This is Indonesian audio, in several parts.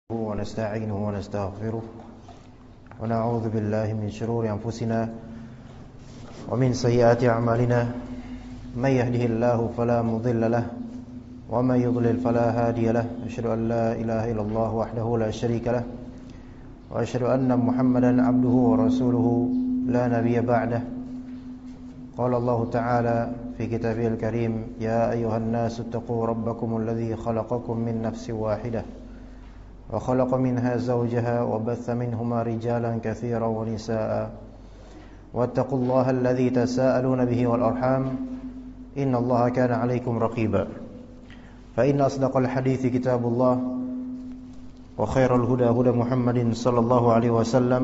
ونستعينه ونستغفره ونعوذ بالله من شرور أنفسنا ومن سيئات أعمالنا من يهده الله فلا مضل له ومن يضلل فلا هادي له أشهد أن لا إله إلا الله وحده لا شريك له وأشهد أن محمدا عبده ورسوله لا نبي بعده قال الله تعالى في كتابه الكريم يا أيها الناس اتقوا ربكم الذي خلقكم من نفس واحدة وخلق منها زوجها وبث منهما رجالا كثيرا ونساء واتقوا الله الذي تساءلون به والأرحام إن الله كان عليكم رقيبا فإن أصدق الحديث كتاب الله وخير الهدى هدى محمد صلى الله عليه وسلم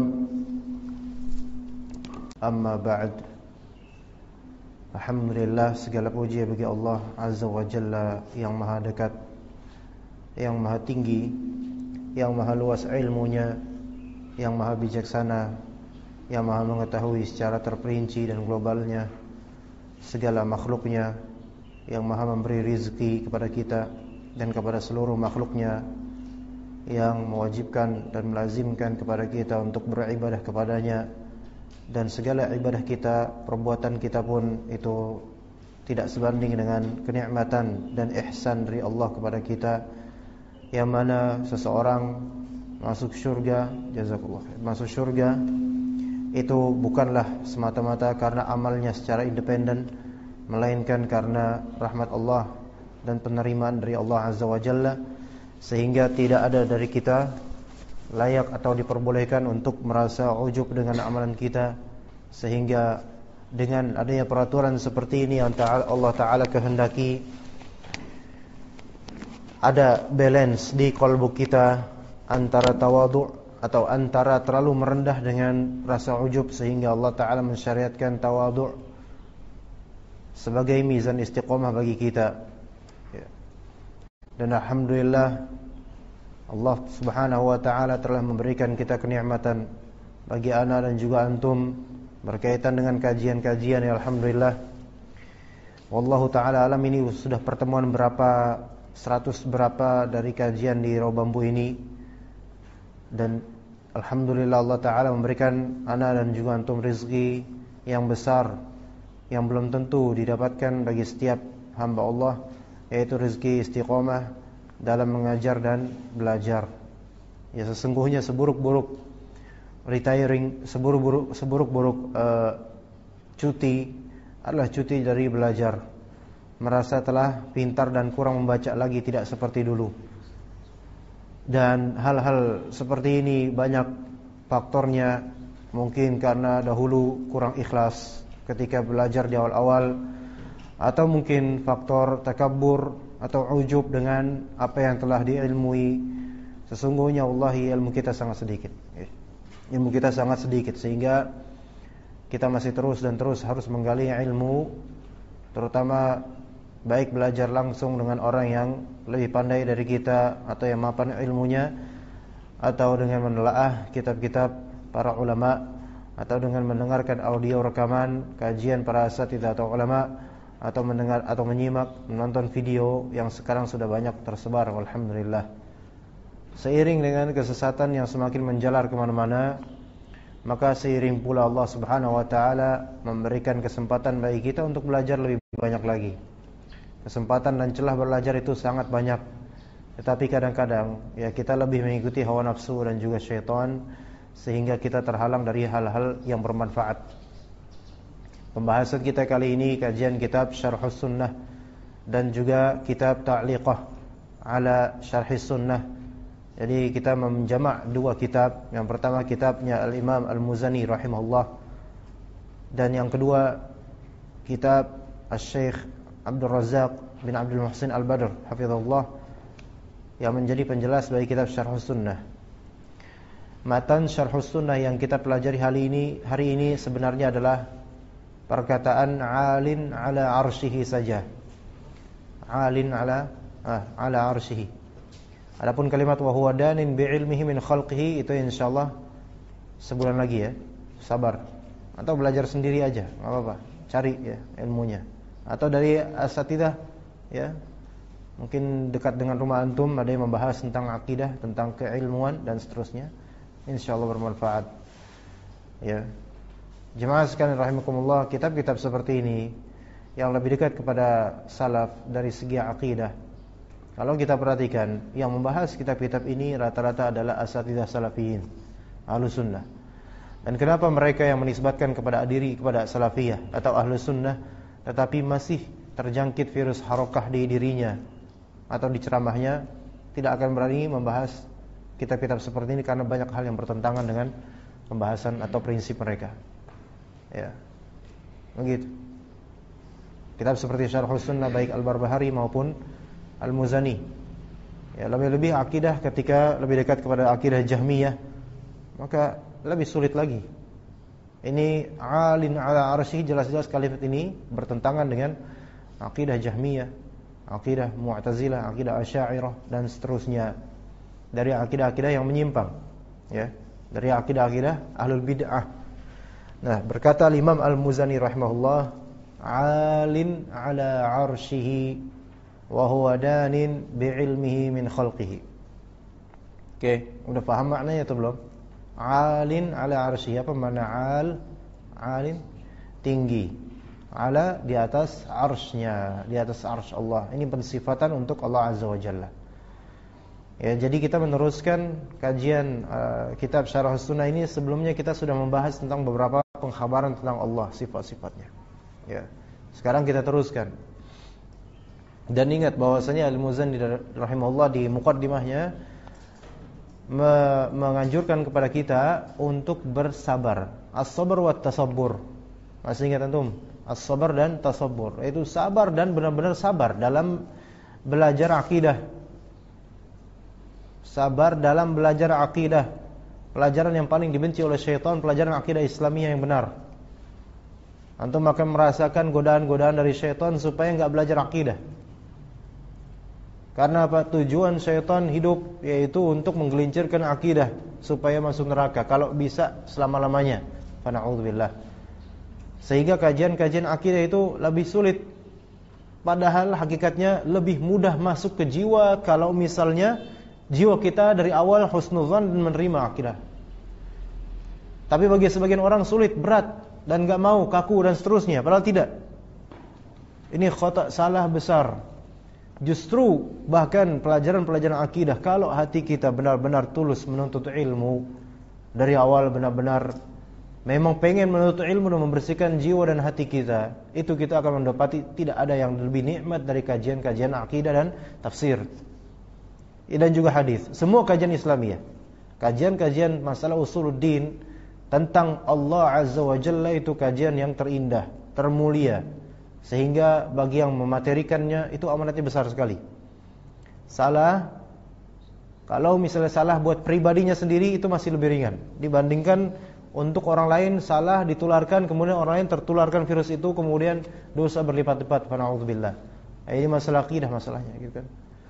أما بعد Alhamdulillah, segala puji bagi Allah Azza wa Jalla yang maha dekat, yang maha tinggi, yang maha luas ilmunya, yang maha bijaksana, yang maha mengetahui secara terperinci dan globalnya segala makhluknya, yang maha memberi rizki kepada kita dan kepada seluruh makhluknya, yang mewajibkan dan melazimkan kepada kita untuk beribadah kepadanya. Dan segala ibadah kita, perbuatan kita pun itu tidak sebanding dengan kenikmatan dan ihsan dari Allah kepada kita, yang mana seseorang masuk surga, jazakallah, masuk surga itu bukanlah semata-mata karena amalnya secara independen, melainkan karena rahmat Allah dan penerimaan dari Allah Azza wa Jalla, sehingga tidak ada dari kita layak atau diperbolehkan untuk merasa ujub dengan amalan kita, sehingga dengan adanya peraturan seperti ini yang Allah Ta'ala kehendaki ada balance di qalbu kita antara tawadhu' atau antara terlalu merendah dengan rasa ujub, sehingga Allah Ta'ala mensyariatkan tawadhu' sebagai mizan istiqomah bagi kita. Dan alhamdulillah Allah Subhanahu wa Ta'ala telah memberikan kita kenikmatan bagi ana dan juga antum berkaitan dengan kajian-kajian, ya alhamdulillah. Wallahu Ta'ala alam, ini sudah pertemuan berapa 100 berapa dari kajian di Raw Bambu ini, dan alhamdulillah Allah Ta'ala memberikan ana dan juga antum rezeki yang besar yang belum tentu didapatkan bagi setiap hamba Allah, yaitu rezeki istiqomah dalam mengajar dan belajar. Ya, sesungguhnya seburuk-buruk retiring, seburuk-buruk cuti adalah cuti dari belajar. Merasa telah pintar dan kurang membaca lagi, tidak seperti dulu. Dan hal-hal seperti ini banyak faktornya. Mungkin karena dahulu kurang ikhlas ketika belajar di awal-awal, atau mungkin faktor takabur atau ujub dengan apa yang telah diilmui. Sesungguhnya wallahi ilmu kita sangat sedikit. Ilmu kita sangat sedikit, sehingga kita masih terus dan terus harus menggali ilmu, terutama baik belajar langsung dengan orang yang lebih pandai dari kita atau yang mapan ilmunya, atau dengan menelaah kitab-kitab para ulama, atau dengan mendengarkan audio rekaman kajian para asatidzah atau ulama, atau mendengar atau menyimak, menonton video yang sekarang sudah banyak tersebar, alhamdulillah. Seiring dengan kesesatan yang semakin menjalar kemana-mana, maka seiring pula Allah Subhanahu wa Ta'ala memberikan kesempatan bagi kita untuk belajar lebih banyak lagi. Kesempatan dan celah belajar itu sangat banyak, tetapi kadang-kadang ya kita lebih mengikuti hawa nafsu dan juga syaitan, sehingga kita terhalang dari hal-hal yang bermanfaat. Pembahasan kita kali ini kajian kitab Syarhus Sunnah dan juga kitab Ta'liqah ala Syarhis Sunnah. Jadi kita menjamak dua kitab. Yang pertama kitabnya Al-Imam Al-Muzani rahimahullah, dan yang kedua kitab Al-Syekh Abdul Razak bin Abdul Muhsin Al-Badr hafizahullah, yang menjadi penjelas bagi kitab Syarhus Sunnah. Matan Syarhus Sunnah yang kita pelajari hari ini sebenarnya adalah perkataan alin ala arsyihi saja. Alin ala arsyihi. Adapun kalimat wa huwa danin bi ilmihi min khalqihi, itu insyaallah sebulan lagi ya. Sabar. Atau belajar sendiri aja, enggak apa-apa. Cari ya ilmunya. Atau dari asatidzah ya. Mungkin dekat dengan rumah antum ada yang membahas tentang akidah, tentang keilmuan dan seterusnya. Insyaallah bermanfaat. Ya. Jemaah sekalian rahimakumullah, kitab-kitab seperti ini yang lebih dekat kepada salaf dari segi akidah. Kalau kita perhatikan, yang membahas kitab-kitab ini rata-rata adalah asatidzah salafiyin, Ahlus Sunnah. Dan kenapa mereka yang menisbatkan kepada diri kepada salafiyah atau Ahlus Sunnah tetapi masih terjangkit virus harokah di dirinya atau di ceramahnya, tidak akan berani membahas kitab-kitab seperti ini karena banyak hal yang bertentangan dengan pembahasan atau prinsip mereka. Ya. Begitu. Kitab seperti Syarhus Sunnah baik Al-Barbahari maupun Al-Muzani. Ya, lebih-lebih akidah ketika lebih dekat kepada akidah Jahmiyah, maka lebih sulit lagi. Ini alin ala arsy, jelas-jelas kalimat ini bertentangan dengan akidah Jahmiyah, akidah Mu'tazilah, akidah Asy'ariyah dan seterusnya. Dari akidah-akidah yang menyimpang, ya, dari akidah-akidah Ahlul Bid'ah. Nah, berkata Imam Al-Muzani rahimahullah, alin ala arsyihi wa huwa danin bi'ilmihi min khalqihi. Oke, udah paham maknanya atau belum? Alin ala arsyihi, apa makna al? Alin tinggi, ala di atas arsy-nya, di atas arsy Allah. Ini pensifatan untuk Allah Azza wa Jalla. Ya, jadi kita meneruskan kajian kitab Syarhus Sunnah ini. Sebelumnya kita sudah membahas tentang beberapa pengkhabaran tentang Allah, sifat-sifatnya. Ya. Sekarang kita teruskan. Dan ingat bahwasanya Al-Muzani rahimahullah di muqaddimahnya menganjurkan kepada kita untuk bersabar. As-sabr wa tasabbur. Masih ingat antum? As-sabr dan tasabbur. Itu sabar dan benar-benar sabar dalam belajar akidah. Sabar dalam belajar akidah. Pelajaran yang paling dibenci oleh syaitan, pelajaran akidah Islamiyah yang benar. Antum akan merasakan godaan-godaan dari syaitan supaya enggak belajar akidah. Karena apa? Tujuan syaitan hidup yaitu untuk menggelincirkan akidah supaya masuk neraka kalau bisa selama-lamanya. Fa na'udzubillah. Sehingga kajian-kajian akidah itu lebih sulit. Padahal hakikatnya lebih mudah masuk ke jiwa kalau misalnya jiwa kita dari awal husnuzan dan menerima akidah. Tapi bagi sebagian orang sulit, berat dan enggak mau, kaku dan seterusnya. Padahal tidak. Ini khata, salah besar. Justru bahkan pelajaran-pelajaran akidah, kalau hati kita benar-benar tulus menuntut ilmu dari awal, benar-benar memang pengen menuntut ilmu dan membersihkan jiwa dan hati kita, itu kita akan mendapati tidak ada yang lebih nikmat dari kajian-kajian akidah dan tafsir. Dan juga hadis. Semua kajian Islamiyah, kajian-kajian masalah usuluddin tentang Allah Azza wa Jalla itu kajian yang terindah, termulia. Sehingga bagi yang mematerikannya itu amanatnya besar sekali. Salah, kalau misalnya salah buat pribadinya sendiri itu masih lebih ringan dibandingkan untuk orang lain salah ditularkan, kemudian orang lain tertularkan virus itu, kemudian dosa berlipat-lipat. Fana'udzubillah. Ini masalah akidah masalahnya, gitu kan.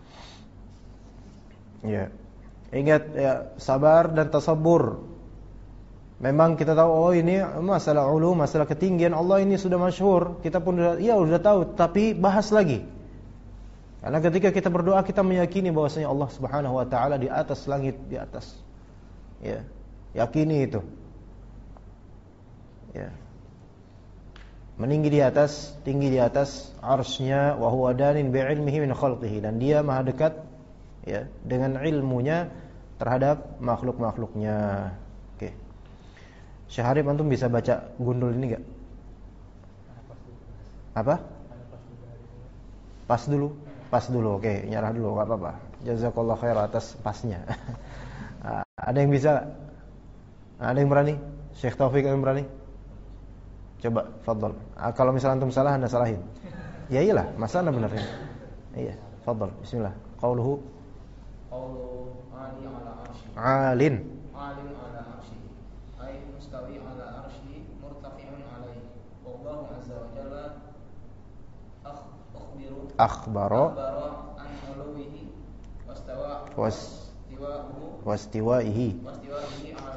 Ya. Ingat ya, sabar dan tasabbur. Memang kita tahu, oh ini masalah ulum, masalah ketinggian Allah ini sudah masyhur. Kita pun udah tahu, tapi bahas lagi. Karena ketika kita berdoa kita meyakini bahwasanya Allah Subhanahu wa taala di atas langit, di atas. Ya. Yakini itu. Ya. Meninggi di atas, tinggi di atas arsy-Nya, wa huwa danin bi'ilmihi min khalqihi, dan dia maha dekat ya dengan ilmunya terhadap makhluk-makhluknya. Oke. Syahrif, antum bisa baca gundul ini enggak? Apa? Pas dulu. Pas dulu. Oke, nyarah dulu, enggak apa-apa. Jazakallahu khair atas pasnya. Ada yang bisa? Ada yang berani? Syekh Taufik ada yang berani? Coba, fadhal. Kalau misalnya antum salah, Anda salahin. Ya iyalah, masa Anda benar ini. Iya, fadhal. Bismillah. Qauluhu ali ala arsy. Alin. Alin ala arsy. Ay mustawi ala arsy murtafi'un alaihi. Wallahu azza wa jalla akhbara an uluwihi wastiwaihi ala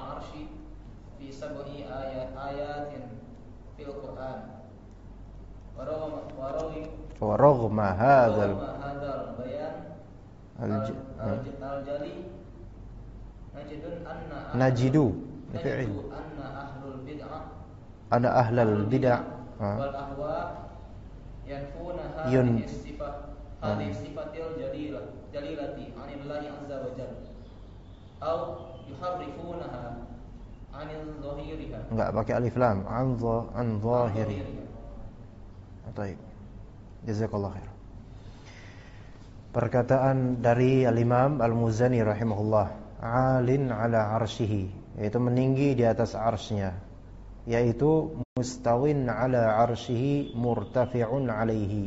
arsy fi sab'i ayatin fil Qur'an. wa raghma hadzal bayan al-jali najidu anna ahlul bid'ah ana ahlal bid'ah wal ahwa yanfuna hadhihi sifatil jalilati 'anillahi 'azza wa jalla aw yuharrifunaha 'anil zahiriha. Enggak pakai alif lam, an zahiri. Baik. Jazakallahu khair. Perkataan dari Al-Imam Al-Muzani rahimahullah, 'alin 'ala 'arsyihi, yaitu meninggi di atas arsy-Nya, yaitu mustawin 'ala 'arsyihi murtafi'un 'alaihi.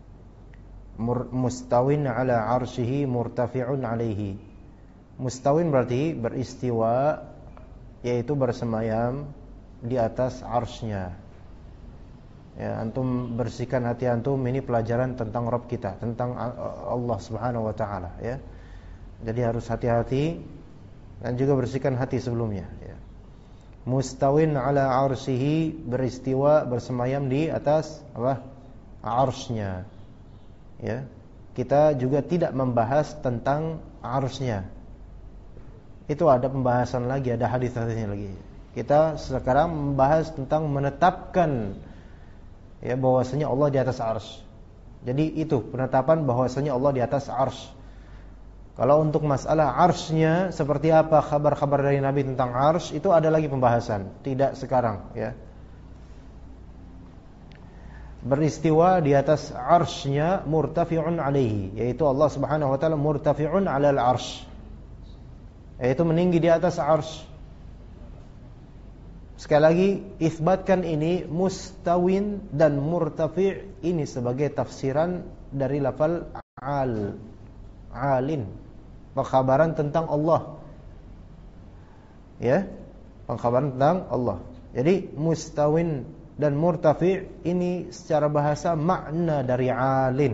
Mustawin 'ala 'arsyihi murtafi'un 'alaihi. Mustawin berarti beristiwa, yaitu bersemayam di atas arsy-Nya. Ya, antum bersihkan hati antum, ini pelajaran tentang Rabb kita, tentang Allah Subhanahu wa taala, ya. Jadi harus hati-hati dan juga bersihkan hati sebelumnya, ya. Mustawin 'ala 'arsyihi, beristiwa, bersemayam di atas apa? Arsy-Nya. Ya. Kita juga tidak membahas tentang arsy-Nya. Itu ada pembahasan lagi, ada hadis-hadisnya lagi. Kita sekarang membahas tentang menetapkan, ya, bahwasanya Allah di atas arsy. Jadi itu penetapan bahwasanya Allah di atas arsy. Kalau untuk masalah arsy-nya seperti apa, kabar-kabar dari Nabi tentang arsy, itu ada lagi pembahasan, tidak sekarang, ya. Beristiwa di atas arsy-nya murtafi'un 'alaihi, yaitu Allah Subhanahu wa taala murtafi'un 'alal arsy, yaitu meninggi di atas arsy. Sekali lagi, isbatkan ini mustawin dan murtafi' ini sebagai tafsiran dari lafal alin, pengkhabaran tentang Allah. Ya, pengkhabaran tentang Allah. Jadi mustawin dan murtafi' ini secara bahasa makna dari alin.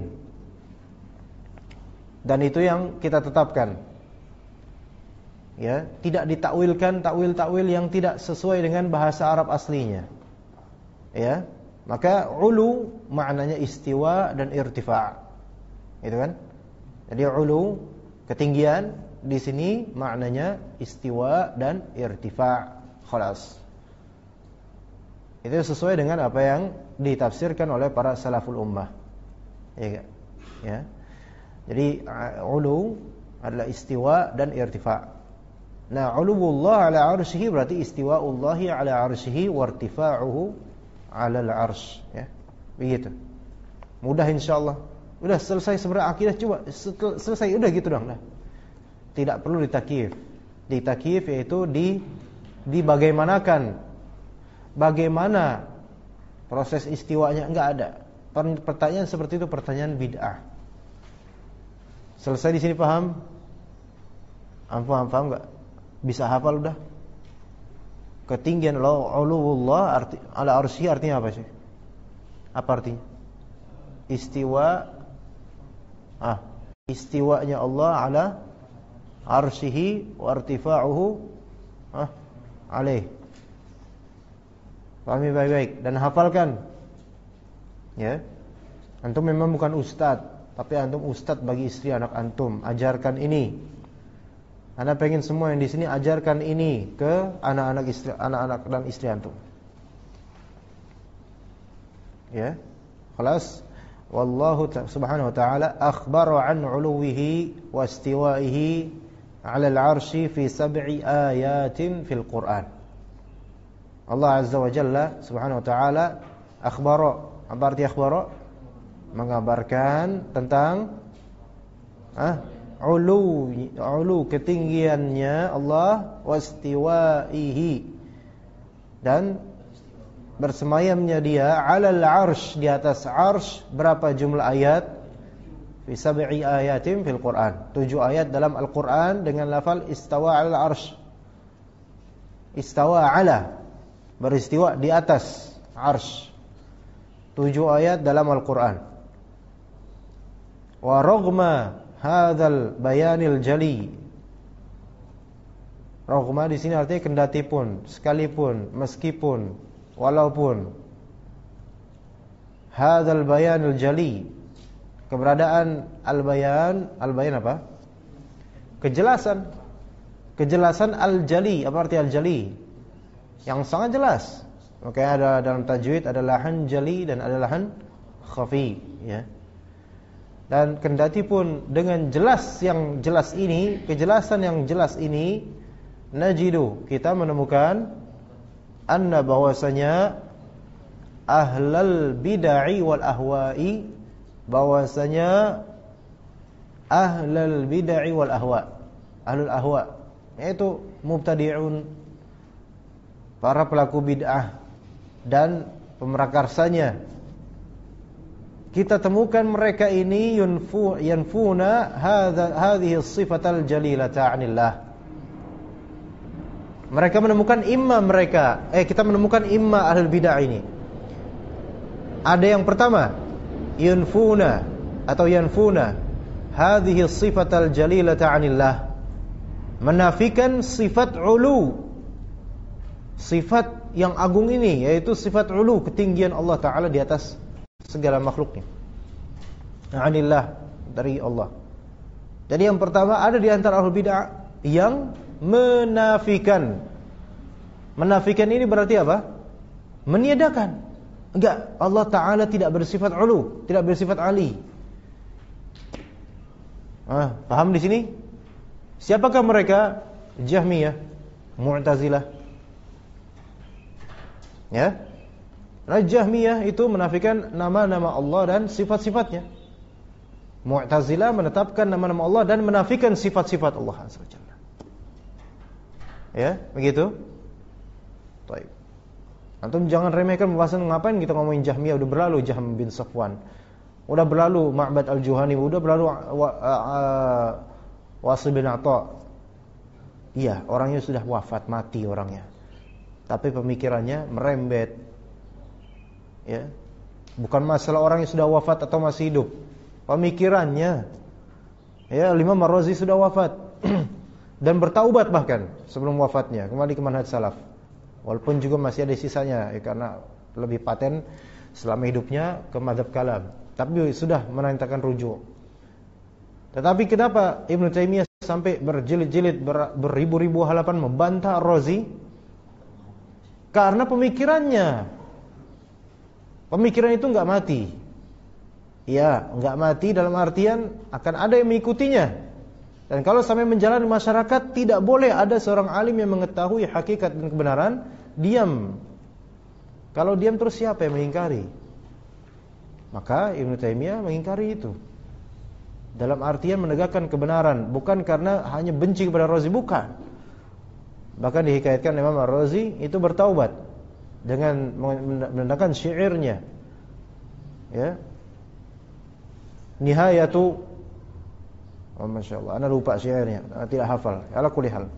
Dan itu yang kita tetapkan. Ya, tidak ditakwilkan takwil-takwil yang tidak sesuai dengan bahasa Arab aslinya. Ya, maka ulu maknanya istiwa dan irtifa'. Itu kan? Jadi ulu ketinggian, di sini maknanya istiwa dan irtifa'. Khalas. Itu sesuai dengan apa yang ditafsirkan oleh para salaful ummah. Ya. Ya. Jadi ulu adalah istiwa dan irtifa'. Nah, uluwullah ala arsyihi berarti istiwa'ullahi ala arsyihi wa irtifa'uhu ala al-arsy, ya. Begitu. Mudah insyaallah. Udah selesai sebenarnya akidah, coba selesai udah gitu dong, nah. Tidak perlu ditakyif. Ditakyif yaitu dibagaimanakan. Bagaimana proses istiwanya, enggak ada. Pertanyaan seperti itu pertanyaan bid'ah. Selesai di sini paham? Paham enggak? Bisa hafal udah? Ketinggian uluwullah ala arsy artinya apa sih? Apa artinya? Istiwa. Istiwanya Allah ala arsyihi wa irtifa'uhu alaih. Pahami baik-baik dan hafalkan. Ya. Antum memang bukan ustaz, tapi antum ustaz bagi istri anak antum. Ajarkan ini. Anda pengen semua yang di sini ajarkan ini ke anak-anak dan istri antum. Ya. Khalas. Wallahu subhanahu wa ta'ala akhbara an 'uluwihi wa istiwa'ihi 'ala al-'arsy fi 7 ayatin fil Qur'an. Allah azza wa jalla subhanahu wa ta'ala akhbara. Apa arti akhbara? Mengabarkan tentang ulu ketinggiannya Allah, wastiwaihi dan bersemayamnya dia, alal arsh di atas arsh. Berapa jumlah ayat? Fi 7 ayatin fil Quran. 7 ayat dalam Al-Quran dengan lafal istawa alal arsh. Istawa ala, beristiwa di atas arsh. 7 ayat dalam Al-Quran. Wa raghma hadzal bayanil jali. Raghma di sini artinya kendati pun, sekalipun, meskipun, walaupun. hadzal bayanul jali. Keberadaan al-bayan apa? Kejelasan. Kejelasan al-jali. Apa arti al-jali? Yang sangat jelas. Makanya ada dalam tajwid ada lahan jali dan ada lahan khafi, ya. Dan kendati pun dengan jelas yang jelas ini, kejelasan yang jelas ini, najidu, kita menemukan anna bahwasanya ahlal bid'ah wal ahwa'i, bahwasanya ahlul bid'ah wal ahwa, ahlul ahwa yaitu mubtadi'un, para pelaku bid'ah dan pemerakarsanya, kita temukan mereka ini yanfuna hadhihi sifatal jalilata 'anillah. Mereka menemukan kita menemukan imma ahlul bid'ah ini. Ada yang pertama yanfuna hadhihi sifatal jalilata 'anillah, menafikan sifat ulu, sifat yang agung ini, yaitu sifat ulu, ketinggian Allah Ta'ala di atas segala makhluknya, 'anillah, dari Allah. Jadi yang pertama ada di antara ahlul bid'ah yang menafikan. Menafikan ini berarti apa? Meniadakan. Enggak, Allah Ta'ala tidak bersifat ulu, tidak bersifat ali. Paham di sini? Siapakah mereka? Jahmiyah, Mu'tazilah. Ya. Nah, Jahmiyah itu menafikan nama-nama Allah dan sifat-sifatnya. Mu'tazilah menetapkan nama-nama Allah dan menafikan sifat-sifat Allah Azza wa Jalla. Ya, begitu? Baik. Antum jangan remehkan pembahasan, ngapain kita ngomongin Jahmiyah, udah berlalu Jahm bin Safwan. Udah berlalu Ma'bad al-Juhani, udah berlalu Wasil bin Atha. Iya, orangnya sudah wafat, mati orangnya. Tapi pemikirannya merembet. Ya. Bukan masalah orang yang sudah wafat atau masih hidup. Pemikirannya. Ya, Imam Ar-Razi sudah wafat dan bertaubat bahkan sebelum wafatnya, kembali ke manhaj salaf. Walaupun juga masih ada sisanya, ya, karena lebih paten selama hidupnya ke mazhab kalam, tapi sudah menantakan rujuk. Tetapi kenapa Ibnu Taimiyah sampai berjilid-jilid, beribu-ribu halaman membantah Ar-Razi? Karena pemikiran itu enggak mati. Ya, enggak mati dalam artian akan ada yang mengikutinya. Dan kalau sampai menjalani masyarakat, tidak boleh ada seorang alim yang mengetahui hakikat dan kebenaran diam. Kalau diam terus siapa yang mengingkari? Maka Ibnu Taimiyah mengingkari itu. Dalam artian menegakkan kebenaran, bukan karena hanya benci kepada Ar-Razi, bukan. Bahkan dihikayatkan Imam Ar-Razi itu bertaubat dengan menandakan syairnya. Ya. Nihayatu, Masya Allah, anda lupa syairnya, tidak hafal. Ala kulli hal.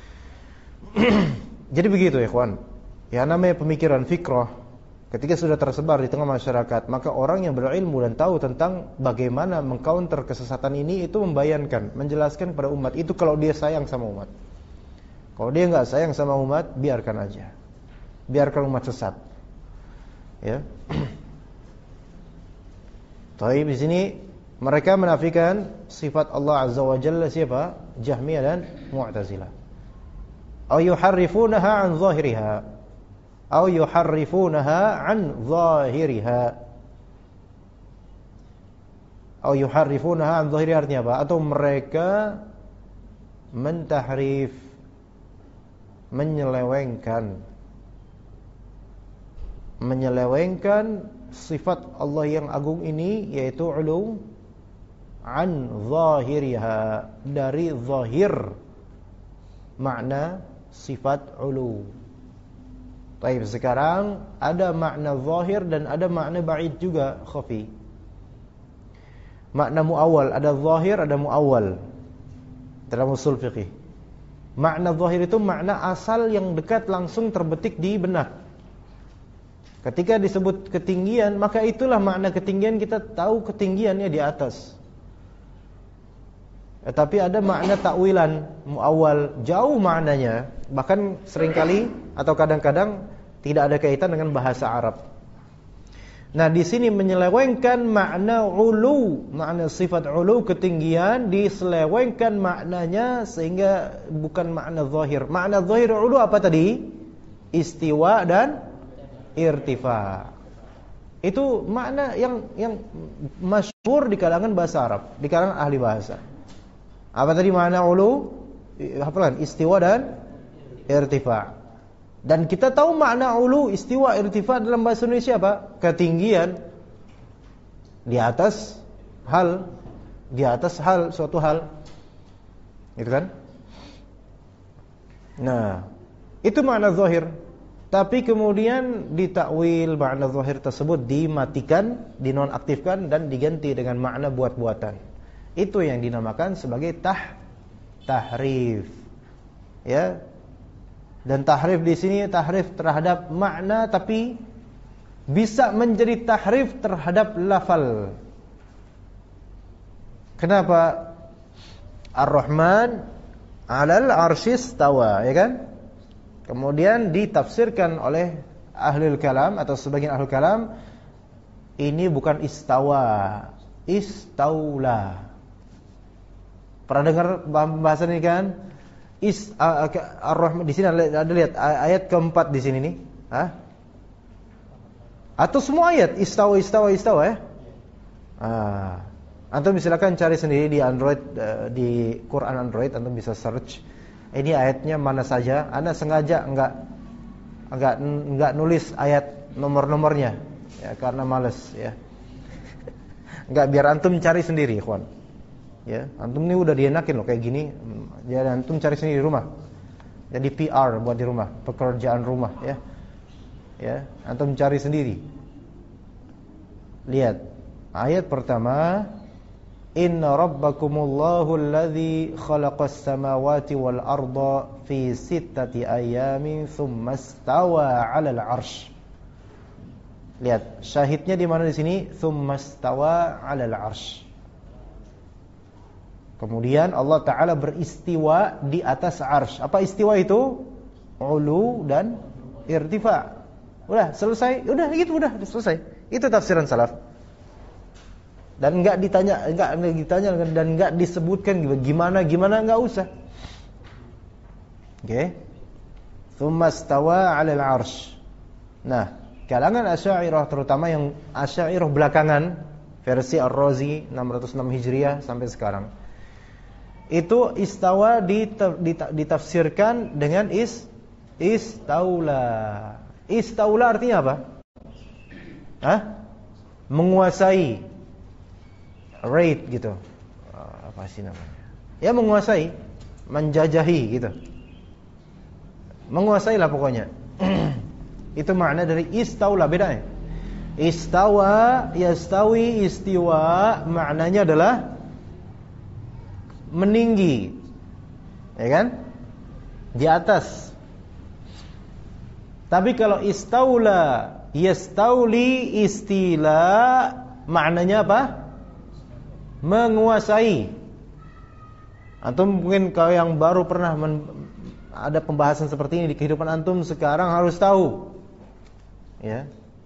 Jadi begitu, ikhwan. Ya, namanya pemikiran fikrah, ketika sudah tersebar di tengah masyarakat, maka orang yang berilmu dan tahu tentang bagaimana mengcounter kesesatan ini, itu membayankan, menjelaskan kepada umat. Itu kalau dia sayang sama umat. Kalau dia enggak sayang sama umat, biarkan aja. Biarkan umat sesat. Ya. Taib di sini mereka menafikan sifat Allah Azza wa Jalla, siapa? Jahmiyah dan Mu'tazilah. Aw yuharrifunaha an zahiriha. Aw yuharrifunaha an zahiriha. Aw yuharrifunaha an zahiriha artinya apa? Atau mereka mentahrif, menyelewengkan sifat Allah yang agung ini, yaitu ulu, an zahiriha, dari zahir makna sifat ulu. Baik, sekarang ada makna zahir dan ada makna ba'id juga, khafi. Makna muawwal, ada zahir, ada muawwal dalam usul fiqih. Makna zahir itu makna asal yang dekat, langsung terbetik di benak. Ketika disebut ketinggian, maka itulah makna ketinggian, kita tahu ketinggiannya di atas. Tapi ada makna takwilan, muawwal, jauh maknanya, bahkan seringkali atau kadang-kadang tidak ada kaitan dengan bahasa Arab. Nah, di sini menyelewengkan makna ulu, makna sifat ulu, ketinggian, diselewengkan maknanya sehingga bukan makna zahir. Makna zahir ulu apa tadi? Istiwa dan irtifa. Itu makna yang masyhur di kalangan bahasa Arab, di kalangan ahli bahasa. Apa tadi makna ulu? Hafalan, istiwa dan irtifa. Dan kita tahu makna ulu, istiwa, irtifa dalam bahasa Indonesia apa? Ketinggian di atas hal, suatu hal. Gitu kan? Nah, itu makna zahir. Tapi kemudian ditakwil makna zahir tersebut dimatikan, dinonaktifkan dan diganti dengan makna buat-buatan. Itu yang dinamakan sebagai tahrif. Ya. Dan tahrif di sini tahrif terhadap makna, tapi bisa menjadi tahrif terhadap lafal. Kenapa? Ar-Rahman 'alal 'arsy istawa, ya kan? Kemudian ditafsirkan oleh ahlul kalam atau sebagian ahlul kalam, ini bukan istawa, istaula. Pernah dengar bahasan ini kan? Ar-Rahman di sini ada lihat ayat keempat di sini nih, atau semua ayat istawa ya. Antum silakan cari sendiri di Android, di Quran Android, antum bisa search. Ini ayatnya mana saja. Anda sengaja enggak nulis ayat nomor-nomornya ya, karena malas ya. Enggak, biar antum cari sendiri, ikhwan. Ya, antum ini udah dienakin loh kayak gini. Jadi antum cari sendiri di rumah. Jadi PR buat di rumah, pekerjaan rumah ya. Ya, antum cari sendiri. Lihat ayat pertama, inna rabbakumullahu alladzi khalaqas samawati wal arda fi sittati ayamin tsumma stawa 'alal 'arsy. Lihat syahidnya di mana di sini? Tsumma stawa 'alal 'arsy. Kemudian Allah Ta'ala beristiwa di atas arsy. Apa istiwa itu? Ulu dan irtifa. Udah selesai, udah gitu, udah selesai. Itu tafsiran salaf. Dan enggak ditanya dan enggak disebutkan gimana enggak usah. Oke. Tsumma stawa 'alal 'arsy. Nah, kalangan Asy'ariyah terutama yang Asy'ariyah belakangan, versi Ar-Razi 606 Hijriah sampai sekarang. Itu istawa ditafsirkan dengan istaula. Istaula artinya apa? Menguasai. Raid gitu. Apa sih namanya? Ya menguasai, menjajahi gitu. Menguasai lah pokoknya. Itu makna dari istaula, bedanya. Istawa, yastawi, istiwa, maknanya adalah meninggi, ya kan? Di atas. Tapi kalau istaula, yastauli, istila, maknanya apa? Menguasai. Atau mungkin kalau yang baru pernah ada pembahasan seperti ini di kehidupan antum sekarang harus tahu, ya.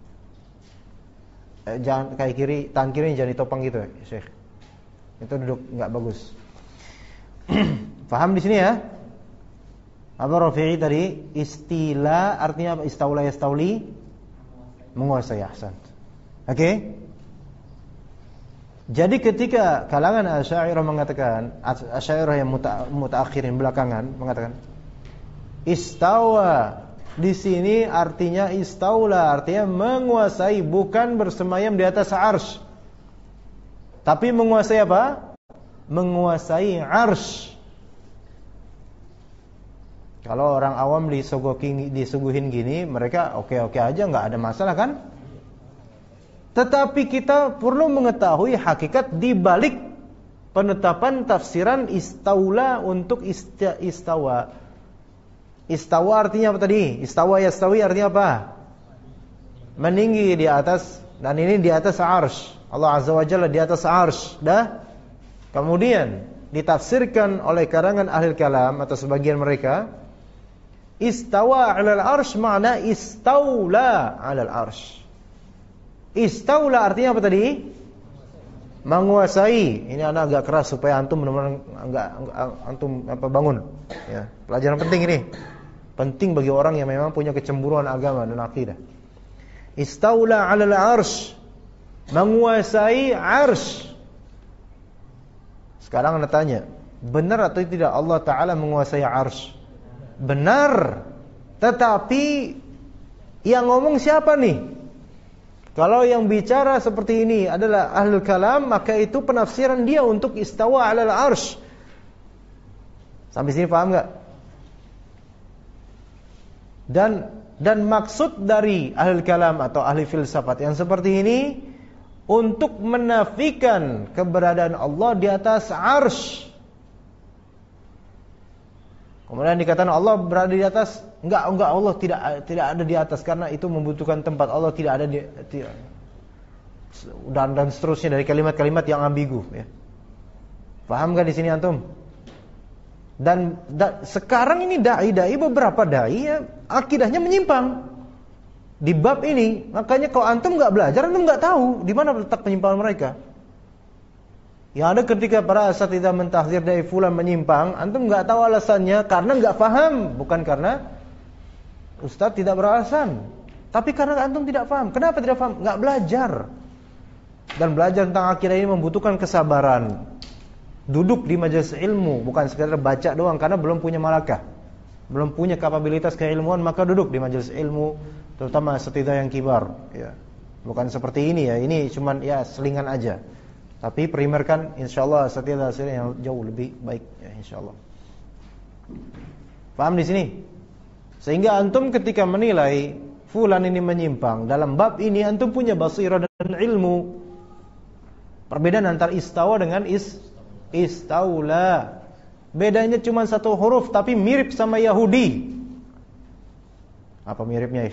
Jangan kayak kiri, tangan kiri jangan ditopang gitu, ya, Syekh. Itu duduk nggak bagus. Paham di sini ya? Apa Rafi'i tadi? Istila artinya apa? Istaula yastauli, menguasai. Ahsan. Oke? Jadi ketika kalangan Asy'ariyah mengatakan, Asy'ariyah yang mutaakhirin belakangan mengatakan istawa di sini artinya istaula, artinya menguasai, bukan bersemayam di atas arsy. Tapi menguasai apa? Menguasai arsy. Kalau orang awam disuguhin gini, mereka oke-oke aja, nggak ada masalah kan? Tetapi kita perlu mengetahui hakikat di balik penetapan tafsiran istaula untuk istawa. Istawa artinya apa tadi? Istawa yastawi artinya apa? Meninggi di atas, dan ini di atas arsy. Allah Azza wa Jalla di atas arsy. Dah. Kemudian ditafsirkan oleh karangan ahli kalam atau sebagian mereka, istawa 'alal arsy makna istaula 'alal arsy. Istaula artinya apa tadi? Menguasai. Ini anak agak keras supaya antum benar-benar antum bangun. Ya, pelajaran penting ini. Penting bagi orang yang memang punya kecemburuan agama dan akidah. Istaula 'alal 'arsy. Menguasai 'arsy. Sekarang Anda tanya, benar atau tidak Allah Ta'ala menguasai 'arsy? Benar. Tetapi yang ngomong siapa nih? Kalau yang bicara seperti ini adalah ahlul kalam, maka itu penafsiran dia untuk istawa 'alal 'arsy. Sampai sini paham enggak? Dan maksud dari ahlul kalam atau ahli filsafat yang seperti ini untuk menafikan keberadaan Allah di atas 'arsy. Kemudian dikatakan Allah berada di atas, enggak Allah tidak ada di atas karena itu membutuhkan tempat. Allah tidak ada dan seterusnya dari kalimat-kalimat yang ambigu ya. Paham enggak di sini antum? Dan sekarang ini beberapa dai ya, akidahnya menyimpang di bab ini. Makanya kalau antum enggak belajar, antum enggak tahu di mana letak penyimpangan mereka. Yang ada ketika para asatidzah mentahzir dai fulan menyimpang, antum enggak tahu alasannya karena enggak paham, bukan karena ustaz tidak beralasan, tapi karena antum tidak paham. Kenapa tidak paham? Enggak belajar. Dan belajar tentang akidah ini membutuhkan kesabaran. Duduk di majelis ilmu, bukan sekadar baca doang karena belum punya malakah, belum punya kapabilitas keilmuan, maka duduk di majelis ilmu, terutama asatidzah yang kibar ya. Bukan seperti ini ya, ini cuman ya selingan aja. Tapi primerkan insyaallah asatidzah yang jauh lebih baik ya insyaallah. Paham di sini? Sehingga antum ketika menilai fulan ini menyimpang dalam bab ini, antum punya basirah dan ilmu. Perbedaan antara istawa dengan istaula. Bedanya cuma satu huruf tapi mirip sama Yahudi. Apa miripnya?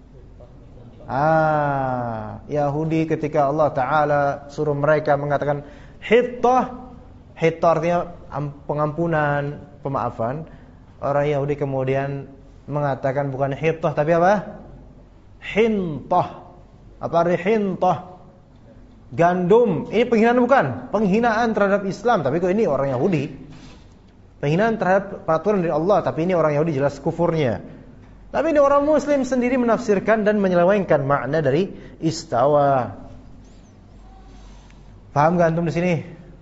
Yahudi ketika Allah Ta'ala suruh mereka mengatakan hittah artinya pengampunan, pemaafan. Orang Yahudi kemudian mengatakan bukan hittah tapi apa? Hintah. Apa arti hintah? Gandum. Ini penghinaan bukan? Penghinaan terhadap Islam. Tapi kok ini orang Yahudi? Penghinaan terhadap peraturan dari Allah. Tapi ini orang Yahudi jelas kufurnya. Tapi ini orang Muslim sendiri menafsirkan dan menyelewengkan makna dari istawa. Paham gak antum di sini?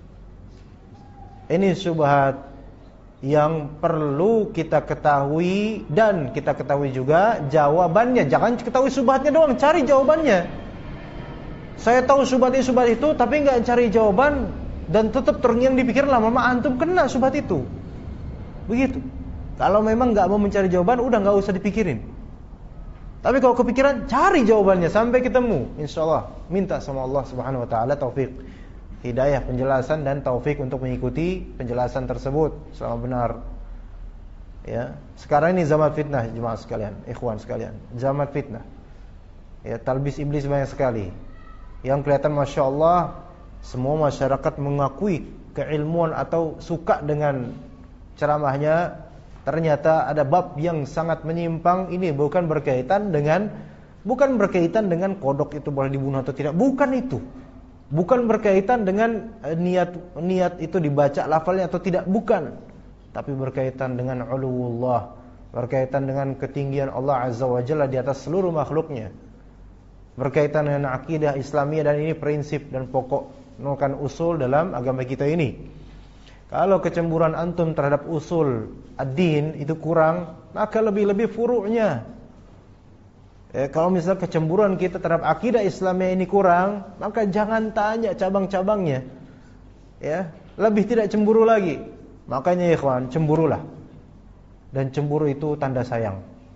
Ini syubhat yang perlu kita ketahui dan kita ketahui juga jawabannya. Jangan ketahui syubhatnya doang, cari jawabannya. Saya tahu syubhat itu tapi enggak cari jawaban dan tetap terngiang di pikiran, lama-lama antum kena syubhat itu. Begitu. Kalau memang enggak mau mencari jawaban, udah enggak usah dipikirin. Tapi kalau kepikiran, cari jawabannya sampai ketemu. Insyaallah minta sama Allah Subhanahu wa taala taufik, hidayah, penjelasan dan taufik untuk mengikuti penjelasan tersebut selama benar. Ya, sekarang ini zaman fitnah jemaah sekalian, ikhwan sekalian. Zaman fitnah. Ya, talbis iblis banyak sekali. Yang kelihatan Masya Allah semua masyarakat mengakui keilmuan atau suka dengan ceramahnya. Ternyata ada bab yang sangat menyimpang. Ini bukan berkaitan dengan kodok itu boleh dibunuh atau tidak. Bukan itu. Bukan berkaitan dengan niat itu dibaca lafalnya atau tidak. Bukan. Tapi berkaitan dengan uluwullah, berkaitan dengan ketinggian Allah Azza wa Jalla di atas seluruh makhluknya, berkaitan dengan akidah Islamiyah. Dan ini prinsip dan pokok merupakan usul dalam agama kita ini. Kalau kecemburuan antum terhadap usul ad-din itu kurang, maka lebih-lebih furu'nya. Kalau misalnya kecemburuan kita terhadap akidah Islamiyah ini kurang, maka jangan tanya cabang-cabangnya. Ya, lebih tidak cemburu lagi. Makanya ikhwan, cemburulah. Dan cemburu itu tanda sayang.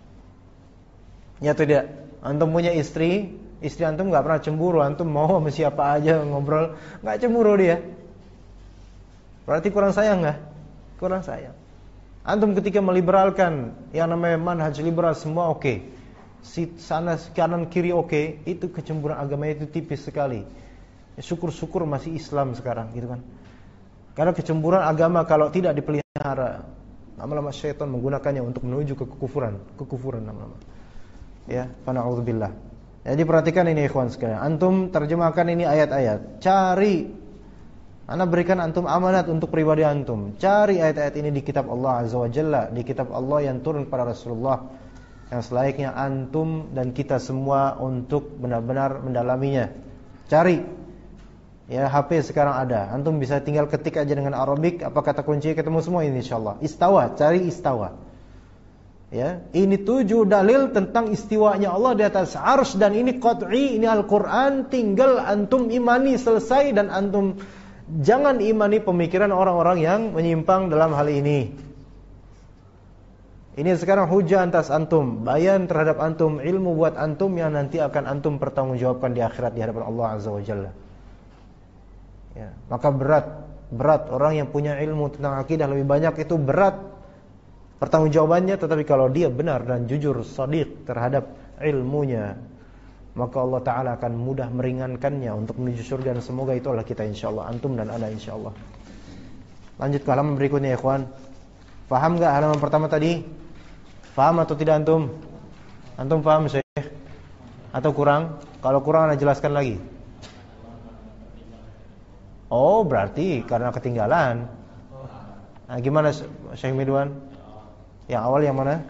Ya tidak? Antum punya istri antum enggak pernah cemburu, antum mau sama siapa aja ngobrol, enggak cemburu dia. Berarti kurang sayang enggak? Kurang sayang. Antum ketika meliberalkan yang namanya manhaj liberal semua oke. Sana kanan kiri oke, itu kecemburuan agama itu tipis sekali. Syukur-syukur masih Islam sekarang gitu kan. Karena kecemburuan agama kalau tidak dipelihara, lama-lama syaitan menggunakannya untuk menuju ke kekufuran lama-lama. Ya, fa na'udzubillah. Jadi perhatikan ini ikhwan sekalian. Antum terjemahkan ini ayat-ayat. Cari. Ana berikan antum amanat untuk pribadi antum. Cari ayat-ayat ini di kitab Allah Azza wa Jalla, di kitab Allah yang turun pada Rasulullah, yang selayaknya antum dan kita semua untuk benar-benar mendalaminya. Cari. Ya, HP sekarang ada. Antum bisa tinggal ketik aja dengan Arabik apa kata kunci, ketemu semua ini insyaallah. Istawa, cari istawa. Ya, ini 7 dalil tentang istiwanya Allah di atas arsy, dan ini qat'i, ini Al-Qur'an, tinggal antum imani, selesai. Dan antum jangan imani pemikiran orang-orang yang menyimpang dalam hal ini. Ini sekarang hujah atas antum, bayan terhadap antum, ilmu buat antum yang nanti akan antum pertanggungjawabkan di akhirat di hadapan Allah Azza wa Jalla. Ya, maka berat orang yang punya ilmu tentang akidah lebih banyak, itu berat pertanggungjawabannya. Tetapi kalau dia benar dan jujur, shadiq terhadap ilmunya, maka Allah Ta'ala akan mudah meringankannya untuk menuju surga. Dan semoga itu adalah kita insyaAllah, antum dan ana insyaAllah. Lanjut ke halaman berikutnya ya ikhwan. Faham gak halaman pertama tadi? Faham atau tidak antum? Antum faham Syekh? Atau kurang? Kalau kurang ana jelaskan lagi. Oh berarti karena ketinggalan. Nah, gimana Syekh Midwan? Yang awal yang mana?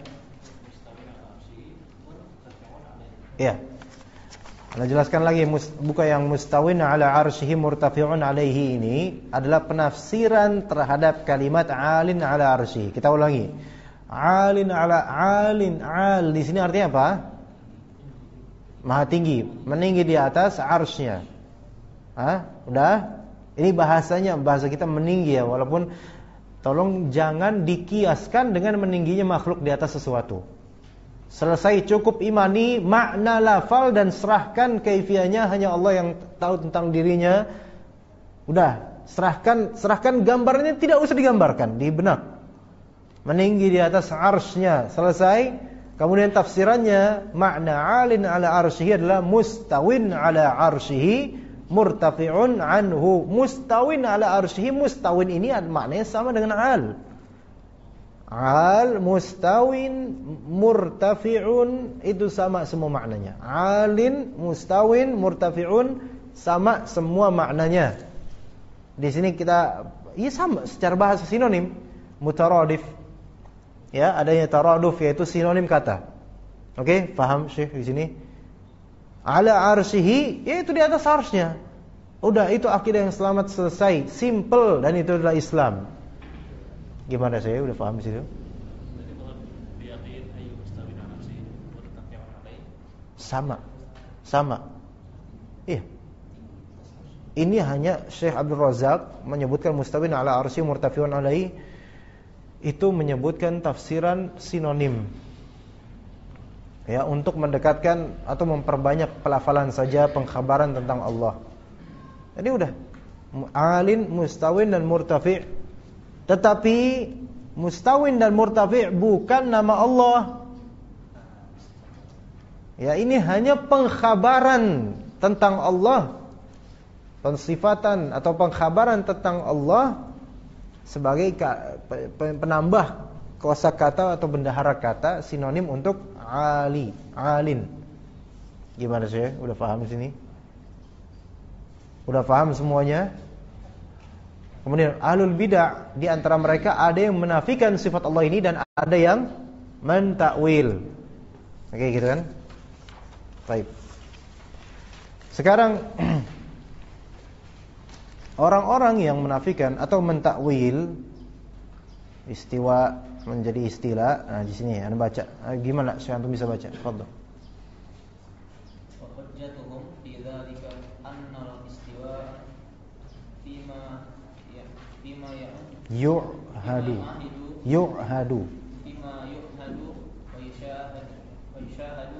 Iya. Anda jelaskan lagi, buka yang mustawin ala arsyihi murtafi'un alaihi ini adalah penafsiran terhadap kalimat alin ala arsyihi. Kita ulangi. Alin al di sini artinya apa? Maha tinggi, meninggi di atas arsy-Nya. Udah? Ini bahasanya, bahasa kita meninggi ya, walaupun tolong jangan dikiaskan dengan meningginya makhluk di atas sesuatu. Selesai, cukup imani makna lafal dan serahkan kaifiahnya hanya Allah yang tahu tentang dirinya. Udah, serahkan gambarnya, tidak usah digambarkan di benak. Meninggi di atas arsy-Nya, selesai. Kemudian tafsirannya, makna alin ala arsyihi adalah mustawin ala arsyihi murtafi'un anhu. Mustawin ala arsyihi, mustawin ini maknanya sama dengan al, mustawin, murtafi'un, itu sama semua maknanya. Alin, mustawin, murtafi'un, sama semua maknanya. Di sini kita sama secara bahasa sinonim, mutaradif. Ya, adanya taraduf yaitu sinonim kata. Oke, paham Syekh di sini? Ala arsyihi, yaitu di atas arsy-Nya. Udah, itu akidah yang selamat, selesai, simple, dan itu adalah Islam. Gimana saya udah paham di situ? Sama. Iya. Ini hanya Syekh Abdul Razak menyebutkan mustawin ala arsy murtafiun alaihi, itu menyebutkan tafsiran sinonim. Ya, untuk mendekatkan atau memperbanyak pelafalan saja pengkhabaran tentang Allah. Jadi udah, alin, mustawin dan murtafi'. Tetapi mustawin dan murtafi' bukan nama Allah. Ya, ini hanya pengkhabaran tentang Allah, pensifatan atau pengkhabaran tentang Allah sebagai penambah kosakata atau bendahara kata sinonim untuk alin. Gimana sih? Udah paham di sini? Udah paham semuanya? Kemudian ahlul bidah, di antara mereka ada yang menafikan sifat Allah ini dan ada yang mentakwil. Oke, gitu kan? Baik. Sekarang orang-orang yang menafikan atau mentakwil istiwa menjadi istilah. Nah, di sini Anda baca. Gimana? Saya antum bisa baca. Fadhil. Wa hujjatuhum fi dzalika anna al-istiwa fima yu'hadu fima yu'hadu wa yushahadu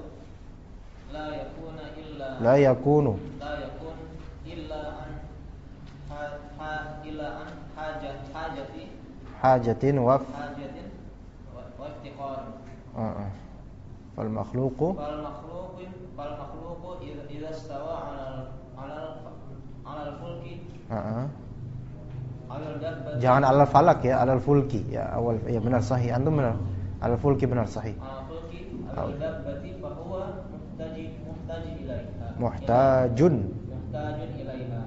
la yakunu illa an hajatin wa iftiqar. Fal makhluqu idza istawa 'ala al-fulki. Jangan alal falak ya, alal fulki ya, awal ya, benar sahih, antum benar. Alal fulki benar sahih. Fulki al-dabbati fa huwa Muhtajun. ilaiha.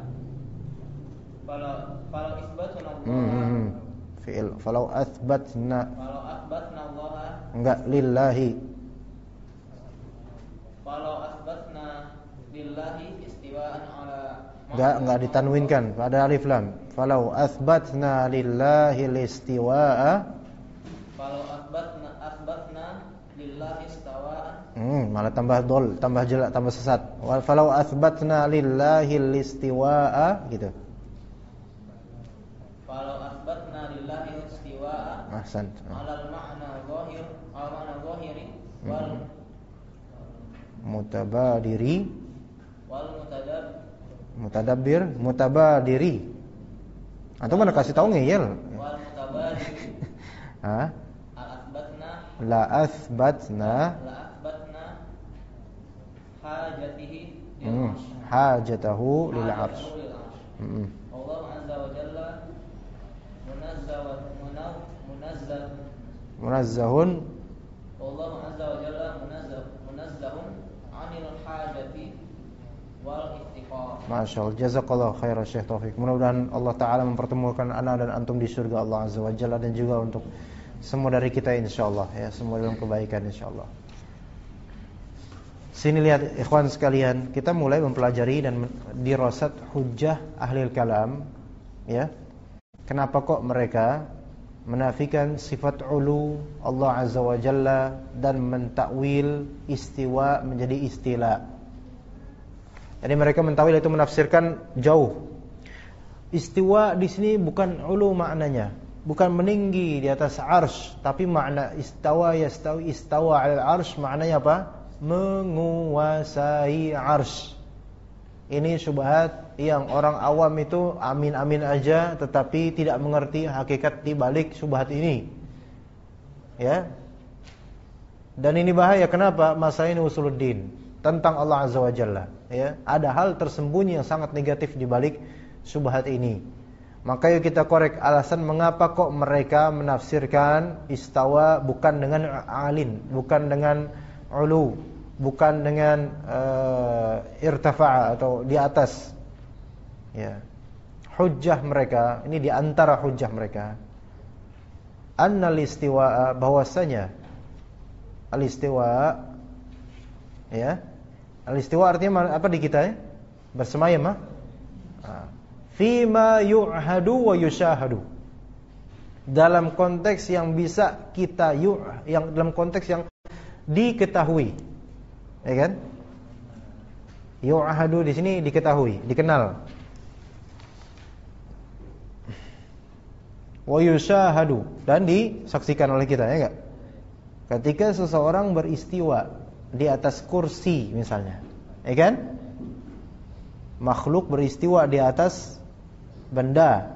Falau isbatna Allah. Fi'il. Falau athbatna. Allah. Enggak lillahi. Falau asbatna lillahi istiwa'an ala. Enggak ditanwinkan pada alif lam. Falau athbatna lillahi listiwa'a. Falau asbatna lillahi istawa'an. Malah tambah dol, tambah jelak, tambah sesat. Falau athbatna lillahi listiwa'a gitu. Falau asbatna lillahi istiwa'a. Ahsan. Alal ma'na zahir, al ma'na zahiri wal mutabadiri wal mutadabbir mutabadiri. Antum mana kasih tahu ngeyel? Wal mutabadiri. Hah? La athbatna hajatahu lil arsh. Allah azza wa jalla munazzahun. Allah azza wa jalla munazzahun 'anil hajati wal iftiqar. Masyaallah, jazakallahu khairan Syekh Taufik. Mudah-mudahan Allah taala mempertemukan ana dan antum di surga Allah azza wa jalla, dan juga untuk semua dari kita insyaallah ya, semua dalam kebaikan insyaallah. Sini lihat ikhwan sekalian, kita mulai mempelajari dan dirasat hujjah ahli kalam ya. Kenapa kok mereka menafikan sifat ulu Allah azza wa jalla dan mentakwil istiwa menjadi istila. Jadi mereka mentakwil itu menafsirkan jauh. Istiwa di sini bukan ulu maknanya, bukan meninggi di atas arsy, tapi makna istawa yastawi istawa 'alal arsy maknanya apa? Menguasai arsy. Ini syubhat yang orang awam itu amin-amin aja tetapi tidak mengerti hakikat di balik syubhat ini. Ya. Dan ini bahaya, kenapa? Masalah ini usuluddin tentang Allah azza wa jalla, ya. Ada hal tersembunyi yang sangat negatif di balik syubhat ini. Maka yuk kita korek alasan mengapa kok mereka menafsirkan istawa bukan dengan alin, bukan dengan ulu, bukan dengan irtafa'a atau di atas. Ya. Hujjah mereka, ini di antara hujjah mereka. Annal istiwa, bahwasanya al-istiwa, ya. Al-istiwa artinya apa di kita ya? Bersemayam, fima yu'hadu wa yushahadu. Dalam konteks yang bisa kita yang dalam konteks yang diketahui. Ya kan? Yu'hadu di sini diketahui, dikenal. Wa yushahadu, dan disaksikan oleh kita, ya enggak? Ketika seseorang beristiwa di atas kursi misalnya, ya kan? Makhluk beristiwa di atas benda,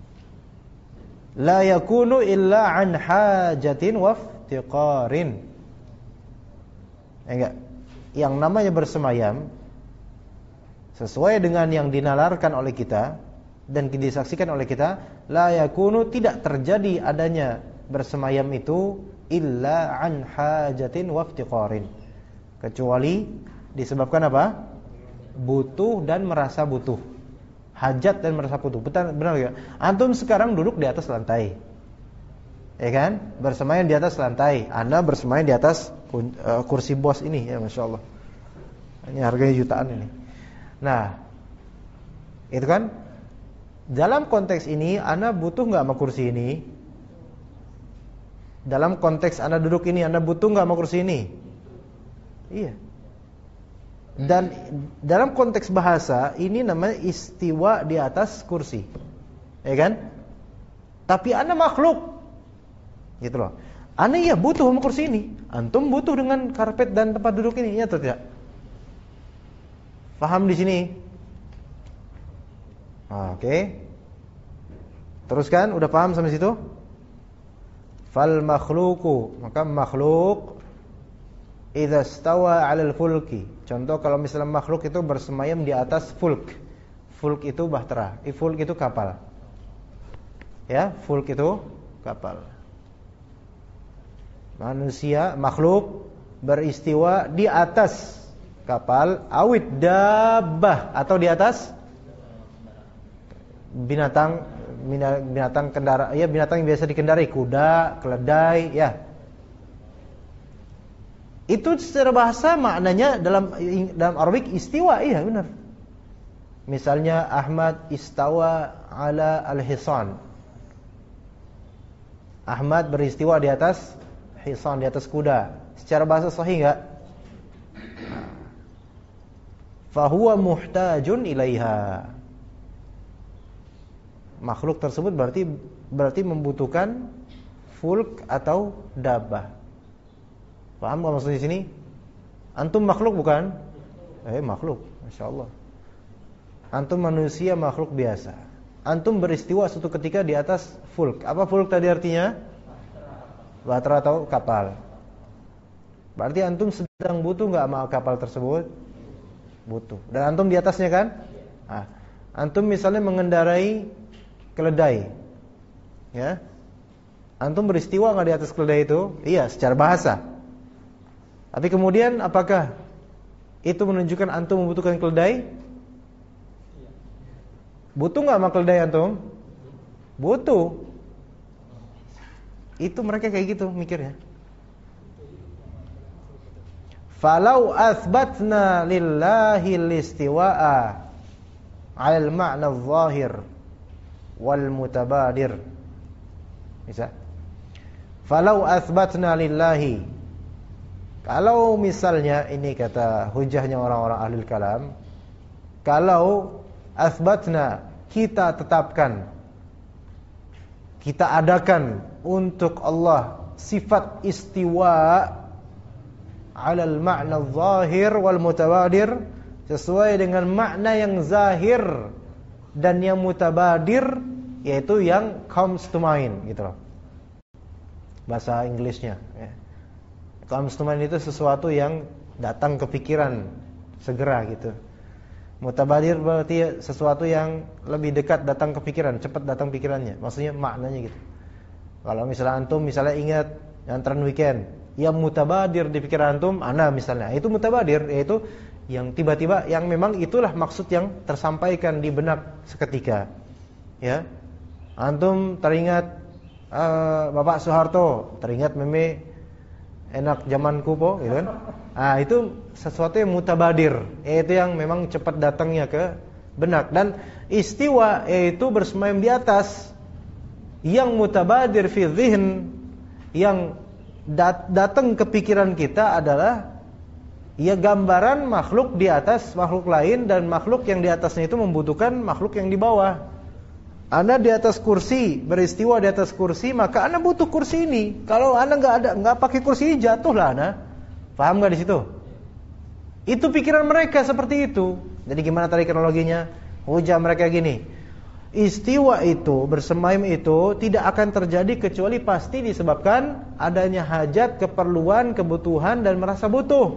la yakunu illa an hajatin wa iftiqarin. Enggak. Yang namanya bersemayam sesuai dengan yang dinalarkan oleh kita dan disaksikan oleh kita, la yakunu, tidak terjadi adanya bersemayam itu illa an hajatin wa iftiqarin, kecuali disebabkan apa? Butuh dan merasa butuh. Hajat dan merasa butuh. Benar enggak? Antum sekarang duduk di atas lantai, ya kan? Bersemayam di atas lantai. Anda bersemayam di atas kursi bos ini, ya Masya Allah. Ini harganya jutaan ini. Nah, itu kan dalam konteks ini Anda butuh nggak sama kursi ini? Dalam konteks Anda duduk ini, Anda butuh nggak sama kursi ini? Iya. Dan dalam konteks bahasa ini namanya istiwa di atas kursi, ya kan? Tapi Anda makhluk, gitu loh. Anda ya butuh sama kursi ini. Antum butuh dengan karpet dan tempat duduk ini, ya atau tidak? Paham di sini? Oke. Teruskan, udah paham sampai situ? Fal makhluku, maka makhluk idza stawa 'alal fulki. Contoh kalau misalnya makhluk itu bersemayam di atas fulk. Fulk itu bahtera, fulk itu kapal. Ya, fulk itu kapal. Manusia, makhluk beristiwa di atas kapal, awid dabbah atau di atas binatang kendara, ya binatang yang biasa dikendarai, kuda, keledai, ya. Itu secara bahasa maknanya dalam Arabik istiwa, iya benar. Misalnya Ahmad istawa ala al-hisan. Ahmad beristiwa di atas hisan, di atas kuda. Secara bahasa sahih enggak? Fahuwa muhtajun ilaiha. Makhluk tersebut berarti membutuhkan fulk atau dabbah. Paham enggak maksudnya di sini? Antum makhluk bukan? Makhluk, masyaallah. Antum manusia makhluk biasa. Antum beristiwa suatu ketika di atas fulk. Apa fulk tadi artinya? Bahtera atau kapal. Berarti antum sedang butuh enggak sama kapal tersebut? Butuh. Dan antum di atasnya kan? Nah, antum misalnya mengendarai keledai. Ya. Antum beristiwa enggak di atas keledai itu? Iya, secara bahasa. Tapi kemudian apakah itu menunjukkan antum membutuhkan keledai? Butuh enggak sama keledai antum? Butuh. Itu mereka kayak gitu mikirnya. Falau athbatna lillahi al-istiwa'a 'ala al-ma'na adh-dhahir wal mutabadir. Bisa? Falau athbatna lillahi. Kalau misalnya ini kata hujahnya orang-orang ahlul kalam, kalau athbatna, kita tetapkan, kita adakan untuk Allah sifat istiwa 'alal ma'na adh-dhahir wal mutabadir, sesuai dengan makna yang zahir dan yang mutabadir, yaitu yang comes to mind gitu loh. Bahasa Inggrisnya ya. Comes to mind itu sesuatu yang datang ke pikiran segera gitu. Mutabadir berarti sesuatu yang lebih dekat datang ke pikiran, cepat datang pikirannya. Maksudnya maknanya gitu. Kalau misalnya antum ingat antrean weekend, yang mutabadir di pikiran antum, misalnya, itu mutabadir, yaitu yang tiba-tiba, yang memang itulah maksud yang tersampaikan di benak seketika. Ya, antum teringat Bapak Soeharto, teringat meme enak zamanku po, gitu kan? Itu sesuatu yang mutabadir, yaitu yang memang cepat datangnya ke benak. Dan istiwa yaitu bersemayam di atas. Yang mutabadir fi dhihn, yang datang ke pikiran kita adalah ya gambaran makhluk di atas makhluk lain, dan makhluk yang di atasnya itu membutuhkan makhluk yang di bawah. Anda di atas kursi, beristiwa di atas kursi, maka Anda butuh kursi ini. Kalau Anda enggak pakai kursi ini, jatuhlah Anda. Paham enggak di situ? Itu pikiran mereka seperti itu. Jadi gimana tadi kronologinya? Hujah mereka gini. Istiwa itu, bersemayam itu tidak akan terjadi kecuali pasti disebabkan adanya hajat, keperluan, kebutuhan, dan merasa butuh.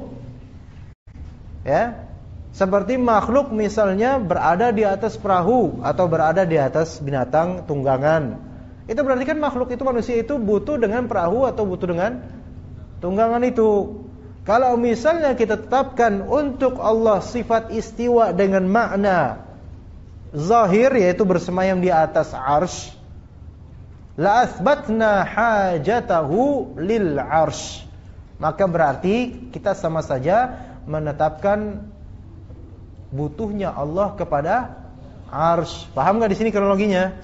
Ya. Seperti makhluk misalnya berada di atas perahu atau berada di atas binatang tunggangan. Itu berarti kan makhluk itu, manusia itu butuh dengan perahu atau butuh dengan tunggangan itu. Kalau misalnya kita tetapkan untuk Allah sifat istiwa dengan makna zahir, yaitu bersemayam di atas arsy, la athbatna hajatahu lil arsy, maka berarti kita sama saja menetapkan butuhnya Allah kepada arsy. Paham enggak di sini kronologinya?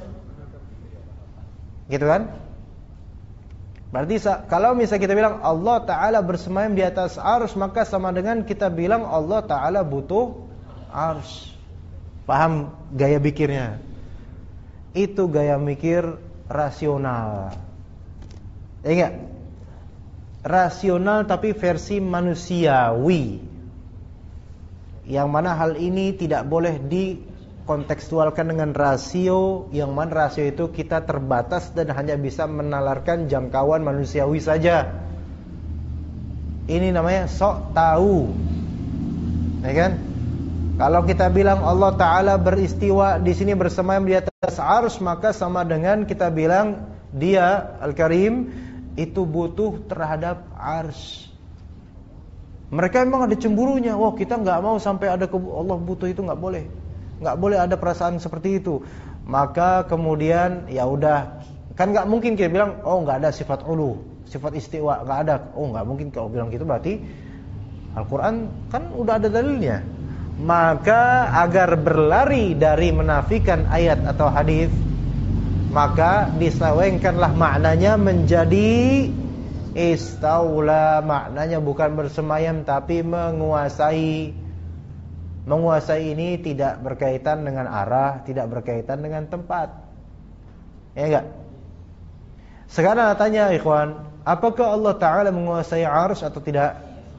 Gitu kan? Berarti kalau misalnya kita bilang Allah Ta'ala bersemayam di atas arsy, maka sama dengan kita bilang Allah Ta'ala butuh arsy. Paham gaya pikirnya? Itu gaya mikir rasional. Ingat, rasional tapi versi manusiawi, yang mana hal ini tidak boleh dikontekstualkan dengan rasio, yang mana rasio itu kita terbatas dan hanya bisa menalarkan jangkauan manusiawi saja. Ini namanya sok tahu, ya kan? Kalau kita bilang Allah Ta'ala beristiwa di sini bersemayam di atas arsy, maka sama dengan kita bilang Dia Al-Karim itu butuh terhadap arsy. Mereka memang ada cemburunya. Wah, kita nggak mau sampai ada Allah butuh, itu nggak boleh. Nggak boleh ada perasaan seperti itu. Maka kemudian ya udah, kan nggak mungkin kita bilang oh nggak ada sifat ulu, sifat istiwa nggak ada. Oh nggak mungkin kalau bilang gitu, berarti Al-Quran kan udah ada dalilnya. Maka agar berlari dari menafikan ayat atau hadis, maka disawengkanlah maknanya menjadi istaula. Maknanya bukan bersemayam tapi menguasai. Menguasai ini tidak berkaitan dengan arah, tidak berkaitan dengan tempat. Ya enggak? Sekarang tanya ikhwan, apakah Allah Ta'ala menguasai arsy atau tidak?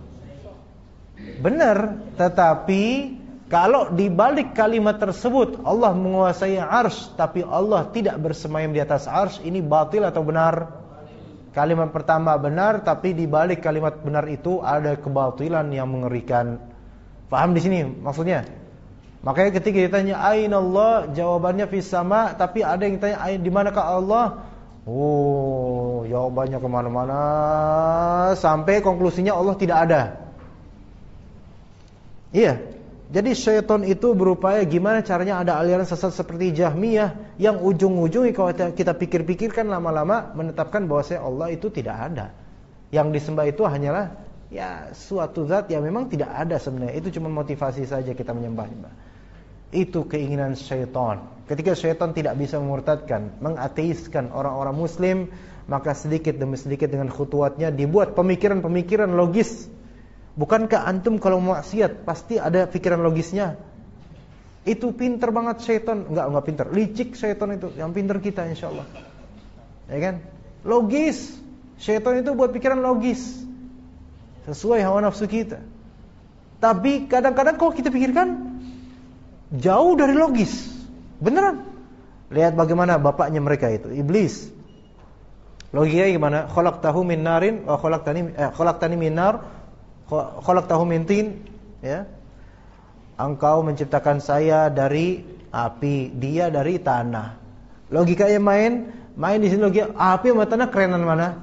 Benar, tetapi kalau di balik kalimat tersebut Allah menguasai arsy tapi Allah tidak bersemayam di atas arsy, ini batil atau benar? Kalimat pertama benar, tapi di balik kalimat benar itu ada kebatilan yang mengerikan. Paham di sini maksudnya? Makanya ketika ditanya aina Allah, jawabannya fis sama, tapi ada yang tanya di manakah Allah? Oh, jawabannya kemana-mana sampai konklusinya Allah tidak ada. Iya. Jadi syaitan itu berupaya gimana caranya ada aliran sesat seperti Jahmiyah yang ujung-ujungnya kalau kita pikir-pikirkan lama-lama menetapkan bahwa Allah itu tidak ada. Yang disembah itu hanyalah ya suatu zat yang memang tidak ada sebenarnya. Itu cuma motivasi saja kita menyembah-nyembah. Itu keinginan syaitan. Ketika syaitan tidak bisa memurtadkan, mengateiskan orang-orang muslim, maka sedikit demi sedikit dengan khutuwatnya dibuat pemikiran-pemikiran logis. Bukankah antum kalau maksiat pasti ada pikiran logisnya? Itu pinter banget syaitan. Enggak pinter, licik syaitan itu. Yang pinter kita insyaallah. Ya kan? Logis. Syaitan itu buat pikiran logis sesuai hawa nafsu kita. Tapi kadang-kadang kalau kita pikirkan jauh dari logis. Beneran. Lihat bagaimana bapaknya mereka itu, iblis. Logikanya gimana? Khalaqtahu min narin wa khalaqtani min nar, khalaqtahu min tin, ya. Engkau menciptakan saya dari api, dia dari tanah. Logikanya main di sini logika api sama tanah kerenan mana?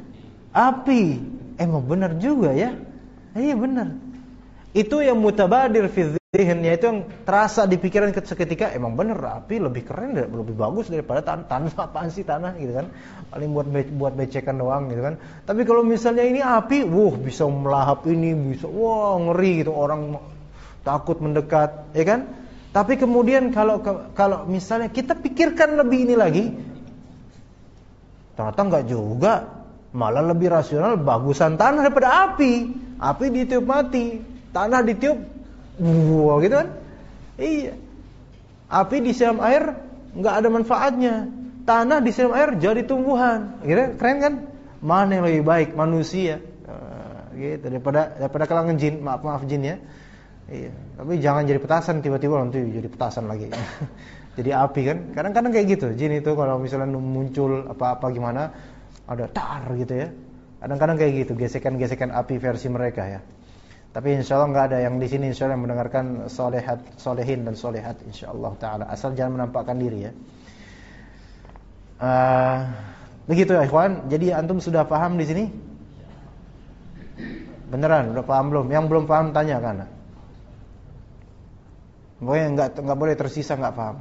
Api. Emang benar juga ya. Iya benar. Itu yang mutabadir fi dzihn, yaitu yang terasa di pikiran seketika. Emang benar api lebih keren, lebih bagus daripada tanah. Apaan sih tanah gitu kan? Paling buat becekan doang gitu kan. Tapi kalau misalnya ini api, bisa melahap ini, bisa ngeri gitu, orang takut mendekat, ya kan? Tapi kemudian kalau misalnya kita pikirkan lebih ini lagi, ternyata enggak juga. Malah lebih rasional, bagusan tanah daripada api. Api ditiup mati, tanah ditiup gitu kan? Iya. Api disiram air enggak ada manfaatnya. Tanah disiram air jadi tumbuhan. Gitu, keren kan? Mana yang lebih baik? Manusia. Gitu daripada kalangan jin. Maaf jin ya. Iya. Tapi jangan jadi petasan tiba-tiba nanti jadi petasan lagi. Jadi api kan? Kadang-kadang kayak gitu. Jin itu kalau misalnya muncul apa-apa gimana, ada tar gitu ya. Kadang-kadang kayak gitu, gesekan-gesekan api versi mereka ya. Tapi insyaallah enggak ada yang di sini insyaallah yang mendengarkan solehin dan solehat insyaallah taala. Asal jangan menampakkan diri ya. Begitu ya ikhwan. Jadi antum sudah paham di sini? Beneran udah paham belum? Yang belum paham tanya kan. Pokoknya enggak boleh tersisa enggak paham.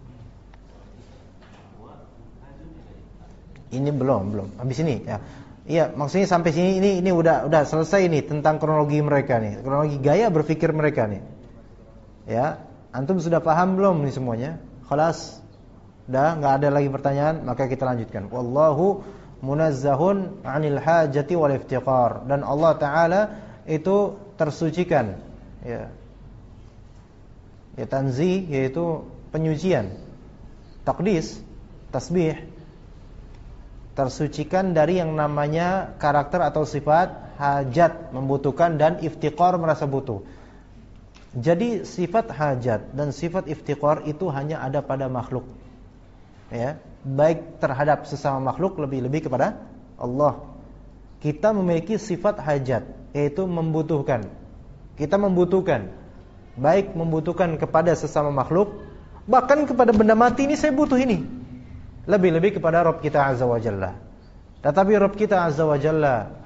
Ini belum. Habis ini ya. Iya, maksudnya sampai sini ini udah selesai nih tentang kronologi mereka nih. Kronologi gaya berpikir mereka nih. Ya, antum sudah paham belum nih semuanya? Khalas. Udah enggak ada lagi pertanyaan, maka kita lanjutkan. Wallahu munazzahun 'anil hajati wal iftiqar. Dan Allah taala itu tersucikan, ya. Ya tanzih yaitu penyucian. Taqdis, tasbih, tersucikan dari yang namanya karakter atau sifat hajat, membutuhkan, dan iftiqar, merasa butuh. Jadi sifat hajat dan sifat iftiqar itu hanya ada pada makhluk, ya, baik terhadap sesama makhluk, lebih-lebih kepada Allah. Kita memiliki sifat hajat, yaitu membutuhkan. Kita membutuhkan, baik membutuhkan kepada sesama makhluk, bahkan kepada benda mati ini saya butuh ini. Lebih-lebih kepada Rabb kita Azza wa Jalla. Tetapi Rabb kita Azza wa Jalla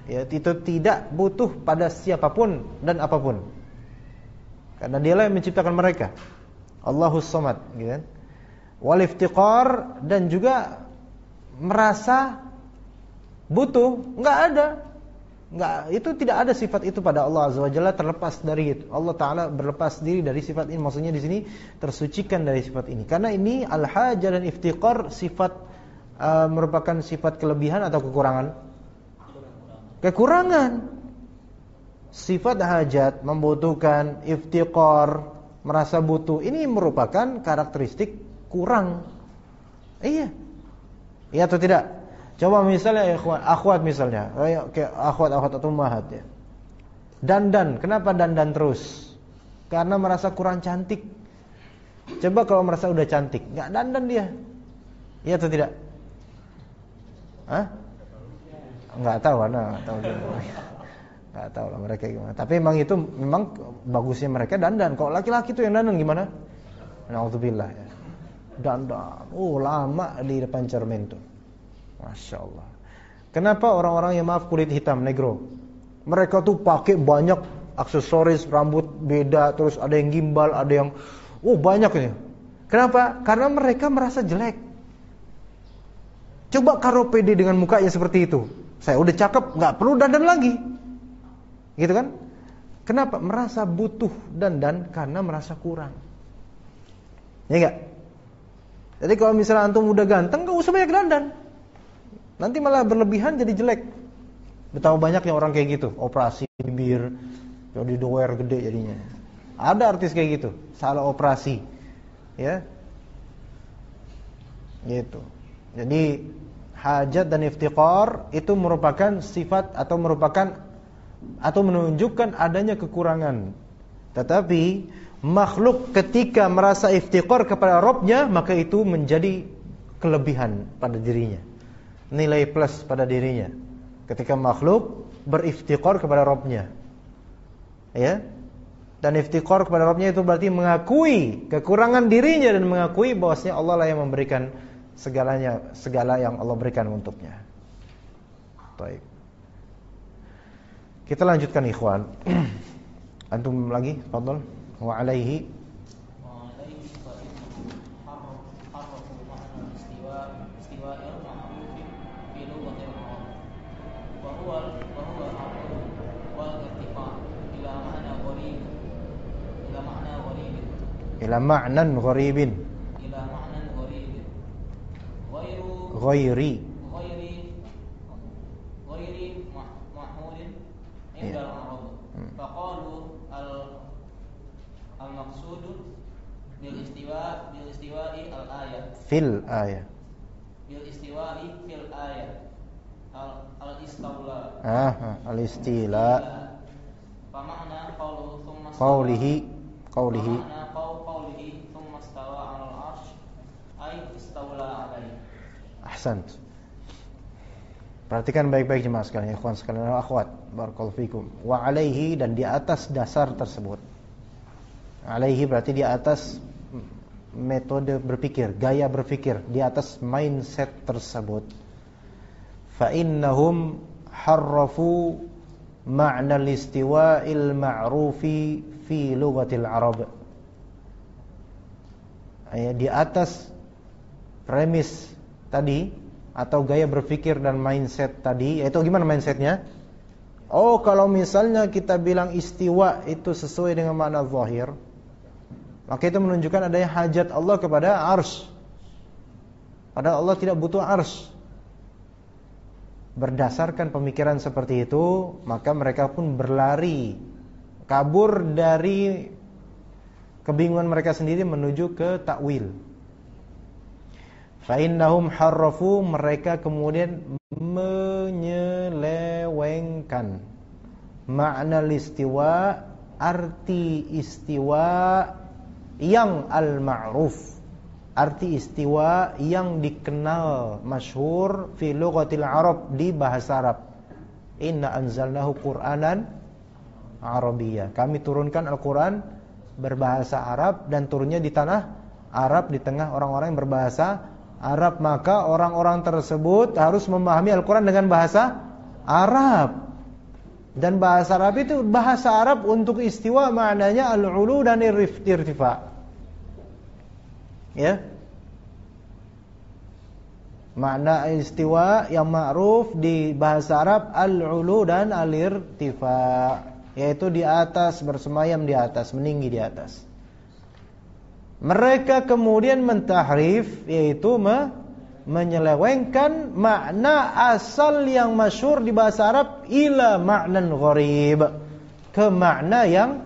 Ya, itu tidak butuh pada siapapun dan apapun. Karena dialah yang menciptakan mereka. Allahus Samad, gitu kan? Wal iftiqar, dan juga merasa butuh, enggak ada. Enggak, itu tidak ada sifat itu pada Allah Azza wa Jalla, terlepas dari itu. Allah Taala berlepas diri dari sifat ini. Maksudnya di sini tersucikan dari sifat ini. Karena ini al-hajah dan iftiqar sifat merupakan sifat kelebihan atau kekurangan? Kekurangan. Sifat hajat, membutuhkan, iftiqar, merasa butuh, ini merupakan karakteristik kurang. Iya. Iya atau tidak? Coba misalnya akhwat misalnya, kayak akhwat atau ummahat ya. Dandan, kenapa dandan terus? Karena merasa kurang cantik. Coba kalau merasa udah cantik, enggak dandan dia. Iya atau tidak? Hah? Enggak tahu, enggak tahu. Enggak tahu lah mereka gimana. Tapi memang bagusnya mereka dandan. Kalau laki-laki tuh yang dandan gimana? Nauzubillah ya. Dandan. Lama di depan cermin tuh. Masya Allah. Kenapa orang-orang yang kulit hitam, negro, mereka tuh pakai banyak aksesoris, rambut beda, terus ada yang gimbal, ada yang banyak ini. Kenapa? Karena mereka merasa jelek. Coba karo pede dengan mukanya seperti itu. Saya udah cakep, nggak perlu dandan lagi. Gitu kan? Kenapa? Merasa butuh dandan karena merasa kurang. Ya enggak? Jadi kalau misalnya antum udah ganteng, enggak usah banyak dandan. Nanti malah berlebihan jadi jelek. Betapa banyaknya orang kayak gitu, operasi bibir, jadi doer gede jadinya. Ada artis kayak gitu, salah operasi. Ya. Gitu. Jadi hajat dan iftiqar itu merupakan sifat atau menunjukkan adanya kekurangan. Tetapi makhluk ketika merasa iftiqar kepada Rabbnya, maka itu menjadi kelebihan pada dirinya, nilai plus pada dirinya. Ketika makhluk beriftiqar kepada Rabbnya, ya, dan iftiqar kepada Rabbnya itu berarti mengakui kekurangan dirinya dan mengakui bahwasanya Allah lah yang memberikan segala yang Allah berikan untuknya. Baik. Kita lanjutkan ikhwan. Antum lagi, fadhal. Wa alaihi ila ma'nan gharibin ghairi mahmudin inda al-arab faqalu al-maqsud bil istiwa'i al-ayat fil ayat al-istawla al-istila fa ma'na qawlihi thumma istawa 'ala al-'arsy ay istawla 'alaihi. Ahsant. Perhatikan baik-baik jemaah sekalian, ikhwan sekalian, akhwat, barakallahu fikum. Wa alaihi, dan di atas dasar tersebut. Alaihi berarti di atas metode berpikir, gaya berpikir, di atas mindset tersebut. Fa innahum harrafu ma'na al-istiwa'il ma'rufi fi lughatil Arab. Di atas premis tadi atau gaya berpikir dan mindset tadi, yaitu gimana mindsetnya? Kalau misalnya kita bilang istiwa itu sesuai dengan makna zahir, maka itu menunjukkan adanya hajat Allah kepada arsy. Padahal Allah tidak butuh arsy. Berdasarkan pemikiran seperti itu, maka mereka pun berlari, kabur dari kebingungan mereka sendiri menuju ke takwil. Fa innahum harrafu, mereka kemudian menyelewengkan makna istiwa, arti istiwa yang al-ma'ruf, arti istiwa yang dikenal masyhur fi lughatil Arab, di bahasa Arab. Inna anzalnahu Qur'anan Arabiyya, kami turunkan Al-Quran berbahasa Arab dan turunnya di tanah Arab, di tengah orang-orang yang berbahasa Arab. Maka orang-orang tersebut harus memahami Al-Quran dengan bahasa Arab. Dan bahasa Arab itu bahasa Arab untuk istiwa maknanya al-ulu dan irtifa. Ya. Makna istiwa yang ma'ruf di bahasa Arab al-ulu dan al-irtifa, yaitu di atas, bersemayam di atas, meninggi di atas. Mereka kemudian mentahrif, yaitu menyelewengkan makna asal yang masyhur di bahasa Arab ila ma'nan gharib, ke makna yang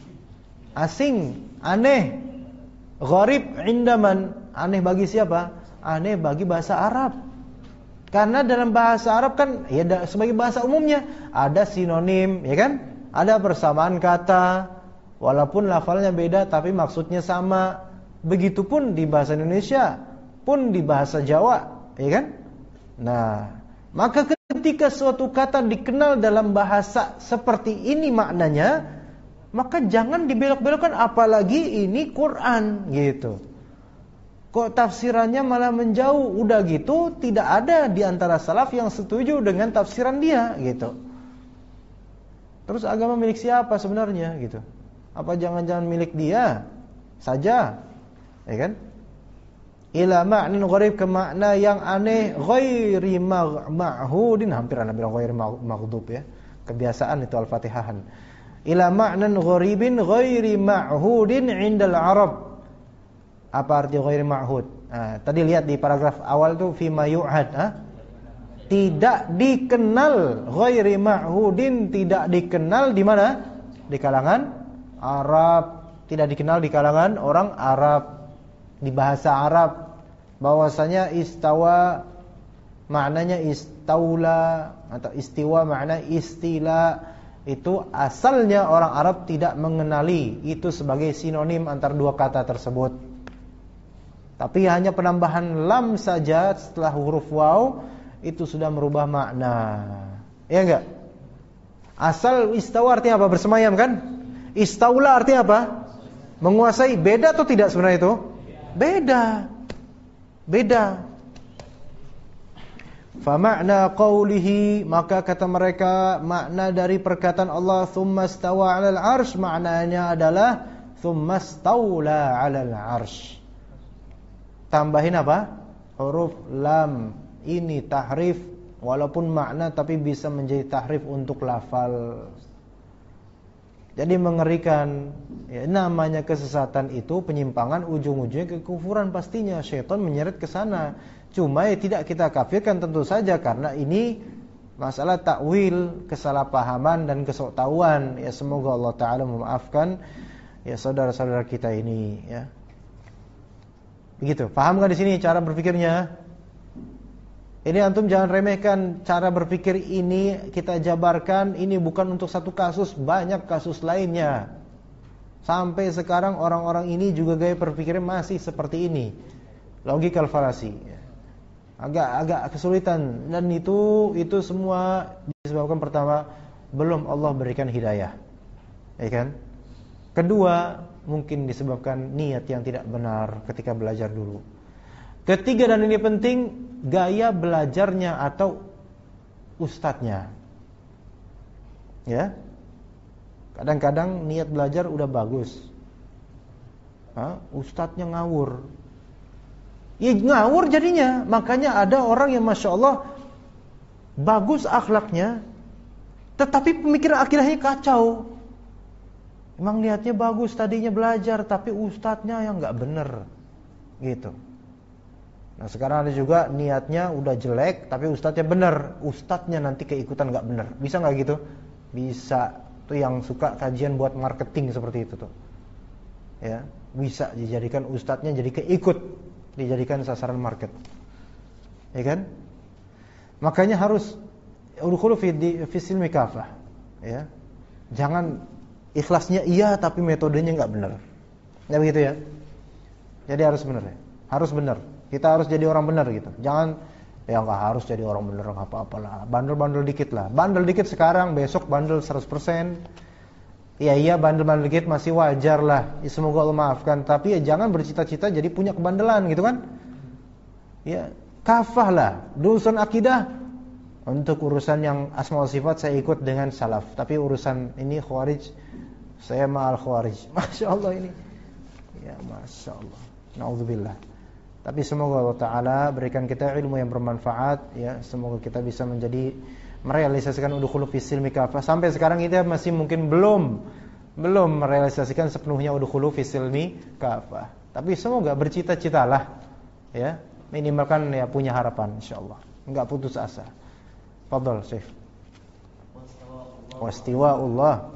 asing, aneh. Gharib indaman, aneh bagi siapa? Aneh bagi bahasa Arab. Karena dalam bahasa Arab kan ya sebagai bahasa umumnya ada sinonim, ya kan? Ada persamaan kata, walaupun lafalnya beda tapi maksudnya sama. Begitupun di bahasa Indonesia, pun di bahasa Jawa, ya kan? Nah, maka ketika suatu kata dikenal dalam bahasa seperti ini maknanya, maka jangan dibelok-belokkan, apalagi ini Quran gitu. Kok tafsirannya malah menjauh? Udah gitu tidak ada di antara salaf yang setuju dengan tafsiran dia gitu. Terus agama milik siapa sebenarnya gitu? Apa jangan-jangan milik dia saja? Ya kan? Ila ma'nin gharib, ke makna yang aneh, ghairi ma'hudin, hampir ana bilang ghairi maghdub ya. Kebiasaan itu al-Fatihahan. Ila ma'nan gharibin ghairi ma'hudin 'indal Arab. Apa arti ghairi ma'hud? Nah, tadi lihat di paragraf awal tuh fi ma yu'had, tidak dikenal, ghairi ma'hudin tidak dikenal di mana? Di kalangan Arab, tidak dikenal di kalangan orang Arab. Di bahasa Arab bahwasanya istawa maknanya istaula atau istiwa makna istila, itu asalnya orang Arab tidak mengenali itu sebagai sinonim antara dua kata tersebut. Tapi hanya penambahan lam saja setelah huruf waw itu sudah merubah makna. Ya enggak? Asal istawa artinya apa? Bersemayam kan? Istaula artinya apa? Menguasai. Beda atau tidak sebenarnya itu? Beda. Fa makna qawlihi, maka kata mereka makna dari perkataan Allah tsumma stawa 'alal 'arsy, maknanya adalah tsumma staula 'alal 'arsy. Tambahin apa? Huruf lam. Ini tahrif, walaupun makna tapi bisa menjadi tahrif untuk lafal. Jadi mengerikan. Ya, namanya kesesatan itu penyimpangan, ujung-ujungnya kekufuran pastinya. Syaitan menyeret ke sana. Cuma ya tidak kita kafirkan tentu saja, karena ini masalah takwil, kesalahpahaman dan kesoktahuan. Ya, semoga Allah Ta'ala memaafkan ya saudara-saudara kita ini ya. Begitu. Paham kan di sini cara berpikirnya? Ini antum jangan remehkan cara berpikir ini, kita jabarkan ini bukan untuk satu kasus, banyak kasus lainnya. Sampai sekarang orang-orang ini juga gaya berpikirnya masih seperti ini. Logikal falasi. Agak kesulitan, dan itu semua disebabkan pertama belum Allah berikan hidayah. Ya kan? Kedua, mungkin disebabkan niat yang tidak benar ketika belajar dulu. Ketiga, dan ini penting, gaya belajarnya atau ustadznya. Ya. Kadang-kadang niat belajar udah bagus, ustadznya ngawur. Ya ngawur jadinya. Makanya ada orang yang Masya Allah bagus akhlaknya, tetapi pemikiran akidahnya kacau. Emang niatnya bagus, tadinya belajar, tapi ustadznya yang gak bener gitu. Nah sekarang ada juga niatnya udah jelek, tapi ustadznya bener, ustadznya nanti keikutan gak bener. Bisa gak gitu? Bisa. Tuh yang suka kajian buat marketing seperti itu tuh. Ya, bisa dijadikan ustadznya jadi keikut, dijadikan sasaran market. Ya kan? Makanya harus udkhulu fi silmi kafah. Ya. Jangan ikhlasnya iya tapi metodenya enggak benar. Ya begitu ya. Jadi harus benar ya. Harus benar. Kita harus jadi orang benar gitu. Jangan ya enggak harus jadi orang benar, enggak apa-apalah. Bandel-bandel dikit lah. Bandel dikit sekarang, besok bandel 100%. Iya bandel-bandel dikit masih wajar lah. Ya, semoga Allah maafkan. Tapi ya jangan bercita-cita jadi punya kebandelan gitu kan. Ya, kafah lah. Urusan akidah Untuk urusan yang asma wa sifat saya ikut dengan salaf, tapi urusan ini khawarij saya ma'al khawarij. Masya Allah ini. Ya Masya Allah. Na'udzubillah. Tapi semoga Allah Ta'ala berikan kita ilmu yang bermanfaat, ya. Semoga kita bisa menjadi merealisasikan udkhulu fi silmi kafah. Sampai sekarang kita masih mungkin belum merealisasikan sepenuhnya udkhulu fi silmi kafah. Tapi semoga bercita-citalah, ya. Minimalkan ya punya harapan insyaallah. Enggak putus asa. Fadhal Syekh. Wastiwa'ullah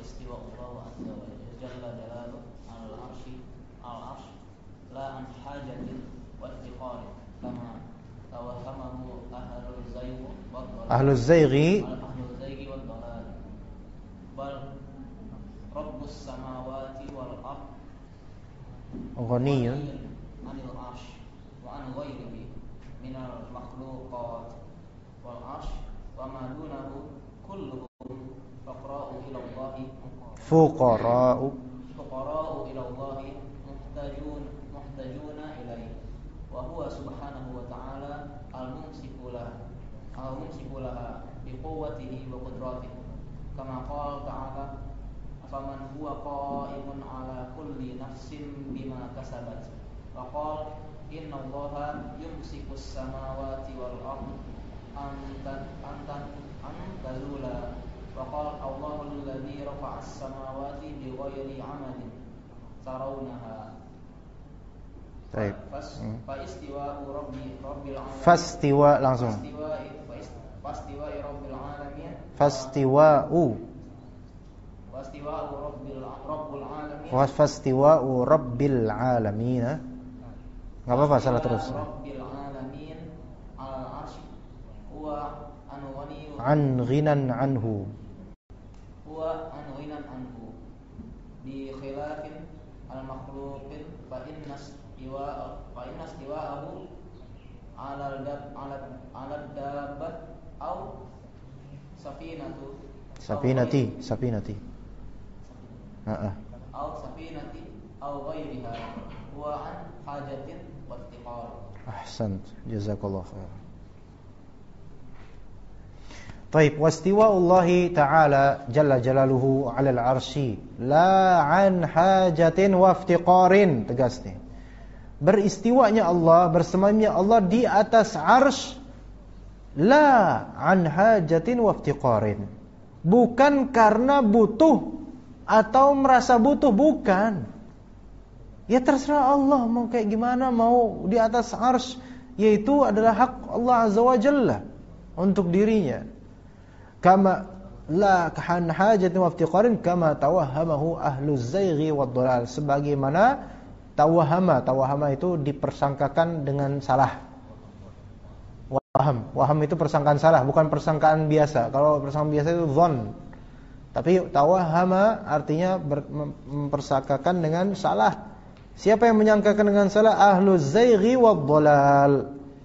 jalla jalaluhu 'alal 'arsy la an hajatin wa iftiqar kama tawahhamahu ahluz zayghi wad dalal bal rabbus samawati wal ard ghaniyun 'anil 'arsy wa an ghairihi minal makhluqat wal 'arsy wa ma dunahu kulluhum faqra'u ila Allahi fuqara'u ila Allahi muhtajuna ilaihi wa huwa subhanahu wa ta'ala al-mumsiku laha bi quwwatihi wa qudratihi kama qala ta'ala afaman huwa qa'imun ala kulli nafsin bima kasabat wa qala inna Allaha yumsikus samawati wal ardh an tazula wa qala Allahu alladhi rafa'as samawati bighairi 'amadin tarawunaha. Baik. Fastiwa rabbil alamin. Fastiwa langsung. Fastiwa rabbil alamin. Fastiwa'u rabbul alamin. Fastiwa'u rabbil alamin. Enggak apa-apa salah terus. Rabbil alamin al-'arsy huwa an ghinan anhu. Huwa an ghinan anhu bi khilafin al-makhluqin fa inna istiwa'ahu 'ala dabbah au safinati au safinati au ghairiha huwa an hajatin wa iftiqar. Ahsant, jazakallahu khair. Baik, wastiwa'ullahi ta'ala jalla jalaluhu 'alal 'arsy la 'an hajatin wa iftiqarin, tegas nih. Beristiwanya Allah, bersemayamnya Allah di atas 'arsy la 'an hajatin wa iftiqarin. Bukan karena butuh atau merasa butuh, bukan. Ya terserah Allah mau kayak gimana, mau di atas 'arsy, yaitu adalah hak Allah Azza wa Jalla untuk dirinya. Kama la kan hajatin wa iftiqarin kama tawahhamahu ahluz zayghi wad dhalal, sebagaimana tawahhama itu dipersangkakan dengan salah. Waham itu persangkaan salah, bukan persangkaan biasa. Kalau persangkaan biasa itu dhon. Tapi tawahhama artinya mempersangkakan dengan salah. Siapa yang menyangkakan dengan salah? Ahluz zayghi wad dhalal.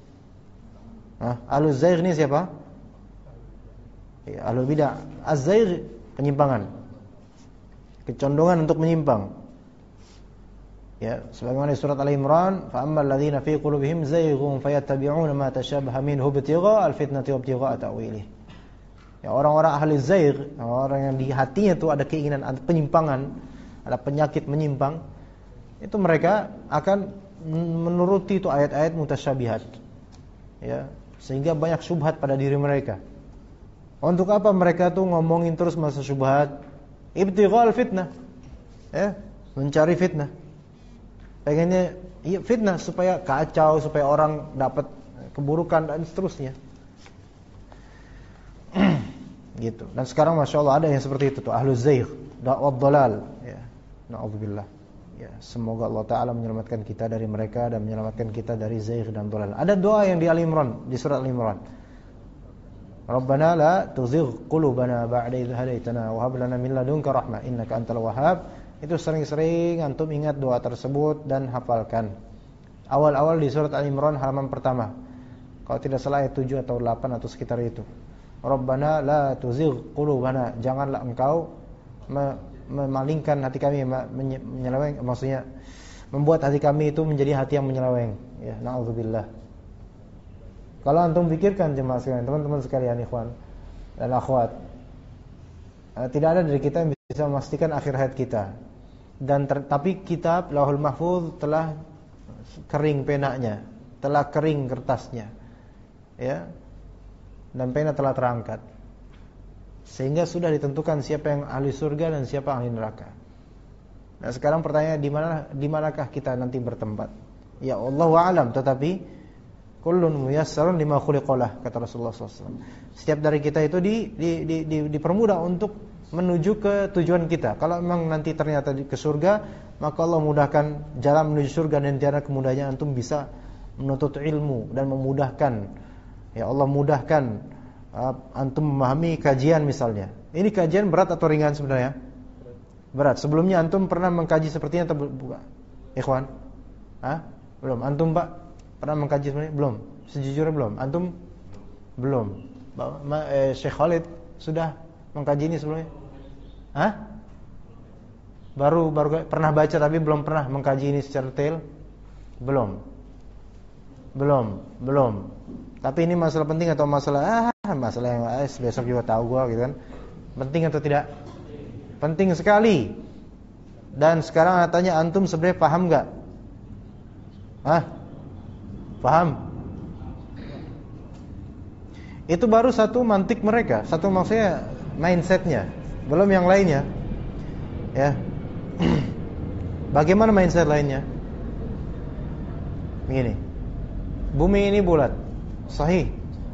Ahluz zaygh ini siapa? Ya, ahlul bidah. Az-zaygh penyimpangan, kecondongan untuk menyimpang. Ya, sebagaimana di surat Al-Imran, fa ammal ladzina fi qulubihim zayghun fayattabi'una ma tashabaha minhu ibtigha'a al-fitnati wa ibtigha'a ta'wilih. Ya, orang-orang ahli zaygh, orang yang di hatinya itu ada keinginan, ada penyimpangan, ada penyakit menyimpang, itu mereka akan menuruti itu ayat-ayat mutasyabihat. Ya, sehingga banyak syubhat pada diri mereka. Untuk apa mereka tuh ngomongin terus masa syubhat? Ibtighal fitnah. Ya, mencari fitnah. Pengennya fitnah supaya kacau, supaya orang dapat keburukan dan seterusnya. Gitu. Dan sekarang Masya Allah ada yang seperti itu tuh, ahluz zaygh wad dhalal. Ya. Na'udzubillah. Ya, semoga Allah Ta'ala menyelamatkan kita dari mereka dan menyelamatkan kita dari zaygh dan dhalal. Ada doa yang di Al-Imran, di surat Al-Imran. Rabbana la tuzigh qulubana ba'da idh hadaitana wa hab lana min ladunka rahmah innaka antal wahhab. Itu sering-sering antum ingat doa tersebut dan hafalkan. Awal-awal di surat Al-Imran halaman pertama. Kalau tidak salah ayat 7 atau 8 atau sekitar itu. Rabbana la tuzigh qulubana, janganlah engkau memalingkan hati kami, menyeleweng, maksudnya membuat hati kami itu menjadi hati yang menyeleweng. Ya, na'udzubillah. Kalau antum pikirkan jemaah sekalian, teman-teman sekalian, ikhwan dan akhwat, tidak ada dari kita yang bisa memastikan akhir hayat kita. Dan tapi kitab Lauhul Mahfuz telah kering penanya, telah kering kertasnya, ya, dan pena telah terangkat, sehingga sudah ditentukan siapa yang ahli surga dan siapa ahli neraka. Nah sekarang pertanyaan di manakah kita nanti bertempat? Ya Allahu a'lam, tetapi kullun muyassarun lima khuliqalah, kata Rasulullah SAW. Setiap dari kita itu dipermudah untuk menuju ke tujuan kita. Kalau memang nanti ternyata ke surga, maka Allah mudahkan jalan menuju surga, dan tiada kemudahannya antum bisa menuntut ilmu dan memudahkan. Ya Allah mudahkan antum memahami kajian misalnya. Ini kajian berat atau ringan sebenarnya? Berat. Sebelumnya antum pernah mengkaji sepertinya atau bukan? Ikhwan? Belum. Antum Pak pernah mengkaji sebenarnya? Belum. Sejujurnya belum. Antum belum. Syekh Khalid sudah mengkaji ini sebelumnya? Baru pernah baca tapi belum pernah mengkaji ini secara detail? Belum. Tapi ini masalah penting atau masalah yang besok juga tahu gua gitu kan. Penting atau tidak? Penting sekali. Dan sekarang tanya antum sebenarnya paham enggak? Paham? Itu baru satu mantik mereka, satu maksudnya mindsetnya, belum yang lainnya. Ya. Bagaimana mindset lainnya? Begini. Bumi ini bulat. Sahih.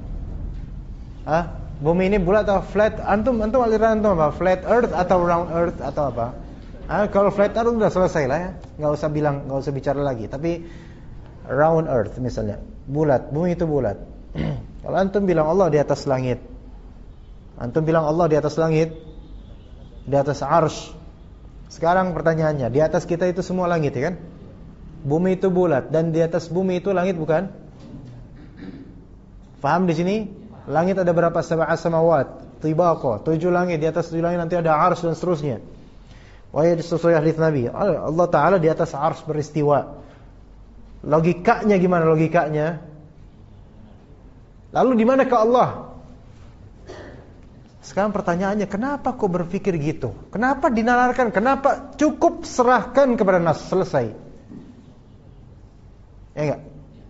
Bumi ini bulat atau flat? Antum aliran antum apa? Flat earth atau round earth atau apa? Kalau flat earth udah selesai lah ya. Enggak usah bicara lagi. Tapi round earth misalnya, bulat, bumi itu bulat. Kalau antum bilang Allah di atas langit, antum bilang Allah di atas langit, di atas arsy. Sekarang pertanyaannya, di atas kita itu semua langit ya kan? Bumi itu bulat dan di atas bumi itu langit bukan? Faham di sini? Langit ada berapa? Sab'a samawat, tibaqa, 7 langit, di atas 7 langit nanti ada arsy dan seterusnya. Wahai sesuai hadis Nabi, Allah Ta'ala di atas arsy beristiwa. Logikanya gimana logikanya? Lalu di manakah Allah? Sekarang pertanyaannya, kenapa kau berpikir gitu? Kenapa dinalarkan? Kenapa cukup serahkan kepada nas, selesai? Ya enggak?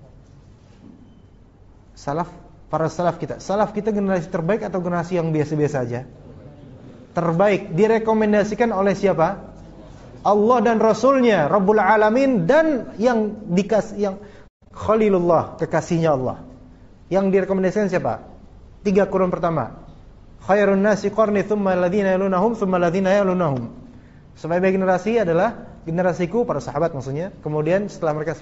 Para salaf kita generasi terbaik atau generasi yang biasa-biasa aja? Terbaik, direkomendasikan oleh siapa? Allah dan Rasulnya, Rabbul Alamin, dan yang Khalilullah, kekasihnya Allah. Yang direkomendasikan siapa? 3 kurun pertama. Khairun nasi qarni thumma alladhina yalunahum thumma alladhina yalunahum. Sebaik-baik generasi adalah generasiku, para sahabat maksudnya. Kemudian setelah mereka.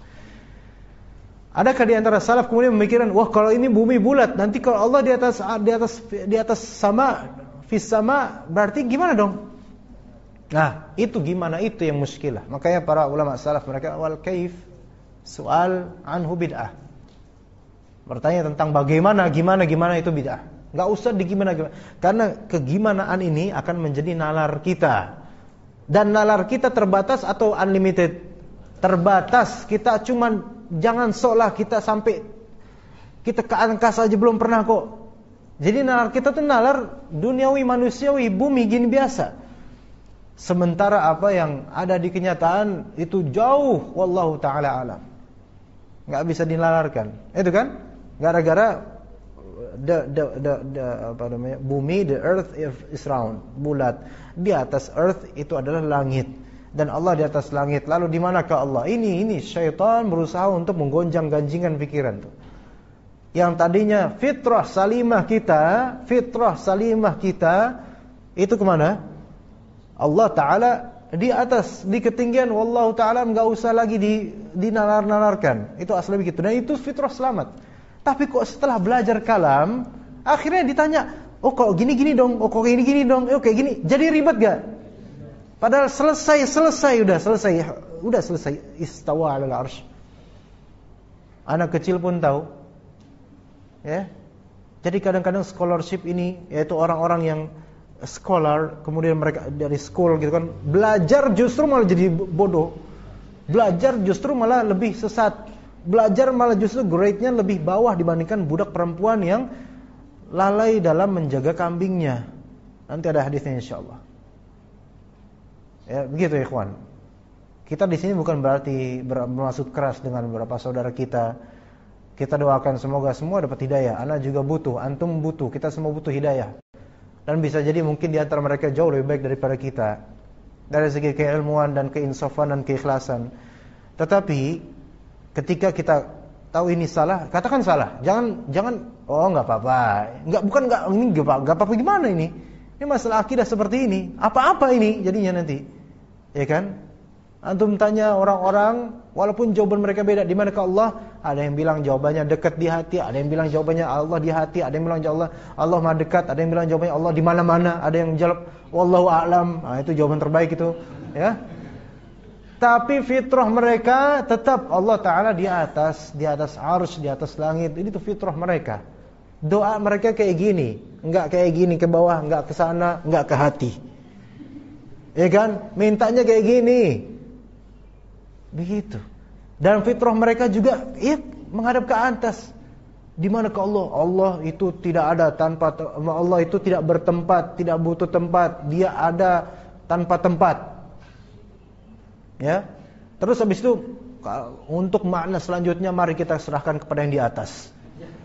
Adakah di antara salaf kemudian memikirkan, wah kalau ini bumi bulat, nanti kalau Allah di atas sama, fis sama, berarti gimana dong? Nah, itu gimana itu yang muskilah. Makanya para ulama salaf mereka wal kaif soal anhu bid'ah. Bertanya tentang bagaimana, gimana itu bid'ah. Enggak usah digimana. Karena kegimanaan ini akan menjadi nalar kita. Dan nalar kita terbatas atau unlimited? Terbatas. Kita cuman jangan seolah kita sampai kita ke angkasa aja belum pernah kok. Jadi nalar kita tuh nalar duniawi, manusiawi, bumi gini biasa. Sementara apa yang ada di kenyataan itu jauh, wallahu taala alam. Enggak bisa dinalarkan. Itu kan? Gara-gara bumi, the earth is round, bulat. Di atas earth itu adalah langit. Dan Allah di atas langit. Lalu di manakah Allah? Ini syaitan berusaha untuk menggonjang-ganjingkan pikiran tuh. Yang tadinya fitrah salimah kita itu kemana? Allah Ta'ala di atas, di ketinggian. Wallahu Ta'ala enggak usah lagi dinalar-nalarkan. Itu asli begitu. Dan itu fitrah selamat. Tapi kok setelah belajar kalam, akhirnya ditanya, oh kok gini-gini dong, oh kok gini-gini dong, oh kayak gini. Jadi ribet gak? Padahal selesai, udah selesai. Istawa 'alal 'arsy. Anak kecil pun tahu. Ya. Jadi kadang-kadang scholarship ini, yaitu orang-orang yang scholar, kemudian mereka dari school gitu kan, belajar justru malah jadi bodoh. Belajar justru malah lebih sesat. belajar malah justru grade-nya lebih bawah dibandingkan budak perempuan yang lalai dalam menjaga kambingnya. Nanti ada hadisnya insyaallah. Ya, begitu ya ikhwan. Kita di sini bukan berarti bermaksud keras dengan beberapa saudara kita. Kita doakan semoga semua dapat hidayah. Ana juga butuh, antum butuh, kita semua butuh hidayah. Dan bisa jadi mungkin di antara mereka jauh lebih baik daripada kita dari segi keilmuan dan keinsafan dan keikhlasan. Tetapi ketika kita tahu ini salah, katakan salah. Jangan oh enggak apa-apa. Enggak apa-apa gimana ini? Ini masalah akidah seperti ini. Apa-apa ini jadinya nanti. Ya kan? Antum tanya orang-orang walaupun jawaban mereka beda, di manakah Allah? Ada yang bilang jawabannya dekat di hati, ada yang bilang jawabannya Allah di hati, ada yang bilang Allah Maha dekat, ada yang bilang jawabannya Allah di mana-mana, ada yang jawab wallahu a'lam. Itu jawaban terbaik itu, ya. Tapi fitrah mereka tetap Allah Ta'ala di atas arsy, di atas langit. Ini tuh fitrah mereka. Doa mereka kayak gini, enggak kayak gini ke bawah, enggak ke sana, enggak ke hati. Ya kan? Mintanya kayak gini. Begitu. Dan fitrah mereka juga menghadap ke atas. Di mana ke Allah? Allah itu tidak ada tanpa Allah itu tidak bertempat, tidak butuh tempat. Dia ada tanpa tempat. Ya. Terus habis itu untuk makna selanjutnya mari kita serahkan kepada yang di atas.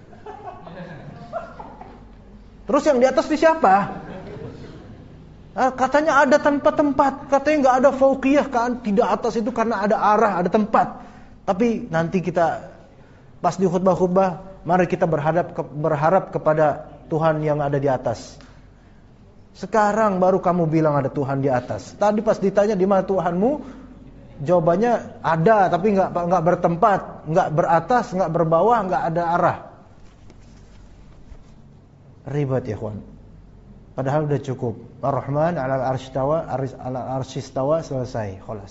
Terus yang di atas itu siapa? Katanya ada tanpa tempat, katanya nggak ada fauqiyah, kan tidak atas itu karena ada arah, ada tempat. Tapi nanti kita pas di khutbah, mari kita berharap kepada Tuhan yang ada di atas. Sekarang baru kamu bilang ada Tuhan di atas. Tadi pas ditanya di mana Tuhanmu, jawabannya ada, tapi nggak bertempat, nggak beratas, nggak berbawah, nggak ada arah. Ribet ya kawan. Padahal udah cukup. Ar-Rahman 'alal arsy istawa, selesai, khalas.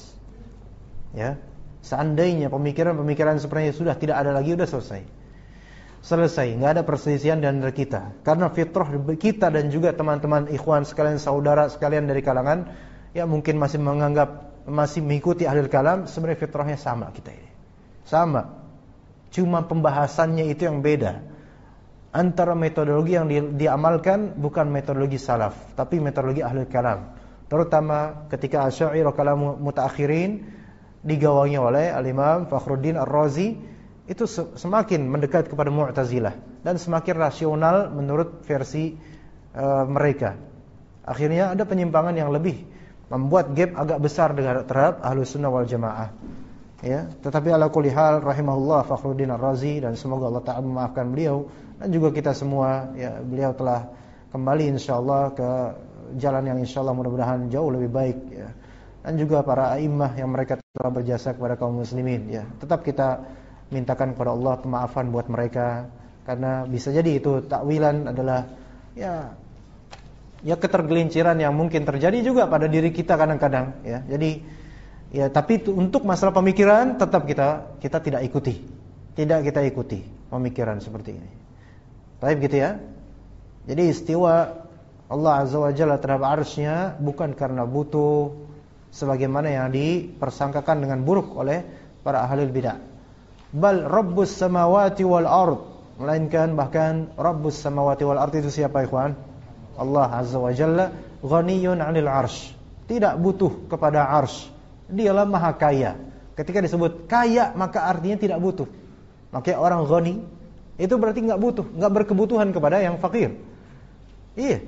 Ya. Seandainya pemikiran seperti ini sudah tidak ada lagi, udah selesai. Selesai, enggak ada perselisihan di antara kita. Karena fitrah kita dan juga teman-teman ikhwan sekalian, saudara sekalian dari kalangan ya mungkin masih mengikuti ahlul kalam, sebenarnya fitrahnya sama kita ini. Sama. Cuma pembahasannya itu yang beda. Antara metodologi yang diamalkan bukan metodologi salaf, tapi metodologi ahlul kalam. Terutama ketika Asy'ariyah kalam mutaakhirin digawangi oleh Al-Imam Fakhruddin Ar-Razi, itu semakin mendekat kepada Mu'tazilah dan semakin rasional menurut versi mereka. Akhirnya ada penyimpangan yang lebih membuat gap agak besar terhadap Ahlus Sunnah wal Jamaah. Ya, tetapi ala kulli hal rahimahullah Fakhruddin Ar-Razi, dan semoga Allah Ta'ala memaafkan beliau dan juga kita semua, ya, beliau telah kembali insyaallah ke jalan yang insyaallah mudah-mudahan jauh lebih baik, ya. Dan juga para a'immah yang mereka telah berjasa kepada kaum muslimin, ya. Tetap kita mintakan kepada Allah pemaafan buat mereka, karena bisa jadi itu takwilan adalah ya ketergelinciran yang mungkin terjadi juga pada diri kita kadang-kadang, ya. Jadi ya, tapi untuk masalah pemikiran tetap kita tidak ikuti. Tidak kita ikuti pemikiran seperti ini. Baik gitu ya. Jadi istiwa Allah Azza wa Jalla terhadap arsy-Nya bukan karena butuh sebagaimana yang dipersangkakan dengan buruk oleh para ahlul bidah. Bal Rabbus samawati wal ard, melainkan bahkan Rabbus samawati wal ard itu siapa ikhwan? Allah Azza wa Jalla ghaniyun 'anil arsy. Tidak butuh kepada arsy. Dialah maha kaya. Ketika disebut kaya maka artinya tidak butuh. Makanya orang ghani itu berarti enggak butuh, enggak berkebutuhan kepada yang fakir. Iya.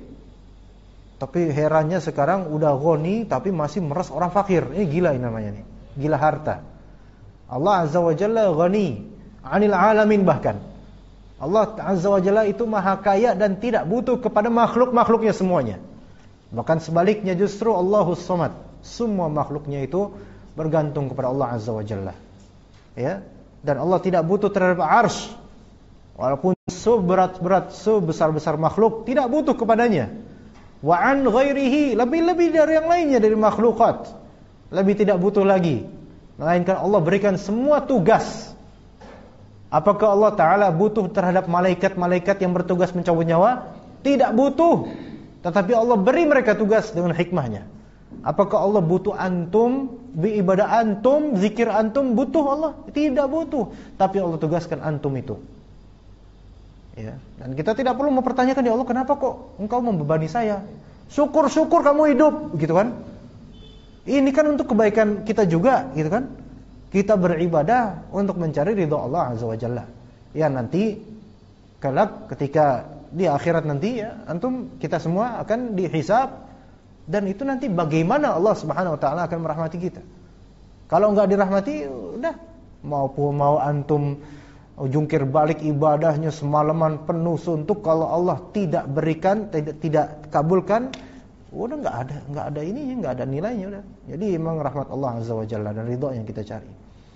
Tapi herannya sekarang udah ghani tapi masih meres orang fakir. Ini gila ini namanya nih. Gila harta. Allah Azza wa Jalla ghani 'anil alamin, bahkan Allah Azza wa Jalla itu maha kaya dan tidak butuh kepada makhluk-makhluknya semuanya. Bahkan sebaliknya justru Allahus Samad, semua makhluknya itu bergantung kepada Allah Azza wa Jalla. Ya, dan Allah tidak butuh terhadap arsy. Walaupun seberat-berat, sebesar-besar makhluk tidak butuh kepadanya. Wa an ghairihi, lebih-lebih dari yang lainnya dari makhlukat. Lebih tidak butuh lagi. Melainkan Allah berikan semua tugas. Apakah Allah Ta'ala butuh terhadap malaikat-malaikat yang bertugas mencabut nyawa? Tidak butuh. Tetapi Allah beri mereka tugas dengan hikmahnya. Apakah Allah butuh antum, ibadah antum, zikir antum butuh Allah? Tidak butuh. Tapi Allah tugaskan antum itu. Ya, dan kita tidak perlu mempertanyakan, ya Allah, kenapa kok engkau membebani saya? Syukur-syukur kamu hidup, gitu kan? Ini kan untuk kebaikan kita juga, gitu kan? Kita beribadah untuk mencari ridha Allah Azza wa Jalla. Ya, nanti kelak ketika di akhirat nanti, ya, antum kita semua akan dihisab, dan itu nanti bagaimana Allah Subhanahu wa taala akan merahmati kita. Kalau enggak dirahmati, udah mau antum jungkir balik ibadahnya semalaman penuh suntuk, kalau Allah tidak berikan, tidak kabulkan, udah enggak ada ininya, enggak ada nilainya udah. Jadi memang rahmat Allah Azza wa Jalla dan ridha yang kita cari.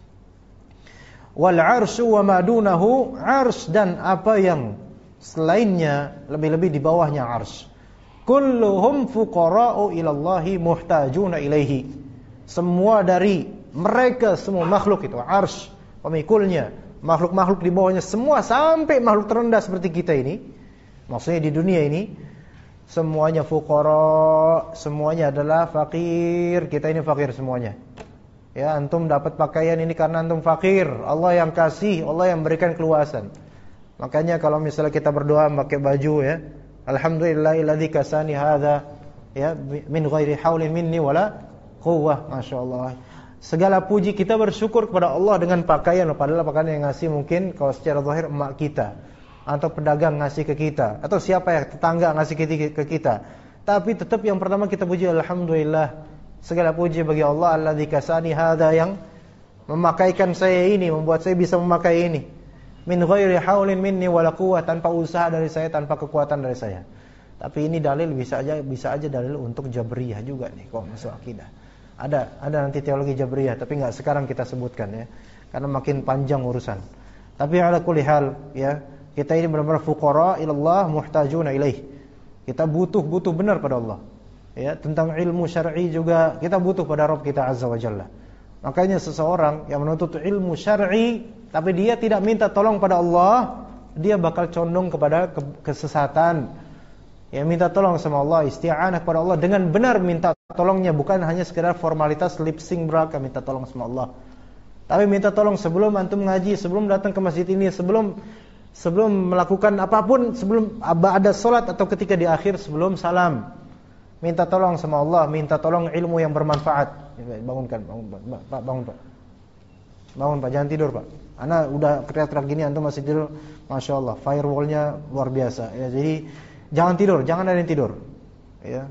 Wal 'arsyu wa ma dunahu, 'arsy dan apa yang selainnya, lebih-lebih di bawahnya 'arsy. Kulluhum fuqara'u ila Allahi muhtajuna ilaihi. Semua dari mereka, semua makhluk itu 'arsy, pemikulnya, makhluk-makhluk di bawahnya semua, sampai makhluk terendah seperti kita ini, maksudnya di dunia ini, semuanya fuqara, semuanya adalah fakir. Kita ini fakir semuanya. Ya, antum dapat pakaian ini karena antum fakir. Allah yang kasih, Allah yang berikan keluasan. Makanya kalau misalnya kita berdoa pakai baju, ya, alhamdulillahilladzi kasani hadza, ya, min ghairi haulin minni wala quwwah, masyaallah. Segala puji kita bersyukur kepada Allah dengan pakaian, padahal pakaian yang ngasih mungkin kalau secara zahir emak kita, atau pedagang ngasih ke kita, atau siapa ya, tetangga ngasih ke kita. Tapi tetap yang pertama kita puji, alhamdulillah, segala puji bagi Allah alladzi kasani hadza, yang memakaikan saya ini, membuat saya bisa memakai ini, min ghairi haulin minni wala quwwah, tanpa usaha dari saya, tanpa kekuatan dari saya. Tapi ini dalil bisa aja dalil untuk Jabriyah juga nih kalau masuk akidah. Ada nanti teologi Jabriyah, tapi enggak sekarang kita sebutkan, ya, karena makin panjang urusan. Tapi ala kulli hal, ya, kita ini benar-benar fuqara ilallah muhtajuna ilaih. Kita butuh benar pada Allah. Ya, tentang ilmu syar'i juga kita butuh pada Rabb kita Azza wa Jalla. Makanya seseorang yang menuntut ilmu syar'i tapi dia tidak minta tolong pada Allah, dia bakal condong kepada kesesatan. Ya, minta tolong sama Allah, isti'anah kepada Allah dengan benar, minta tolongnya bukan hanya sekedar formalitas lip sync belaka minta tolong sama Allah. Tapi minta tolong sebelum antum ngaji, sebelum datang ke masjid ini, sebelum melakukan apapun, sebelum ada salat atau ketika di akhir sebelum salam. Minta tolong sama Allah, minta tolong ilmu yang bermanfaat. Bangun Pak. Bangun Pak, jangan tidur Pak. Ana udah teriak-teriak gini antum masih tidur. Masya Allah, firewallnya luar biasa. Ya, jadi jangan tidur, jangan ada yang tidur. Ya.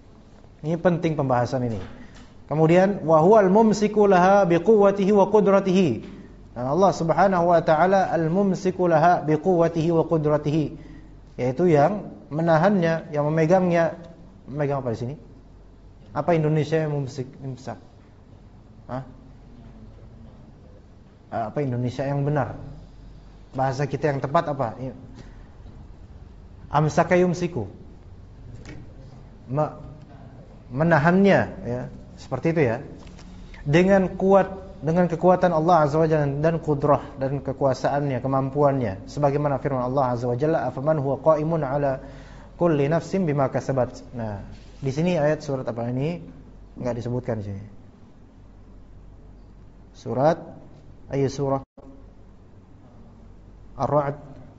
Ini penting pembahasan ini. Kemudian wa huwal mumsiku laha biquwwatihi wa qudratihi. Dan Allah Subhanahu wa taala al-mumsiku laha biquwwatihi wa qudratihi, yaitu yang menahannya, yang memegangnya. Memegang apa di sini? Apa Indonesia yang mumsak? Hah? Apa Indonesia yang benar? Bahasa kita yang tepat apa? Amsaka yumsiku. Menahannya, ya. Seperti itu, ya. Dengan kekuatan Allah Azza wa Jalla dan qudrah dan kekuasaannya, kemampuannya, sebagaimana firman Allah Azza wa Jalla, afaman huwa qa'imun ala kulli nafsin bima kasabat. Nah, di sini ayat surat apa ini? Enggak disebutkan di sini. Surat surah Ar-Ra'd.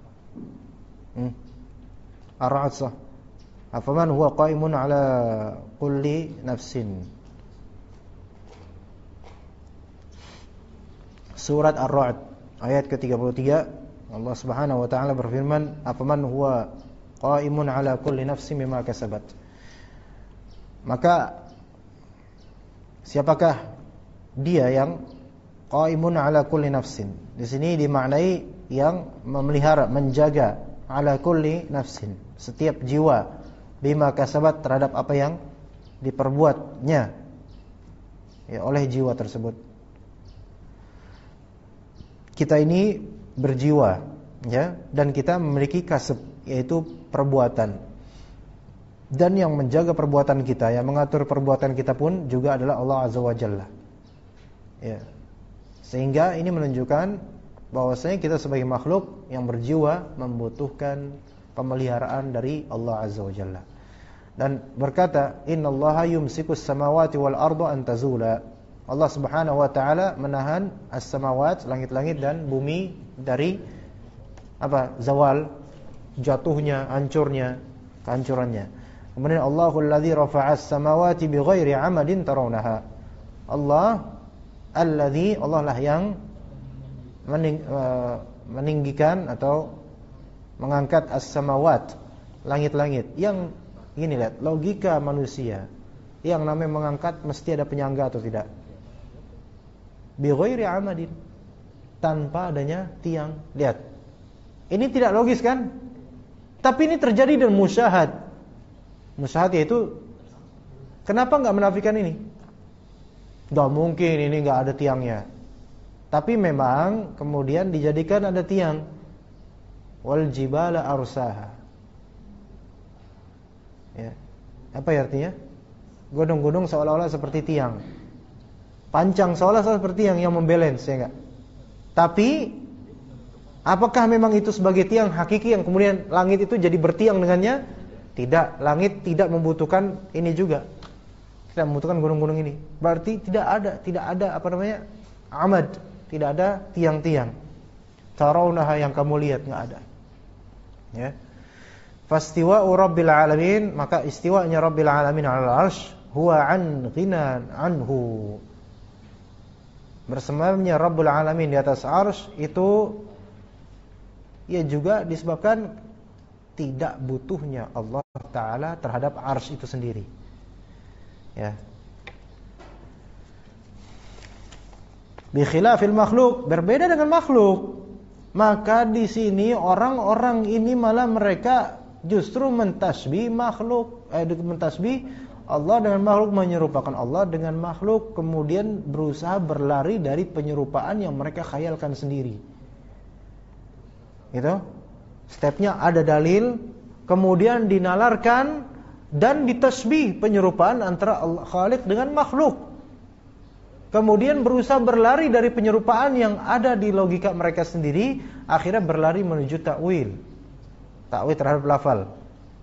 Ar-Ra'd sah. Afaman huwa qa'imun ala kulli nafsin. Surat Ar-Ra'd ayat ke-33, Allah Subhanahu wa taala berfirman, afaman huwa qa'imun ala kulli nafsin bima kasabat. Maka siapakah dia yang qa'imun ala kulli nafsin? Di sini dimaknai yang memelihara, menjaga, ala kulli nafsin, setiap jiwa, bima kasabat, terhadap apa yang diperbuatnya, ya, oleh jiwa tersebut. Kita ini berjiwa, ya, dan kita memiliki kasab, yaitu perbuatan. Dan yang menjaga perbuatan kita, yang mengatur perbuatan kita pun juga adalah Allah Azza wa Jalla. Ya. Sehingga ini menunjukkan bahwasanya kita sebagai makhluk yang berjiwa membutuhkan pemeliharaan dari Allah Azza wa Jalla. dan berkata, innallaha yumsikus samawati wal arda an tazula. Allah Subhanahu wa taala menahan as-samawat, langit-langit dan bumi dari zawal, jatuhnya, hancurnya, kehancurannya. Kemudian Allahul ladzi rafa'as samawati bighairi 'amadin tarawnaha. Allah alladzi, Allah lah yang meninggikan atau mengangkat as-samawat, langit-langit. Yang gini lihat, logika manusia. Yang namanya mengangkat mesti ada penyangga atau tidak? Bighairi 'amadin, tanpa adanya tiang. Lihat. Ini tidak logis kan? Tapi ini terjadi dan musyahad. Musyahad yaitu, kenapa enggak menafikan ini? Enggak mungkin ini enggak ada tiangnya. Tapi memang kemudian dijadikan ada tiang. Wal jibala arsaha. Ya. Apa artinya? Gunung-gunung seolah-olah seperti tiang. Pancang seolah-olah seperti tiang yang membalance, ya enggak? Tapi apakah memang itu sebagai tiang hakiki yang kemudian langit itu jadi bertiang dengannya? Tidak, langit tidak membutuhkan ini juga. Tidak membutuhkan gunung-gunung ini. Berarti tidak ada amad, tidak ada tiang-tiang. Tarawnaha yang kamu lihat, enggak ada. Ya. Fastiwa'u Rabbil alamin, maka istiwa'nya Rabbil alamin 'alal 'arsy huwa an ghinan anhu. Bersemayamnya Rabbul alamin di atas 'arsy itu ya juga disebabkan tidak butuhnya Allah Ta'ala terhadap arsy itu sendiri. Ya. Bikhilafil makhluk, berbeda dengan makhluk. Maka di sini orang-orang ini malah mereka justru mentasbih makhluk, mentasbih Allah dengan makhluk, menyerupakan Allah dengan makhluk, kemudian berusaha berlari dari penyerupaan yang mereka khayalkan sendiri. Gitu? Stepnya ada dalil, kemudian dinalarkan dan ditasbih penyerupaan antara Allah Khaliq dengan makhluk. Kemudian berusaha berlari dari penyerupaan yang ada di logika mereka sendiri, akhirnya berlari menuju takwil. Takwil terhadap lafal.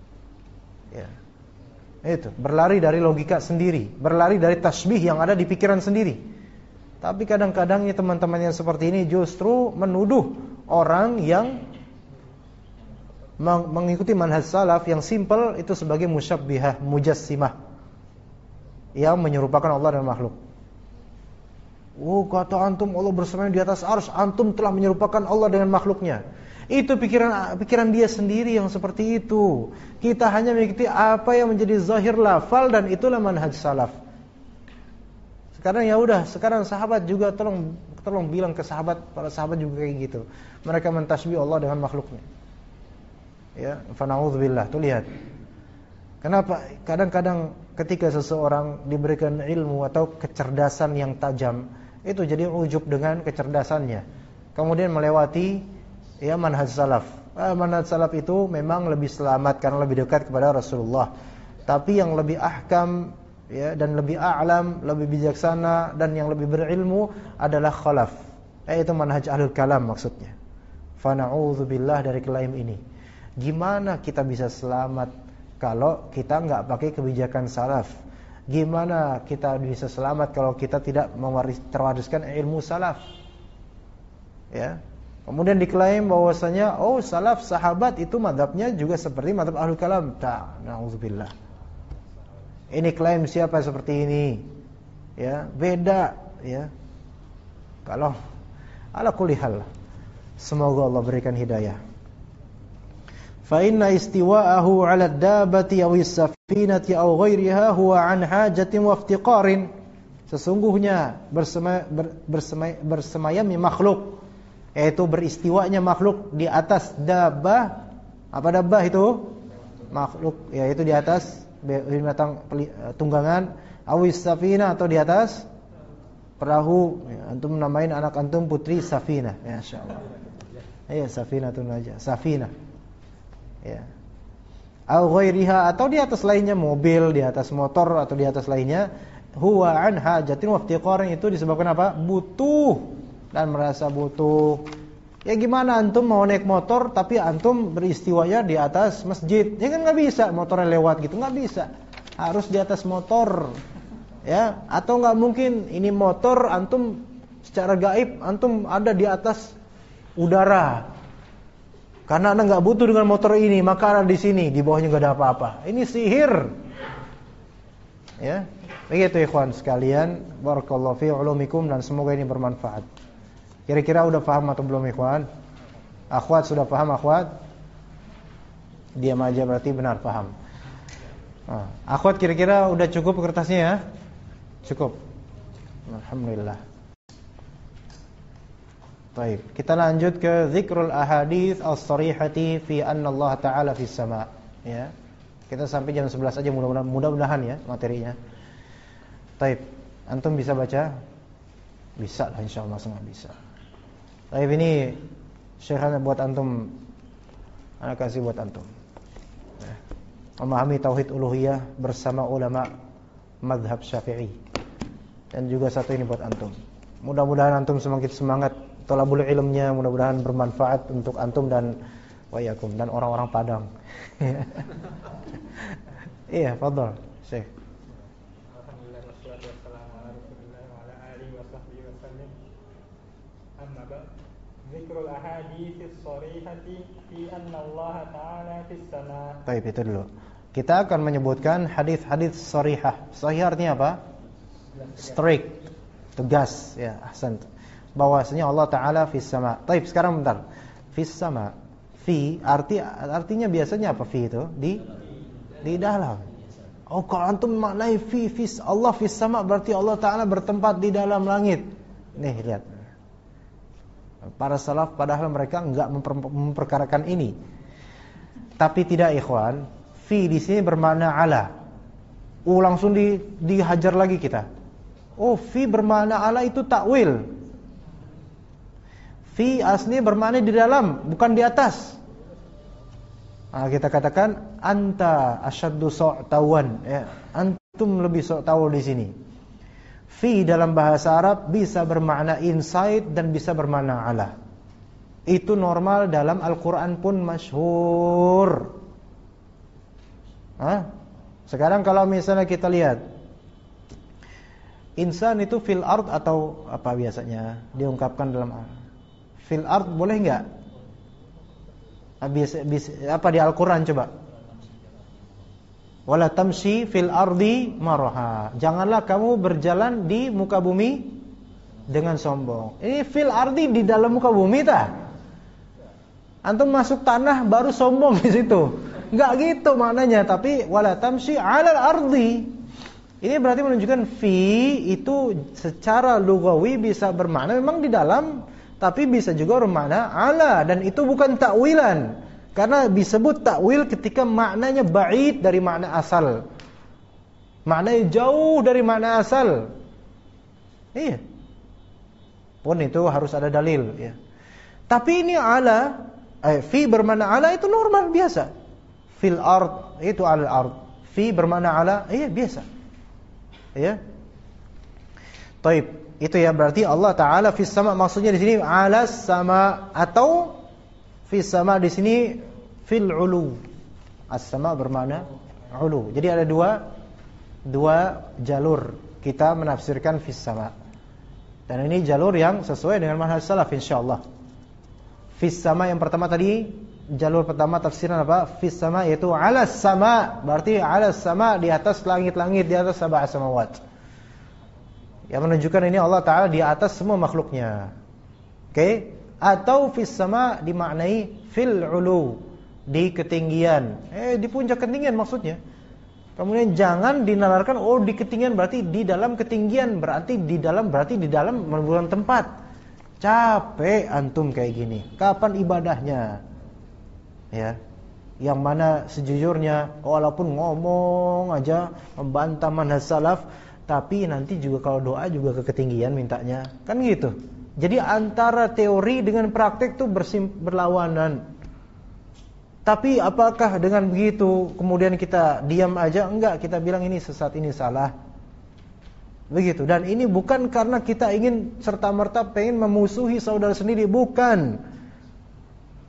Ya. Itu, berlari dari logika sendiri, berlari dari tasbih yang ada di pikiran sendiri. Tapi kadang-kadangnya teman-teman yang seperti ini justru menuduh orang yang mengikuti manhaj salaf yang simpel itu sebagai musyabbihah, mujassimah, yang menyerupakan Allah dan makhluk. Oh, kata antum Allah bersemayam di atas arsy, antum telah menyerupakan Allah dengan makhluknya. Itu pikiran dia sendiri yang seperti itu. Kita hanya mengikuti apa yang menjadi zahir lafal dan itulah manhaj salaf. Sekarang ya udah, sekarang sahabat juga tolong bilang ke sahabat, para sahabat juga kayak gitu. Mereka mentasbih Allah dengan makhluknya. Ya, fa na'udzubillah. Tuh lihat. Kenapa kadang-kadang ketika seseorang diberikan ilmu atau kecerdasan yang tajam, itu jadi ujub dengan kecerdasannya. Kemudian melewati manhaj salaf. Manhaj salaf itu memang lebih selamat karena lebih dekat kepada Rasulullah. Tapi yang lebih ahkam dan lebih a'lam, lebih bijaksana dan yang lebih berilmu adalah khalaf. Yaitu manhaj ahlul kalam maksudnya. Fa na'udzubillah dari klaim ini. Gimana kita bisa selamat kalau kita enggak pakai kebijakan salaf? Gimana kita bisa selamat kalau kita tidak terwariskan ilmu salaf? Ya. Kemudian diklaim bahwasanya salaf sahabat itu mazhabnya juga seperti mazhab ahlul kalam. Na'udzubillah. Ini klaim siapa seperti ini? Ya, beda ya. Kalau ala kulli hal, semoga Allah berikan hidayah. Fa inna istiwa'ahu 'ala ad-dabbati aw as-safinati aw ghairiha huwa 'an hajatin wa iftiqarin. Sesungguhnya bersemayamnya makhluk, yaitu beristiwanya makhluk di atas dabbah. Apa dabbah itu? Makhluk, yaitu di atas binatang tunggangan, aw as-safina atau di atas perahu. Antum namain anak antum putri Safina, masyaallah. Ya, Safinatun Najah, Safina. Ya. Au ghairiha atau di atas lainnya, mobil, di atas motor atau di atas lainnya, huwa an hajatin wa iftiqarin, itu disebabkan apa? Butuh dan merasa butuh. Ya gimana antum mau naik motor tapi antum beristiwanya di atas masjid? Ya kan nggak bisa, motornya lewat gitu, nggak bisa. Harus di atas motor. Ya, atau nggak mungkin ini motor antum secara gaib antum ada di atas udara. Karena Anda nggak butuh dengan motor ini, maka ada di sini, di bawahnya nggak ada apa-apa. Ini sihir. Ya. Begitu ikhwan sekalian, barakallahu fi ulumikum dan semoga ini bermanfaat. Kira-kira udah paham atau belum ikhwan? Akhwat sudah paham akhwat? Diam aja berarti benar paham. Akhwat kira-kira udah cukup kertasnya ya? Cukup. Alhamdulillah. Baik, kita lanjut ke zikrul ahadits as-sharihati fi anna Allah Ta'ala fis sama'. Ya. Kita sampai jam 11 aja mudah-mudahan ya materinya. Baik, antum bisa baca? Bisa lah insyaallah, masa enggak bisa. Baik, ini Syekhana buat antum. Ana kasih buat antum. Memahami tauhid uluhiyah bersama ulama mazhab Syafi'i. Dan juga satu ini buat antum. Mudah-mudahan antum semakin semangat thalabul ilmnya, mudah-mudahan bermanfaat untuk antum dan wayakum dan orang-orang Padang. Iya, fadhal, Syekh. Alhamdulillah wassalatu wassalamu ala Rasulillah wa ala alihi wa sahbihi wa sallam. Amma ba'd. Zikrul ahadits as-sharihati fi anna Allah Ta'ala fis sama'. Baik, itu dulu. Kita akan menyebutkan hadis-hadis sharihah. Sahih artinya apa? Strict, tegas, ya, ahsan. Bahwasanya Allah Ta'ala fis sama'. Baik, sekarang bentar. Fis sama'. Fi artinya biasanya apa fi itu? Di dalam. Oh, kalau antum maknai fis Allah fis sama' berarti Allah Ta'ala bertempat di dalam langit. Nih, lihat. Para salaf padahal mereka enggak memperkarakan ini. Tapi tidak ikhwan, fi di sini bermakna ala. Langsung dihajar lagi kita. Oh, fi bermakna ala itu takwil. Fi asli bermakna di dalam, bukan di atas. Kita katakan anta asyaddu so'tawan, ya. Antum lebih sok tahu di sini. Fi dalam bahasa Arab bisa bermakna inside dan bisa bermakna ala. Itu normal dalam Al-Quran pun masyhur. Sekarang kalau misalnya kita lihat insan itu fil ard atau apa biasanya diungkapkan dalam fil ard boleh enggak? Apa di Al-Quran coba? Wala tamshi fil ardi maraha. Janganlah kamu berjalan di muka bumi dengan sombong. Ini fil ardi di dalam muka bumi tah? Antum masuk tanah baru sombong di situ. Enggak gitu maknanya, tapi wala tamshi 'alal ardi. Ini berarti menunjukkan fi itu secara lugawi bisa bermakna memang di dalam, tapi bisa juga bermakna ala, dan itu bukan takwilan. Karena disebut takwil ketika maknanya ba'id dari makna asal. Maknanya jauh dari makna asal. Iya. Pun itu harus ada dalil, ya. Tapi ini ala, fi bermakna ala itu normal biasa. Fil ard itu al ard. Fi bermakna ala, iya biasa. Ya. Taib, itu ya berarti Allah Ta'ala fis sama, maksudnya di sini ala sama, atau fis sama di sini fil ulu. As-sama bermakna ulu. Jadi ada dua jalur kita menafsirkan fis sama. Dan ini jalur yang sesuai dengan manhaj salaf insyaallah. Fis sama yang pertama tadi, jalur pertama tafsiran apa? Fis sama yaitu ala sama, berarti ala sama di atas langit-langit, di atas sab'a samawat. Yang menunjukkan ini Allah Ta'ala di atas semua makhluknya. Oke? Atau fis sama dimaknai fil ulu, di ketinggian. Di puncak ketinggian maksudnya. Kemudian jangan dinalarkan oh di ketinggian berarti di dalam ketinggian, berarti di dalam bukan tempat. Capek antum kayak gini. Kapan ibadahnya? Ya. Yang mana sejujurnya walaupun ngomong aja membantah manhaj salaf, tapi nanti juga kalau doa juga ke ketinggian mintanya. Kan gitu. Jadi antara teori dengan praktek itu berlawanan. Tapi apakah dengan begitu kemudian kita diam aja? Enggak, kita bilang ini sesat, ini salah. Begitu. Dan ini bukan karena kita ingin serta-merta pengen memusuhi saudara sendiri, bukan.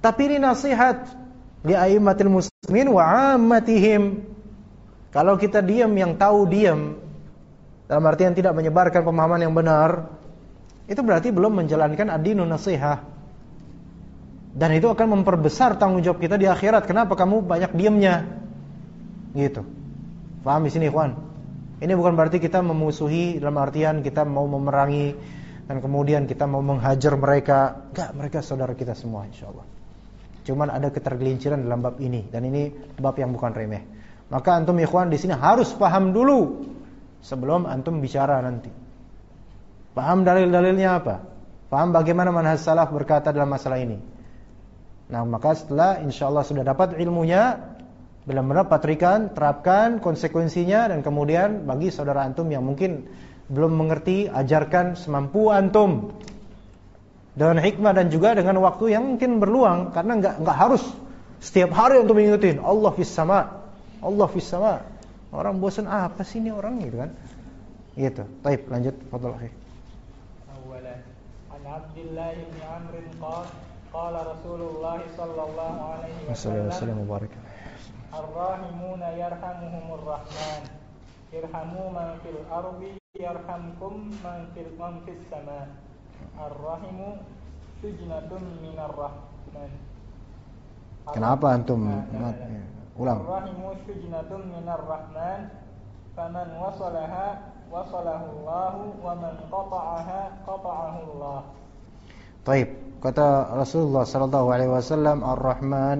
Tapi ini nasihat li a'immatil muslimin wa 'ammatihim. Kalau kita diam, yang tahu diam, dalam artian tidak menyebarkan pemahaman yang benar, itu berarti belum menjalankan ad-dinun nasihah. Dan itu akan memperbesar tanggung jawab kita di akhirat. Kenapa kamu banyak diamnya? Gitu. Paham di sini, ikhwan? Ini bukan berarti kita memusuhi dalam artian kita mau memerangi dan kemudian kita mau menghajar mereka. Enggak, mereka saudara kita semua insyaallah. Cuman ada ketergelinciran dalam bab ini, dan ini bab yang bukan remeh. Maka antum ikhwan di sini harus paham dulu sebelum antum bicara nanti. Paham dalil-dalilnya apa? Paham bagaimana manhaj salaf berkata dalam masalah ini. Nah, maka setelah insyaallah sudah dapat ilmunya, benar-benar patrikan, terapkan konsekuensinya, dan kemudian bagi saudara antum yang mungkin belum mengerti, ajarkan semampu antum dengan hikmah dan juga dengan waktu yang mungkin berluang, karena enggak harus setiap hari untuk mengingetin Allah fis sama, Allah fis sama. Orang bosan, apa sih ini orang gitu kan? Gitu. Baik, lanjut. Fadhal akhi. Awalan, an Abdullah bin Amr qala Rasulullah sallallahu alaihi wasallam Ar-rahimuna yarhamuhumur rahman. Irhamu man fil ardi yarhamkum man fis sama. Ar-rahimu sujnatun minar rahman. Kenapa antum ulang? Ar-rahimu sujnatun minar rahman. Faman wasalaha wasalahu Allah wa man qata'aha qata'ahu Allah. Baik, kata Rasulullah sallallahu alaihi wasallam, Ar-Rahman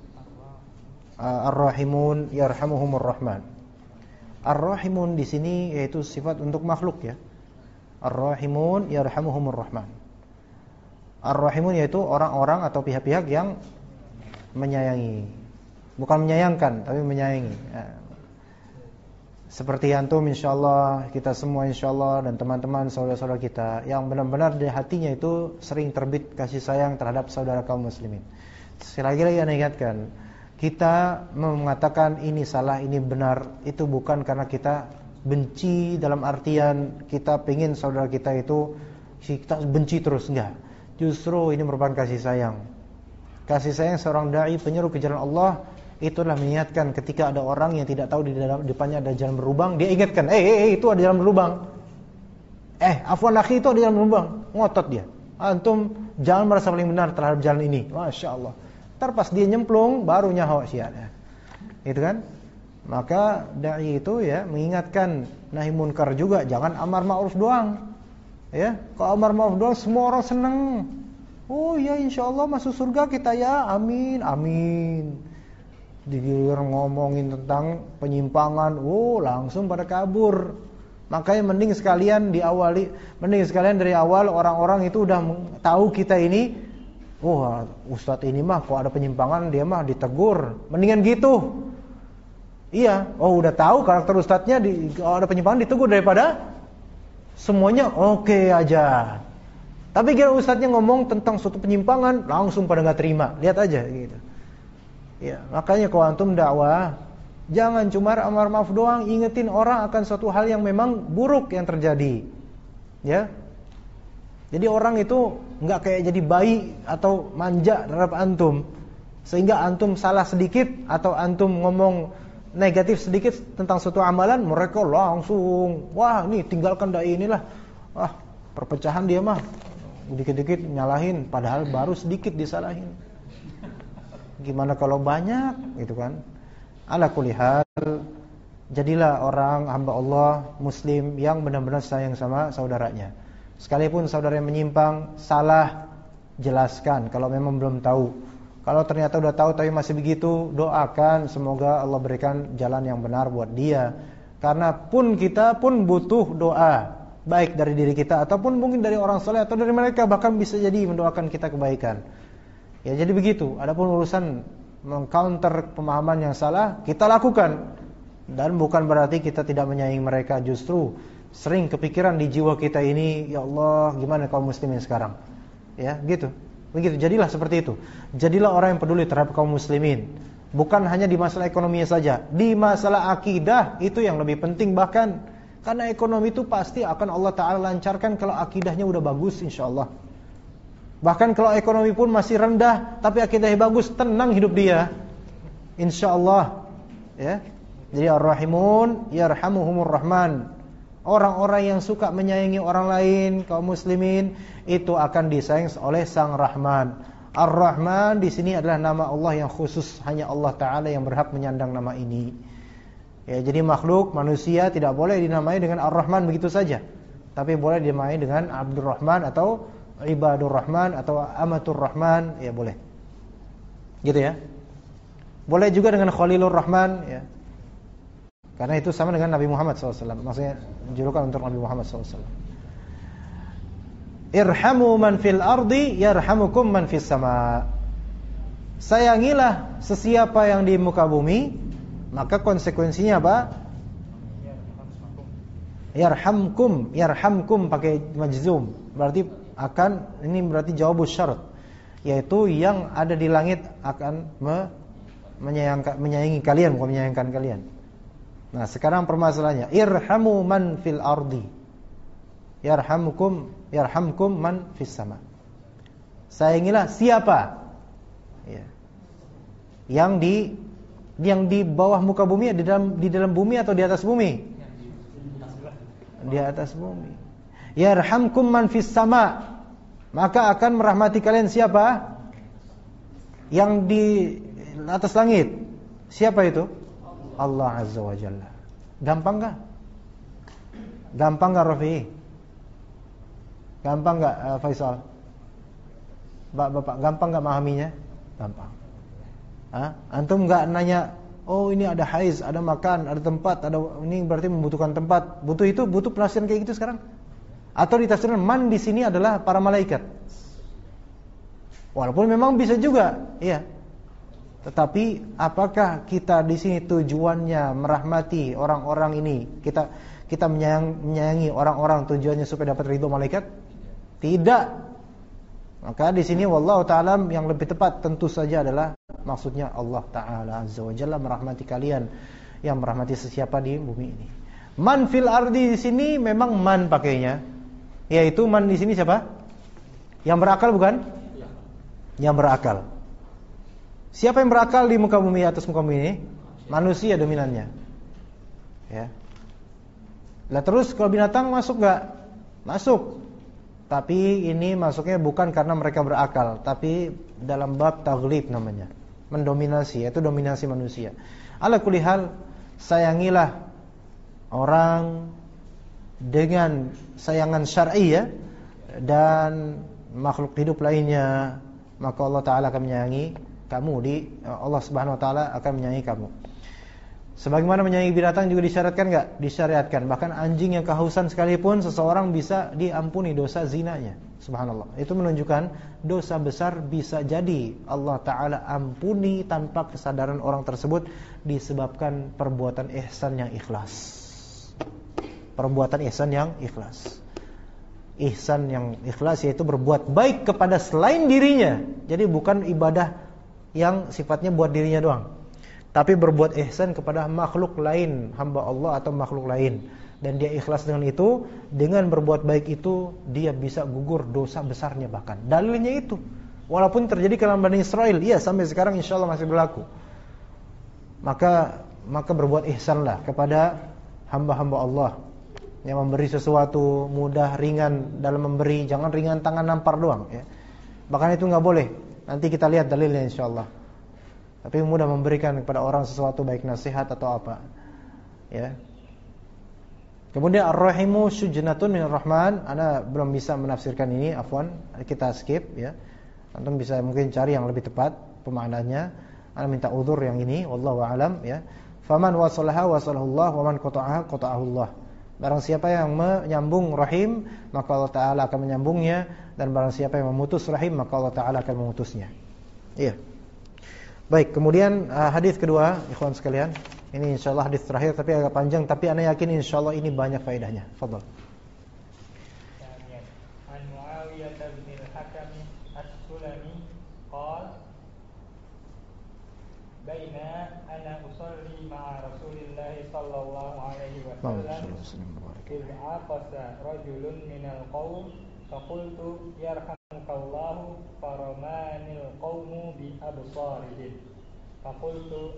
Ar-Rahimun yarhamuhumur rahman. Ar-Rahimun di sini yaitu sifat untuk makhluk ya. Ar-Rahimun yarhamuhumur rahman. Ar-Rahimun yaitu orang-orang atau pihak-pihak yang menyayangi. Bukan menyayangkan, tapi menyayangi. Seperti antum insyaallah, kita semua insyaallah, dan teman-teman saudara-saudara kita yang benar-benar di hatinya itu sering terbit kasih sayang terhadap saudara kaum muslimin. Sekali lagi anda ingatkan, kita mengatakan ini salah, ini benar, itu bukan karena kita benci dalam artian kita pengen saudara kita itu kita benci terus, enggak. Justru ini merupakan kasih sayang. Kasih sayang seorang dai penyeru ke jalan Allah, itulah mengingatkan ketika ada orang yang tidak tahu di depannya ada jalan berlubang, dia ingatkan, itu ada jalan berlubang. Afwan akhi, itu ada jalan berlubang. Ngotot dia. Antum jangan merasa paling benar terhadap jalan ini. Masya Allah. Ntar pas dia nyemplung baru nyawa siatnya. Itu kan? Maka dai itu ya mengingatkan nahi munkar juga, jangan amar ma'ruf doang. Ya, kalau amar ma'ruf doang semua orang seneng. Oh ya insyaallah masuk surga kita ya. Amin, amin. Digiliran ngomongin tentang penyimpangan, langsung pada kabur. Makanya mending sekalian dari awal orang-orang itu udah tahu kita ini, ustadz ini mah kok ada penyimpangan dia mah ditegur. Mendingan gitu. Iya, udah tahu karakter ustadznya, kalau ada penyimpangan ditegur daripada semuanya oke aja. Tapi kira ustadznya ngomong tentang suatu penyimpangan, langsung pada nggak terima. Lihat aja gitu. Ya, makanya kalau antum dakwah, jangan cuma amar ma'ruf doang, ingetin orang akan suatu hal yang memang buruk yang terjadi. Ya. Jadi orang itu enggak kayak jadi bayi atau manja terhadap antum, sehingga antum salah sedikit atau antum ngomong negatif sedikit tentang suatu amalan, mereka langsung, nih tinggalkan dai inilah. Perpecahan dia mah. Dikit-dikit nyalahin padahal baru sedikit disalahin. Gimana kalau banyak gitu kan? Ala kulli hal, jadilah orang hamba Allah muslim yang benar-benar sayang sama saudaranya. Sekalipun saudara yang menyimpang, salah, jelaskan kalau memang belum tahu. Kalau ternyata udah tahu tapi masih begitu, doakan semoga Allah berikan jalan yang benar buat dia. Karena kita pun butuh doa, baik dari diri kita ataupun mungkin dari orang saleh atau dari mereka, bahkan bisa jadi mendoakan kita kebaikan. Ya jadi begitu. Adapun urusan mengcounter pemahaman yang salah, kita lakukan. Dan bukan berarti kita tidak menyayangi mereka, justru sering kepikiran di jiwa kita ini, ya Allah, gimana kaum muslimin sekarang? Ya, gitu. Begitu, jadilah seperti itu. Jadilah orang yang peduli terhadap kaum muslimin. Bukan hanya di masalah ekonomi saja, di masalah akidah itu yang lebih penting bahkan. Karena ekonomi itu pasti akan Allah Ta'ala lancarkan kalau akidahnya udah bagus insyaallah. Bahkan kalau ekonomi pun masih rendah, tapi akidahnya bagus, tenang hidup dia. Insyaallah. Ya. Jadi ar-rahimun yarhamuhumur rahman. Orang-orang yang suka menyayangi orang lain, kaum muslimin, itu akan disayang oleh Sang Rahman. Ar-Rahman di sini adalah nama Allah yang khusus, hanya Allah Ta'ala yang berhak menyandang nama ini. Ya, jadi makhluk manusia tidak boleh dinamai dengan Ar-Rahman begitu saja, tapi boleh dinamai dengan Abdur Rahman atau Ibadur Rahman atau Amatur Rahman, ya boleh. Gitu ya. Boleh juga dengan Khalilur Rahman, ya. Karena itu sama dengan Nabi Muhammad SAW. Maksudnya julukan untuk Nabi Muhammad SAW. Irhamu man fil ardi yarhamukum man fis sama. Sayangilah sesiapa yang di muka bumi, maka konsekuensinya apa? Yarhamkum pakai majzum. Berarti ini berarti jawabus syarat, yaitu yang ada di langit akan menyayangi kalian, bukan menyayangkan kalian. Nah, sekarang permasalahannya, irhamu man fil ardi yarhamkum man fis sama. Sayangilah siapa? Ya. Yang di bawah muka bumi, di dalam bumi atau di atas bumi? Di atas bumi. Yarhamkum man fis sama. Maka akan merahmati kalian siapa? Yang di atas langit. Siapa itu? Allah Azza wa Jalla. Gampang enggak? Gampang enggak Rafi? Gampang enggak Faisal? Bapak, gampang enggak memahaminya? Gampang. Antum enggak nanya, oh ini ada haiz, ada makan, ada tempat, ini berarti membutuhkan tempat. Butuh penafsiran kayak gitu sekarang? Atau ditafsirkan man di sini adalah para malaikat. Walaupun memang bisa juga, iya. Tetapi apakah kita di sini tujuannya merahmati orang-orang ini? Kita menyayangi orang-orang tujuannya supaya dapat ridho malaikat? Tidak. Maka di sini wallahu taala yang lebih tepat tentu saja adalah maksudnya Allah Ta'ala Azza wa Jalla merahmati kalian, yang merahmati sesiapa di bumi ini. Man fil ardi di sini memang man pakainya, yaitu man di sini siapa? Yang berakal bukan? Yang berakal. Siapa yang berakal di muka bumi, atas muka bumi ini? Manusia dominannya. Ya. Lah terus kalau binatang masuk enggak? Masuk. Tapi ini masuknya bukan karena mereka berakal, tapi dalam bab taghlib namanya. Mendominasi, yaitu dominasi manusia. Ala kulli hal, sayangilah orang dengan sayangan syar'i ya, dan makhluk hidup lainnya, maka Allah Ta'ala akan menyayangi kamu, Allah Subhanahu Wa Ta'ala akan menyayangi kamu. Sebagaimana menyayangi binatang juga disyaratkan enggak? Disyariatkan. Bahkan anjing yang kehausan sekalipun seseorang bisa diampuni dosa zinanya. Subhanallah. Itu menunjukkan dosa besar bisa jadi Allah Ta'ala ampuni tanpa kesadaran orang tersebut, disebabkan perbuatan ihsan yang ikhlas. Perbuatan ihsan yang ikhlas. Ihsan yang ikhlas yaitu berbuat baik kepada selain dirinya. Jadi bukan ibadah yang sifatnya buat dirinya doang, tapi berbuat ihsan kepada makhluk lain, hamba Allah atau makhluk lain. Dan dia ikhlas dengan itu, dengan berbuat baik itu dia bisa gugur dosa besarnya bahkan. Dalilnya itu, walaupun terjadi dalam Bani Israel, iya sampai sekarang insyaallah masih berlaku. Maka berbuat ihsanlah kepada hamba-hamba Allah yang memberi sesuatu, mudah, ringan dalam memberi, jangan ringan tangan nampar doang ya. Bahkan itu enggak boleh. Nanti kita lihat dalilnya insyaallah. Tapi mudah memberikan kepada orang sesuatu, baik nasihat atau apa. Ya. Kemudian ar-rahimu syujnatun minir rahman. Ana belum bisa menafsirkan ini, afwan, kita skip ya. Antum bisa mungkin cari yang lebih tepat pemaknaannya. Ana minta uzur yang ini, wallahu a'lam ya. Faman wasalaha wasalahullah wa man qata'aha qata'ahullah. Barang siapa yang menyambung rahim, maka Allah Ta'ala akan menyambungnya, dan barang siapa yang memutus rahim, maka Allah Ta'ala akan memutusnya. Iya. Baik, kemudian hadis kedua, ikhwan sekalian. Ini insyaallah hadis terakhir tapi agak panjang, tapi ana yakin insyaallah ini banyak faedahnya. Fadhal. An Muawiyah bin al-Hakam as-Sulami qala baina ana usalli ma'a Rasulillah sallallahu alaihi wasallam id aqasa rajulun minal qaum faqultu yarham kallahu faramanil qaumu bi absarihim faqultu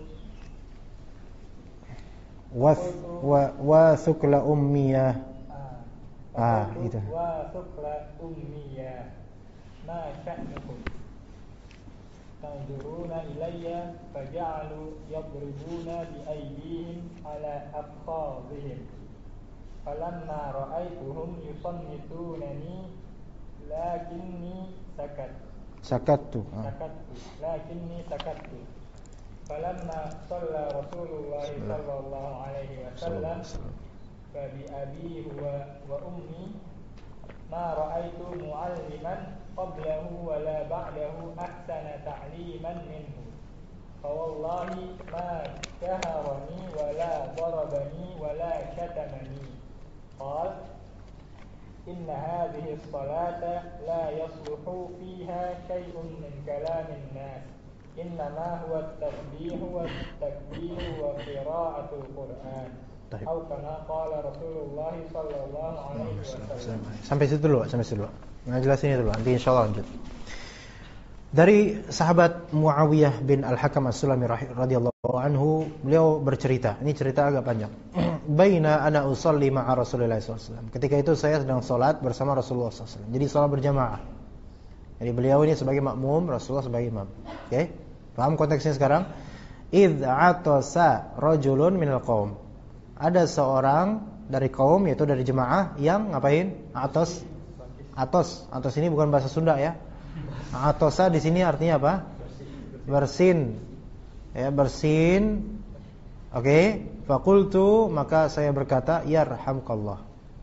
wa thukla ummiyah. Itu. Wa thukla ummiyah ma sya'nukum tanzuruna ilayya faja'alu yadribuna bi aydihim ala afkhadhihim falamma ra'aytuhum yusannitunani lakinni sakattu falamma shalla Rasulullah sallallahu alaihi wasallam fa bi abi wa ummi ma ra'aitu mu'alliman qablahu wa la ba'dahu ahsana ta'liman minhu fa wallahi ma kaharani wa la darabani wa la shatamani qala inna hadhihi as-salata la yasluhu fiha shay'un min kalamin nas innama huwa at-tasbih wa at-takbir wa qira'atul Qur'an atau kama qala Rasulullah sallallahu alaihi wasallam. Sampai situ dulu. Nah, jelasin itu dulu. Nanti insyaallah lanjut. Dari sahabat Muawiyah bin Al-Hakam As-Sulami radhiyallahu anhu, beliau bercerita. Ini cerita agak panjang. Baina ana usolli ma'a Rasulillah SAW. Ketika itu saya sedang salat bersama Rasulullah SAW. Jadi salat berjamaah. Jadi beliau ini sebagai makmum, Rasulullah sebagai imam. Oke? Paham konteksnya sekarang? Idz atasa rajulun minal qaum. Ada seorang dari kaum, yaitu dari jemaah yang ngapain? Atos ini bukan bahasa Sunda ya. Atosa di sini artinya apa? Bersin. Ya, bersin. Oke. Faqultu, maka saya berkata, yarhamkallah.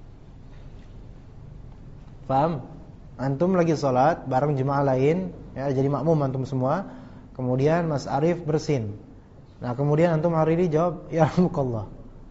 Paham? Antum lagi salat bareng jemaah lain, ya, jadi makmum antum semua. Kemudian Mas Arif bersin. Nah, kemudian antum hari ini jawab, yarhamkallah.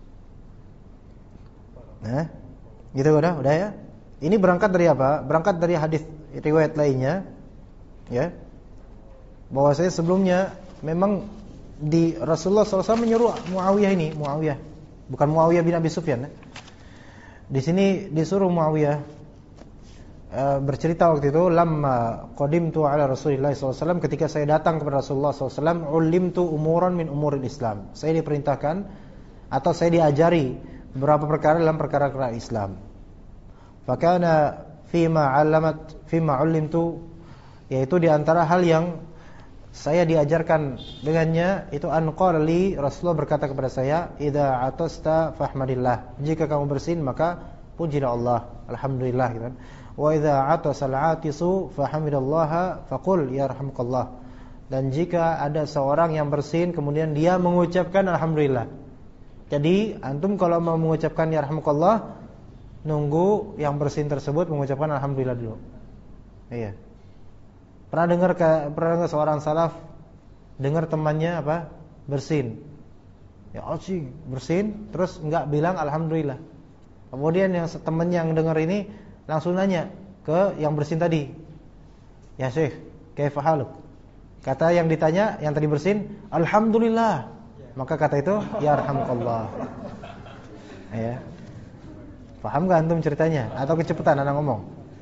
Nah, gitu udah ya. Ini berangkat dari apa? Berangkat dari hadis riwayat lainnya, ya. Bahwa saya sebelumnya memang di Rasulullah SAW menyuruh Muawiyah, bukan Muawiyah bin Abi Sufyan. Ya. Di sini disuruh Muawiyah bercerita waktu itu, lamma qadimtu ala Rasulillah SAW, ketika saya datang kepada Rasulullah SAW, ulimtu umuran min umuril Islam. Saya diperintahkan atau saya diajari beberapa perkara dalam perkara-perkara Islam. Fakana fima ulimtu, yaitu di antara hal yang saya diajarkan dengannya itu anqali, Rasulullah berkata kepada saya, idza atasta fahmadillah, jika kamu bersin maka pujilah Allah, alhamdulillah gitu kan. Wa idza atasal atisu fahamidallaha faqul yarhamkallah, dan jika ada seorang yang bersin kemudian dia mengucapkan alhamdulillah. Jadi antum kalau mau mengucapkan yarhamkallah, nunggu yang bersin tersebut mengucapkan alhamdulillah dulu. Iya. Pernah dengar seorang salaf dengar temannya apa? Bersin. Ya Allah, bersin terus enggak bilang alhamdulillah. Kemudian yang temannya yang dengar ini langsung nanya ke yang bersin tadi. Ya Syekh, kaifa haluk? Kata yang ditanya, yang tadi bersin, alhamdulillah. Maka kata itu, yarhamkallah. Ya. Paham enggak antum ceritanya? Atau kecepatan anak ngomong?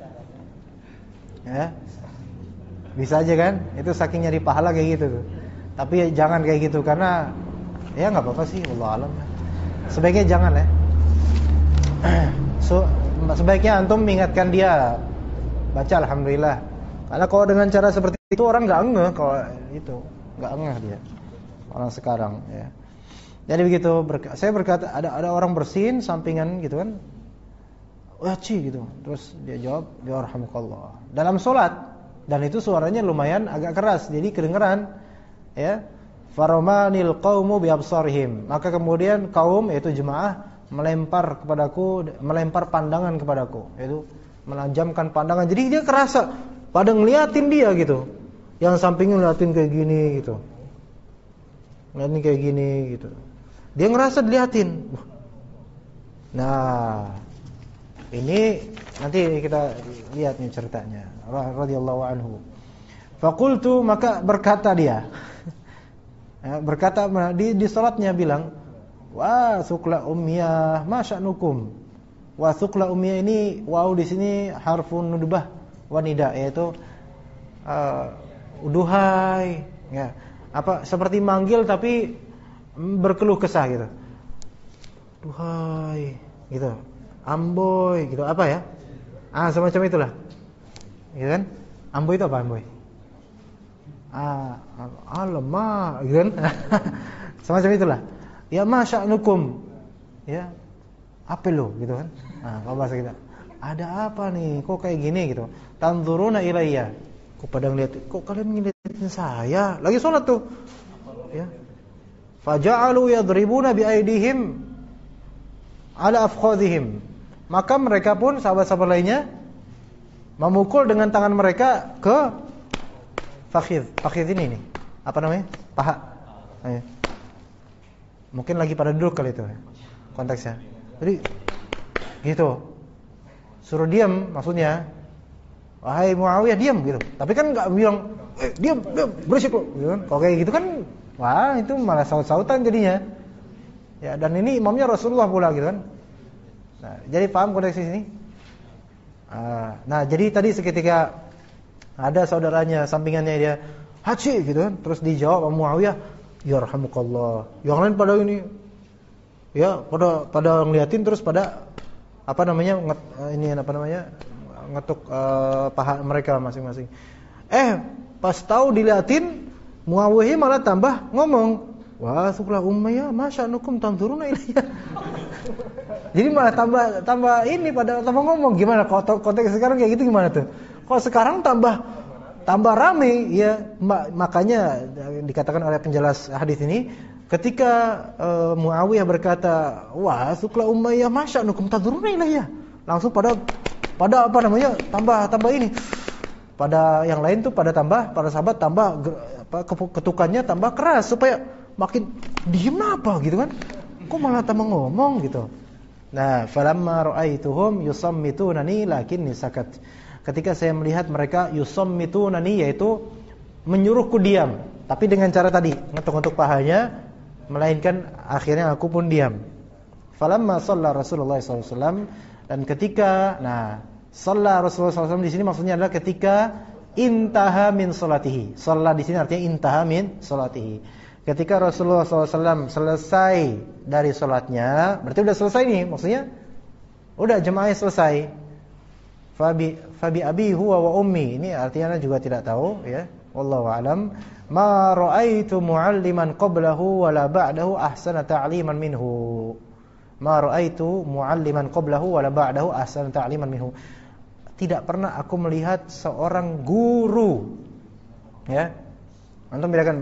Ya. Bisa aja kan? Itu saking nyari pahala kayak gitu tuh. Tapi jangan kayak gitu karena ya enggak apa-apa sih, wallahu alam. Sebaiknya jangan ya. Sebaiknya antum mengingatkan dia baca alhamdulillah. Karena kalau dengan cara seperti itu orang enggak ngeh kalau itu, enggak ngeh dia. Orang sekarang ya. Jadi begitu saya berkata ada orang bersin sampingan gitu kan. Wah, gitu. Terus dia jawab, yarhamukallah. Dalam salat. Dan itu suaranya lumayan agak keras, jadi kedengeran, ya. Faramanil qaumu bi absarihim. Maka kemudian kaum, yaitu jemaah, melempar pandangan kepadaku, yaitu menajamkan pandangan. Jadi dia kerasa pada ngeliatin dia gitu. Yang sampingnya ngeliatin kayak gini gitu. Ngeliatin kayak gini gitu. Dia ngerasa diliatin. Nah, ini nanti kita lihat nih ceritanya. Radhiyallahu anhu. Faqultu, maka berkata dia. Berkata di salatnya bilang, wa thukla ummiyah ma sya'nukum. Wa thukla ummiyah ini waw di sini harfun nudbah. wanida, yaitu duhai, ya. Apa seperti manggil tapi berkeluh kesah gitu. Duhai gitu. Amboy gitu, apa ya? Semacam itulah. Gitu kan? Amboy itu apa amboy? Alamak gitu kan. Semacam itulah. Ya masya'nukum. Ya. Apa lo gitu kan? Kalau bahasa kita. Ada apa nih? Kok kayak gini gitu. Tanzuruna ilayya. Kok pada ngeliat, kok kalian ngeliatin saya? Lagi sholat tuh. Ya. Faja'alu yadribuna biaidihim ala afkhadhihim. Maka mereka pun sahabat-sahabat lainnya memukul dengan tangan mereka ke fakhidh. Fakhidh ini nih. Apa namanya? Paha. Mungkin lagi pada duduk kali itu konteksnya. Jadi gitu. Suruh diam maksudnya. Wahai Muawiyah diam gitu. Tapi kan enggak bilang diam, berisik lo gitu kan. Kalau kayak gitu kan wah, itu malah saut-sautan jadinya. Ya, dan ini imamnya Rasulullah pula gitu kan. Nah, jadi paham konteks ini? Nah, jadi tadi seketika ada saudaranya sampingannya dia, "Haji" gitu kan. Terus dijawab sama Muawiyah, "Yarhamukallah." Yang lain pada ini ya, pada ngeliatin terus pada ngetuk paha mereka masing-masing. Pas tahu diliatin, Muawiyah malah tambah ngomong, "Wa sukla Umayyah, masya'nukum tanzuruna ilayya." Jadi malah tambah ini pada tambah ngomong. Gimana konteks sekarang kayak gitu gimana tuh? Kalau sekarang tambah rame ya, makanya dikatakan oleh penjelas hadis ini, ketika Muawiyah berkata, "Wa sukla Umayyah, masya'nukum tanzuruna ilayya." Langsung pada tambah ini. Pada yang lain tuh para sahabat tambah ketukannya tambah keras supaya makin diem apa gitu kan. Kok malah tambah ngomong gitu. Nah, falamma ra'aituhum yusammitunani lakinni sakat. Ketika saya melihat mereka yusammitunani, yaitu menyuruhku diam, tapi dengan cara tadi ngetuk-ngetuk pahanya, melainkan akhirnya aku pun diam. Falamma shalla Rasulullah sallallahu alaihi wasallam, dan ketika shalla Rasulullah sallallahu alaihi wasallam di sini maksudnya adalah ketika intaha min salatihi. Shalla di sini artinya intaha min salatihi. Ketika Rasulullah SAW selesai dari sholatnya, berarti udah selesai nih, maksudnya udah jemaahnya selesai. Fabi abi huwa wa ummi, ini artinya juga tidak tahu ya. Wallahu a'lam. Ma ra'aitu mu'alliman qablahu wala ba'dahu ahsana ta'liman minhu. Ma ra'aitu mu'alliman qablahu wala ba'dahu ahsana ta'liman minhu. Tidak pernah aku melihat seorang guru, ya. Antum bedakan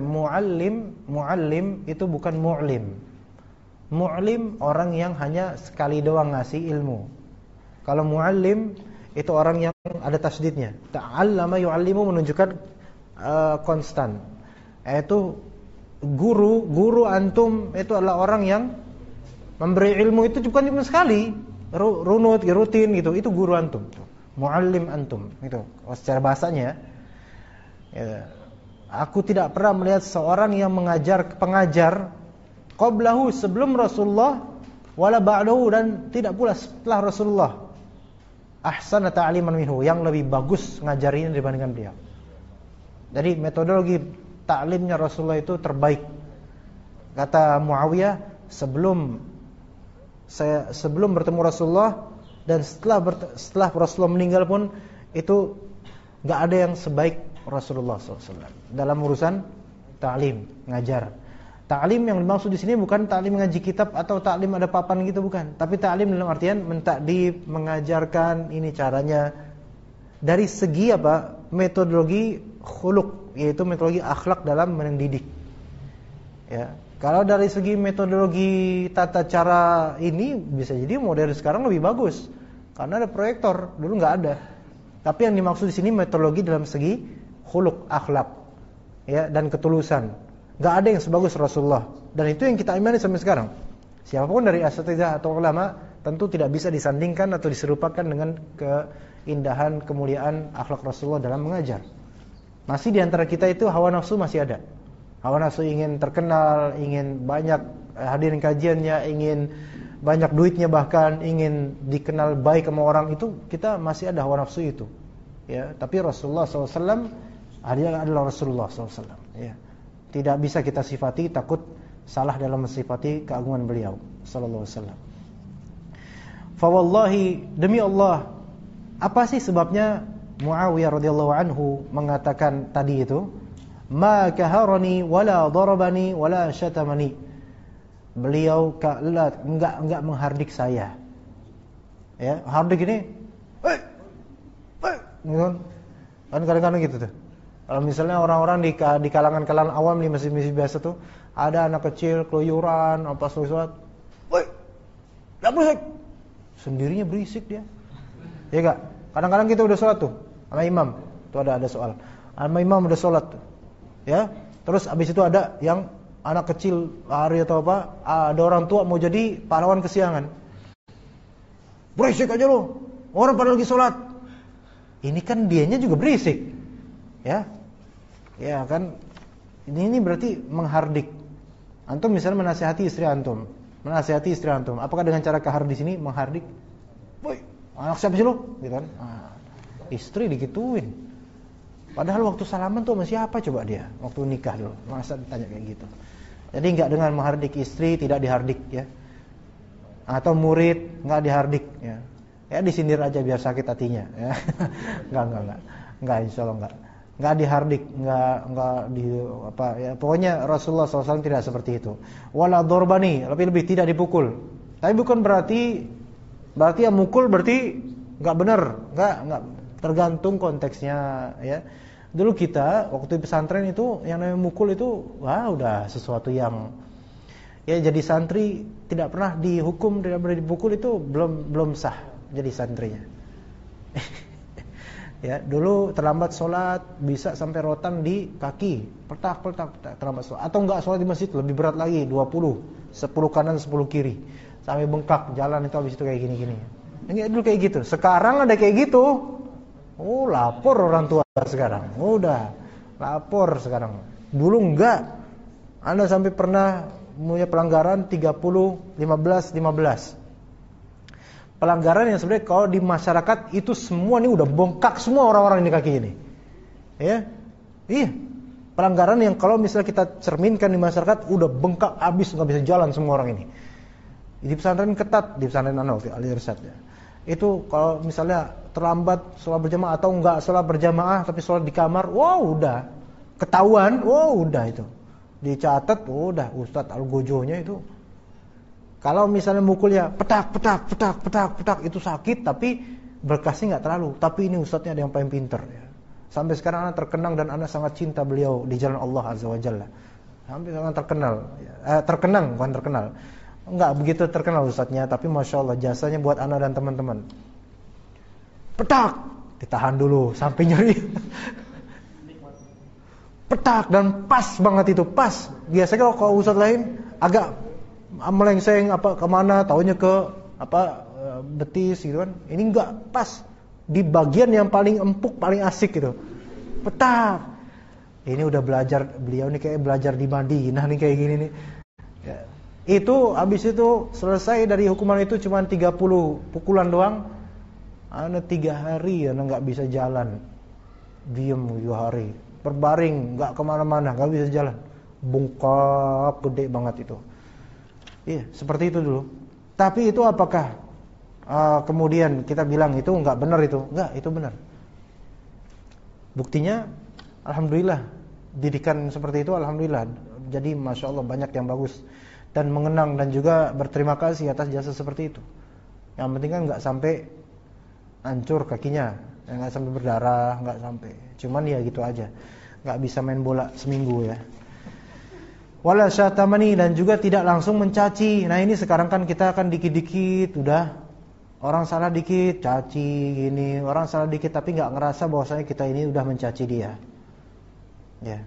muallim itu bukan mu'lim. Mu'lim orang yang hanya sekali doang ngasih ilmu. Kalau muallim itu orang yang ada tasdidnya. Ta'allama yu'allimu menunjukkan konstan. Itu guru antum itu adalah orang yang memberi ilmu itu bukan cuma sekali, runut, rutin gitu. Itu guru antum. Muallim antum gitu. Secara bahasanya ya. Aku tidak pernah melihat seorang yang pengajar qablahu sebelum Rasulullah wala ba'dahu, dan tidak pula setelah Rasulullah ahsana ta'liman minhu, yang lebih bagus ngajarinya dibandingkan beliau. Jadi metodologi ta'limnya Rasulullah itu terbaik. Kata Muawiyah, sebelum bertemu Rasulullah dan setelah Rasulullah meninggal pun itu enggak ada yang sebaik Rasulullah SAW dalam urusan ta'lim, ngajar. Ta'lim yang dimaksud di sini bukan ta'lim ngaji kitab atau ta'lim ada papan gitu, bukan. Tapi ta'lim dalam artian mentakdib, mengajarkan ini caranya dari segi apa? Metodologi khuluq, yaitu metodologi akhlak dalam mendidik. Ya, kalau dari segi metodologi tata cara ini bisa jadi modern sekarang lebih bagus karena ada proyektor, dulu enggak ada. Tapi yang dimaksud di sini metodologi dalam segi khuluq, akhlak, ya, dan ketulusan. Enggak ada yang sebagus Rasulullah, dan itu yang kita imani sampai sekarang. Siapapun dari asatidzah atau ulama tentu tidak bisa disandingkan atau diserupakan dengan keindahan, kemuliaan akhlak Rasulullah dalam mengajar. Masih di antara kita itu hawa nafsu masih ada. Hawa nafsu ingin terkenal, ingin banyak hadirin kajiannya, ingin banyak duitnya, bahkan ingin dikenal baik sama orang, itu kita masih ada hawa nafsu itu. ya, tapi Rasulullah SAW adalah Rasulullah SAW, ya. Tidak bisa kita sifati, takut salah dalam mensifati keagungan beliau sallallahu alaihi wasallam. Fa wallahi, demi Allah, apa sih sebabnya Muawiyah radhiyallahu anhu mengatakan tadi itu, ma kaharani wala darabani wala syatamani. Beliau enggak menghardik saya. Ya, hardik ini, kan kadang-kadang gitu tuh. Kalau misalnya orang-orang di kalangan awam di masjid-masjid biasa tuh, ada anak kecil keluyuran apa sholat, woi, enggak berisik. Sendirinya berisik dia. Ya enggak? Kadang-kadang kita udah sholat tuh sama imam, tuh ada soal. Sama imam udah sholat tuh. Ya. Terus habis itu ada yang anak kecil lari atau apa, ada orang tua mau jadi pahlawan kesiangan. Berisik aja lo. Orang pada lagi sholat. Ini kan dianya juga berisik. Ya. Ya kan, ini berarti menghardik. Antum misalnya menasihati istri antum, apakah dengan cara kahar di sini menghardik? Woi, anak siapa sih lo? Gitu kan? Istri digituin. Padahal waktu salaman tuh sama siapa coba dia? Waktu nikah dulu, masa ditanya kayak gitu. Jadi enggak dengan menghardik istri, tidak dihardik ya. Atau murid enggak dihardik ya. Ya disindir aja biar sakit hatinya ya. Enggak, insyaallah enggak. Enggak dihardik, enggak di apa ya, pokoknya Rasulullah SAW tidak seperti itu. Wala dorbani, lebih tidak dipukul. Tapi bukan berarti yang mukul berarti enggak benar, enggak, tergantung konteksnya ya. Dulu kita waktu di pesantren itu yang namanya mukul itu udah sesuatu yang ya, jadi santri tidak pernah dihukum, tidak pernah dipukul itu belum sah jadi santrinya. Ya, dulu terlambat sholat bisa sampai rotan di kaki, petak terlambat sholat. Atau enggak sholat di masjid lebih berat lagi, 10 kanan 10 kiri, sampai bengkak jalan itu habis itu kayak gini. Ini dulu kayak gitu. Sekarang ada kayak gitu. Oh, lapor orang tua sekarang. Udah lapor sekarang. Dulu enggak. Anda sampai pernah punya pelanggaran 30-15. Pelanggaran yang sebenarnya kalau di masyarakat itu semua ini udah bengkak semua orang-orang ini kaki ini. Ya. Iya. Pelanggaran yang kalau misalnya kita cerminkan di masyarakat udah bengkak habis, enggak bisa jalan semua orang ini. Di pesantren ketat, di pesantren Al-Irsyad ya. Itu kalau misalnya terlambat sholat berjamaah atau enggak sholat berjamaah tapi sholat di kamar, udah ketahuan, udah itu. Dicatat, udah Ustadz Al-Gojonya itu. Kalau misalnya mukulnya petak itu sakit tapi berkasnya enggak terlalu. Tapi ini ustadznya ada yang paling pintar ya. Sampai sekarang anak terkenang dan anak sangat cinta beliau di jalan Allah Azza wa Jalla. Sampai sangat terkenal. Terkenang bukan terkenal. Enggak begitu terkenal ustadznya, tapi Masya Allah jasanya buat anak dan teman-teman. Petak, ditahan dulu sampai nyeri. Petak dan pas banget itu, pas. Biasanya kalau ustadz lain agak melengseng apa kemana, taunya ke apa betis gitu kan. Ini enggak, pas di bagian yang paling empuk, paling asik gitu. Petak. Ini udah belajar, beliau nih kayak belajar di Madinah nih kayak gini nih. Ya. Itu habis itu selesai dari hukuman itu cuma 30 pukulan doang. Ana 3 hari ana enggak bisa jalan. Diam 3 hari. Berbaring, enggak kemana-mana, enggak bisa jalan. Bengkak gede banget itu. Iya, seperti itu dulu. Tapi itu apakah kemudian kita bilang itu enggak benar itu? Enggak, itu benar. Buktinya alhamdulillah didikan seperti itu alhamdulillah. Jadi Masya Allah banyak yang bagus dan mengenang dan juga berterima kasih atas jasa seperti itu. Yang penting kan enggak sampai hancur kakinya, enggak sampai berdarah, enggak sampai. Cuman ya gitu aja. Enggak bisa main bola seminggu ya. Wala syatamani, dan juga tidak langsung mencaci. Nah ini sekarang kan kita akan dikit-dikit udah orang salah dikit caci gini, orang salah dikit tapi enggak ngerasa bahwasanya kita ini udah mencaci dia. Ya.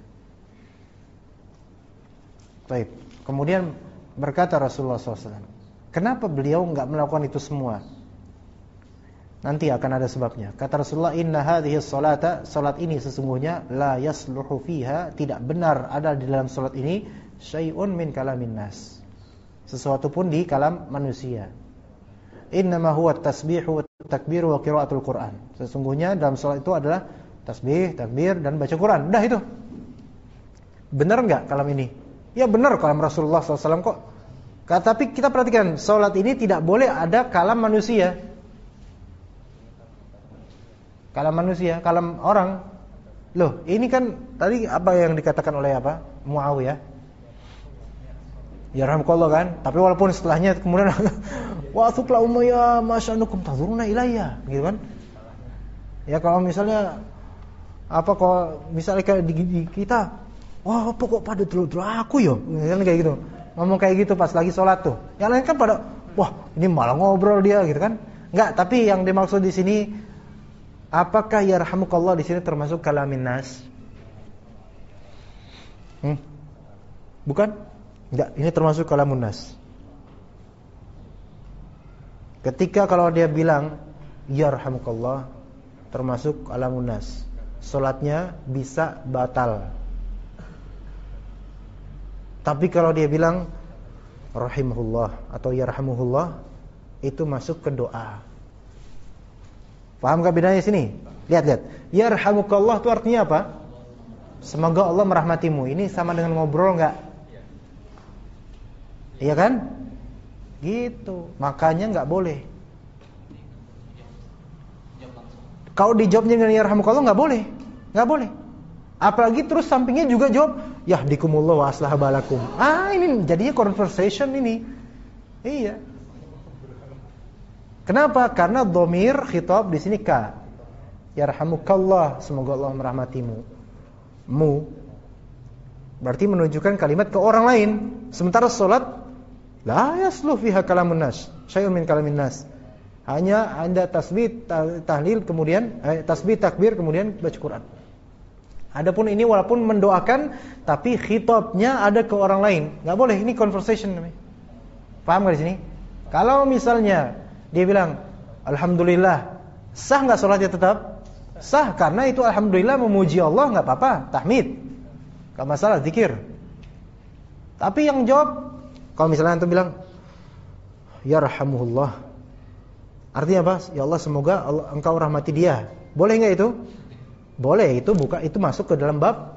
Baik. Kemudian berkata Rasulullah SAW, kenapa beliau enggak melakukan itu semua? Nanti akan ada sebabnya. Kata Rasulullah, inna hadhihi sholata, salat ini sesungguhnya la yasluhu fiha, tidak benar ada di dalam salat ini syai'un min kalamin nas, sesuatu pun di kalam manusia. Innama huwa tasbihu wa takbiru wa qiraatul Qur'an. Sesungguhnya dalam salat itu adalah tasbih, takbir dan baca Quran. Udah itu. Benar enggak kalam ini? Ya benar kalam Rasulullah SAW kok. Tapi kita perhatikan, salat ini tidak boleh ada kalam manusia. Kalam manusia, kalam orang. Loh, ini kan tadi apa yang dikatakan oleh apa? Muawiyah. Ya rahmukallah kan. Tapi walaupun setelahnya kemudian wa thukla umayya masya'nukum tadhuruna ilayya, gitu kan? Ya kalau misalnya apa kalau misalnya kayak di kita, wah apa kok pada dulu aku yo, kan kayak gitu. Ngomong kayak gitu pas lagi sholat tuh. Yang lain kan pada, wah ini malah ngobrol dia gitu kan? Enggak, tapi yang dimaksud di sini apakah ya rahmukallah di sini termasuk kalamin nas? Bukan? Enggak, ini termasuk kalamun nas. Ketika kalau dia bilang yarhamukallah, termasuk kalamun nas, salatnya bisa batal. Tapi kalau dia bilang rahimahullah atau yarhamuhullah, itu masuk ke doa. Paham gak bedanya sini? Lihat. Yarhamukallah itu artinya apa? Semoga Allah merahmatimu. Ini sama dengan ngobrol enggak? Iya kan? Gitu. Makanya enggak boleh. Kalau dijawabnya dengan yarhamukallah enggak boleh. Enggak boleh. Apalagi terus sampingnya juga jawab yahdikumullah wa aslaha balakum. Ini jadinya conversation ini. Iya. Kenapa? Karena dhamir khitab di sini ka. Yarhamukallah, semoga Allah merahmatimu. Mu berarti menunjukkan kalimat ke orang lain. Sementara salat la yaslu fiha kalamun nas, syai'un min kalamin nas. Hanya Anda tasbih, tahlil, kemudian tasbih, takbir, kemudian baca Quran. Adapun ini walaupun mendoakan, tapi khitabnya ada ke orang lain. Enggak boleh, ini conversation namanya. Paham enggak di sini? Kalau misalnya dia bilang alhamdulillah, sah enggak salatnya tetap? Sah, karena itu alhamdulillah memuji Allah, enggak apa-apa, tahmid. Enggak masalah, zikir. Tapi yang jawab, kalau misalnya antum bilang yarhamuhullah, artinya apa? Ya Allah, semoga engkau rahmati dia. Boleh enggak itu? Boleh, itu masuk ke dalam bab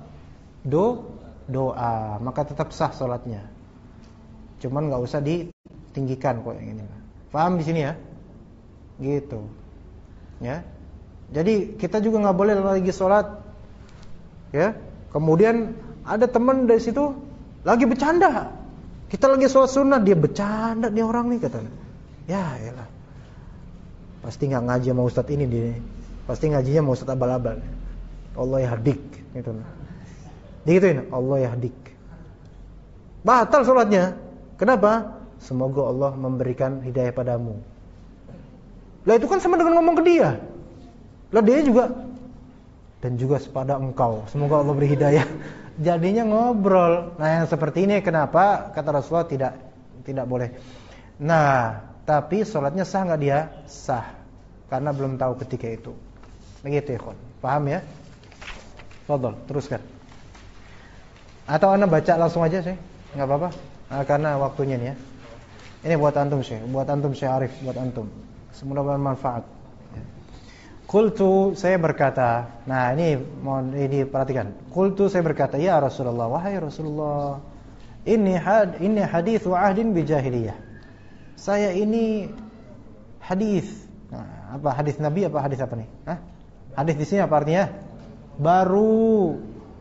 doa. Maka tetap sah salatnya. Cuman enggak usah ditinggikan kok yang ini. Paham di sini ya? Gitu. Ya. Jadi kita juga enggak boleh lagi salat ya. Kemudian ada teman dari situ lagi bercanda. Kita lagi sholat sunnah, dia bercanda nih orang nih katanya. Ya elah, pasti gak ngaji sama ustadz ini dia. Pasti ngajinya sama ustadz abal-abal. Allah yahdik gitu. Digituin, Allah yahdik. Batal sholatnya. Kenapa? Semoga Allah memberikan hidayah padamu. Lah itu kan sama dengan ngomong ke dia. Lah dia juga, dan juga kepada engkau, semoga Allah beri hidayah. Jadinya ngobrol. Nah yang seperti ini kenapa kata Rasulullah tidak boleh. Nah tapi sholatnya sah nggak dia? Sah, karena belum tahu ketika itu. Begitu ya ikhwan. Paham ya? Fadhol, teruskan. Atau anda baca langsung aja sih, nggak apa-apa. Karena waktunya nih ya. Ini buat antum sih, Arif, buat antum. Semoga bermanfaat. Qultu, saya berkata. Nah ini perhatikan. Qultu, saya berkata, ya Rasulullah, wahai Rasulullah, ini hadits ahdin bi jahiliyah. Saya ini hadis. Nah, apa hadis Nabi, apa hadis apa nih? Hadis di sini apa artinya? Baru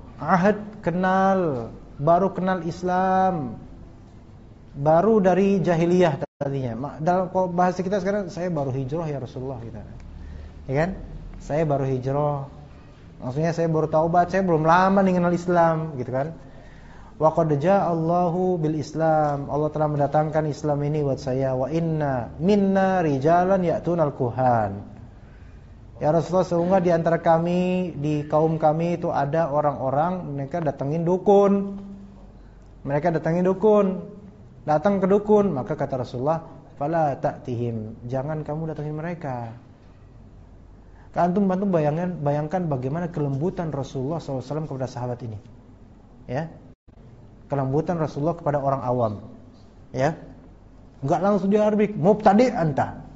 kenal Islam, baru dari jahiliyah tadinya. Dalam bahasa kita sekarang, saya baru hijrah ya Rasulullah kita. Ya kan? Saya baru hijrah. Maksudnya saya baru taubat, saya belum lama nih kenal Islam, gitu kan? Wa qad ja'allahu bil Islam. Allah telah mendatangkan Islam ini buat saya. Wa inna minna rijalan ya'tunal kuhan. Ya Rasulullah, sesungguhnya di antara kami, di kaum kami itu ada orang-orang mereka datangin dukun. Datang ke dukun, maka kata Rasulullah, fala ta'tihim, jangan kamu datangin mereka. Antum bayangkan bagaimana kelembutan Rasulullah SAW kepada sahabat ini. Ya. Kelembutan Rasulullah kepada orang awam. Ya. Enggak langsung diarbik, mubtadi anta.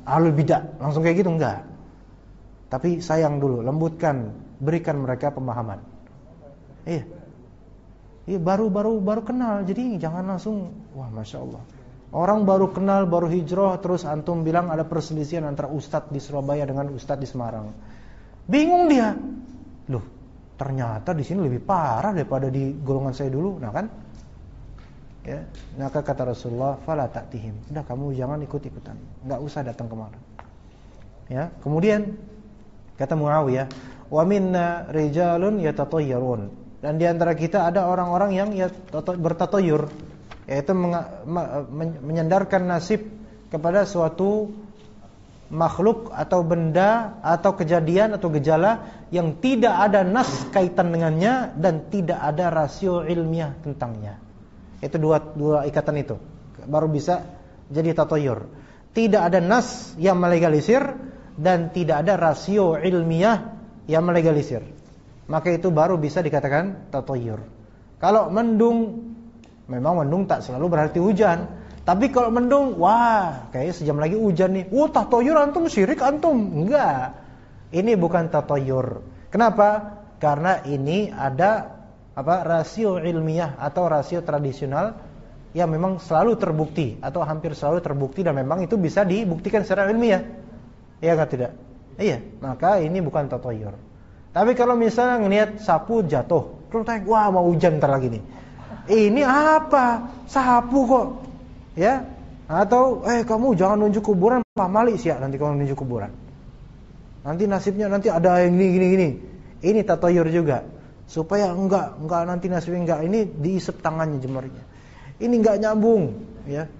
ahlul bidah, langsung kayak gitu enggak. Tapi sayang dulu, lembutkan, berikan mereka pemahaman. Iya. Iya, baru kenal, jadi jangan langsung wah Masya Allah. Orang baru kenal, baru hijrah, terus antum bilang ada perselisihan antara ustadz di Surabaya dengan ustadz di Semarang. Bingung dia. Loh, ternyata di sini lebih parah daripada di golongan saya dulu. Nah kan? Ya, maka kata Rasulullah, fala ta'tihim. Udah kamu jangan ikut-ikutan. Enggak usah datang kemana. Ya, kemudian kata Muawiyah, wa minna rijalun yatatayyarun. Dan di antara kita ada orang-orang yang bertatoyur, yaitu menyandarkan nasib kepada suatu makhluk atau benda atau kejadian atau gejala yang tidak ada nas kaitan dengannya dan tidak ada rasio ilmiah tentangnya. Itu dua ikatan itu baru bisa jadi tatoyur. Tidak ada nas yang melegalisir dan tidak ada rasio ilmiah yang melegalisir, maka itu baru bisa dikatakan tatoyur. Kalau mendung, memang mendung tak selalu berarti hujan. Tapi kalau mendung, wah kayaknya sejam lagi hujan nih. Tatoyur antum, syirik antum. Enggak, ini bukan tatoyur. Kenapa? Karena ini ada rasio ilmiah atau rasio tradisional yang memang selalu terbukti atau hampir selalu terbukti, dan memang itu bisa dibuktikan secara ilmiah. Iya kan tidak? Iya, maka ini bukan tatoyur. Tapi kalau misalnya ngelihat sapu jatuh, terus tanya, wah mau hujan ntar lagi nih. Ini apa? Sapu kok. Ya? Atau kamu jangan nunjuk kuburan, pamali sih ya nanti kalau nunjuk kuburan. Nanti nasibnya nanti ada yang gini. Ini tatoyur juga. Supaya enggak nanti nasibnya enggak, ini diisep tangannya jemarinya. Ini enggak nyambung, ya.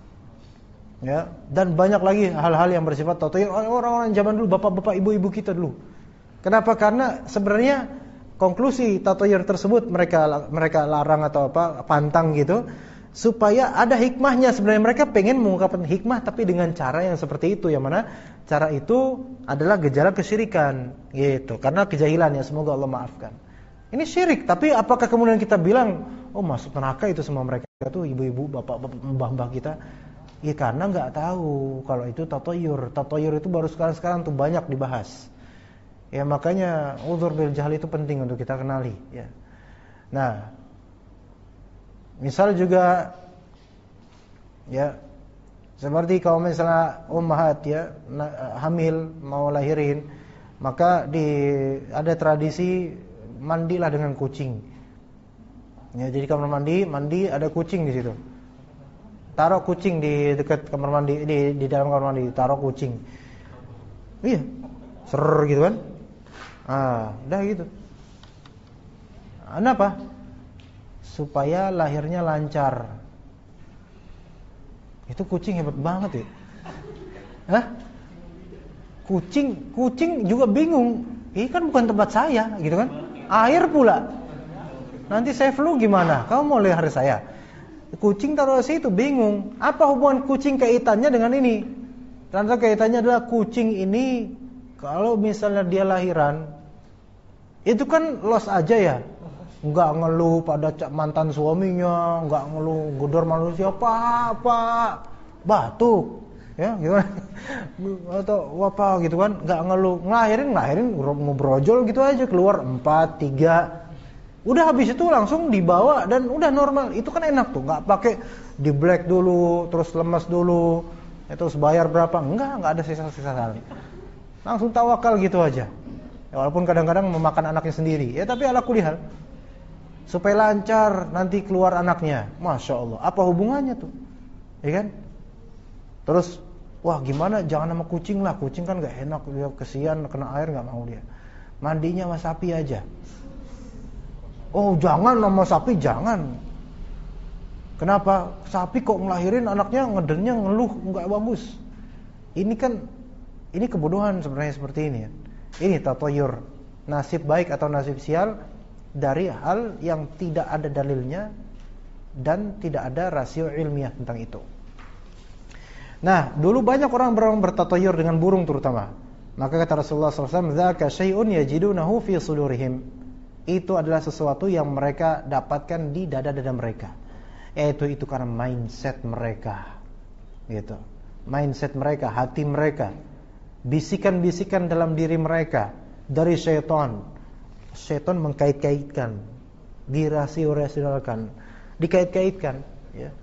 Ya, dan banyak lagi hal-hal yang bersifat tatoyur orang-orang zaman dulu, bapak-bapak, ibu-ibu kita dulu. Kenapa? Karena sebenarnya konklusi tatoyur tersebut mereka larang atau pantang gitu, supaya ada hikmahnya. Sebenarnya mereka pengen mengungkapkan hikmah tapi dengan cara yang seperti itu, yang mana cara itu adalah gejala kesyirikan gitu. Karena kejahilan, ya, semoga Allah maafkan. Ini syirik, tapi apakah kemudian kita bilang, masuk neraka itu semua mereka tuh ibu-ibu, bapak-bapak, mbah-mbah kita? Ya karena nggak tahu kalau itu tatoyur. Tatoyur itu baru sekarang tuh banyak dibahas. Ya makanya uzur bil jahli itu penting untuk kita kenali. Ya. Nah, misal juga, ya, seperti kalau misalnya ummahat, ya, hamil mau lahirin, maka ada tradisi mandilah dengan kucing. Ya, jadi kamar mandi ada kucing di situ. Taruh kucing di dekat kamar mandi, di dalam kamar mandi, taruh kucing. Iya. Ser gitu kan? Udah gitu. Kenapa? Supaya lahirnya lancar. Itu kucing hebat banget ya. Hah? Kucing juga bingung. Ini kan bukan tempat saya, gitu kan? Air pula. Nanti saya flu gimana? Kamu mau lihat saya? Kucing taruh di situ, bingung. Apa hubungan kucing kaitannya dengan ini? Ternyata kaitannya adalah kucing ini kalau misalnya dia lahiran, itu kan los aja ya. Enggak ngeluh pada mantan suaminya, enggak ngeluh gedor manusia apa, batuk. Ya, gimana? Atau apa gitu kan, enggak ngeluh, ngelahirin ngobrol gitu aja, keluar 4, 3. Udah habis itu langsung dibawa dan udah normal. Itu kan enak tuh, enggak pakai di black dulu, terus lemas dulu, terus bayar berapa. Enggak ada sisa-sisa. Langsung tawakal gitu aja. Ya, walaupun kadang-kadang memakan anaknya sendiri. Ya tapi ala kulli hal, supaya lancar nanti keluar anaknya. Masya Allah, apa hubungannya tuh? Ya kan? Terus, wah gimana, jangan sama kucing lah. Kucing kan gak enak, dia kesian kena air gak mau dia. Mandinya sama sapi aja. Jangan sama sapi, jangan. Kenapa? Sapi kok ngelahirin anaknya ngedernya ngeluh, gak bagus. Ini kebodohan sebenarnya seperti ini ya. Ini tatoyur, nasib baik atau nasib sial dari hal yang tidak ada dalilnya dan tidak ada rasio ilmiah tentang itu. Nah, dulu banyak orang bertatoyur dengan burung terutama. Maka kata Rasulullah SAW, "Dzaka syai'un yajidunahu fi sudurihim." Itu adalah sesuatu yang mereka dapatkan di dada-dada mereka. Itu karena mindset mereka. Gitu. mindset mereka, hati mereka, bisikan-bisikan dalam diri mereka dari syaitan. Syaitan mengkait-kaitkan, dirasi-rasionalkan, dikait-kaitkan, ya,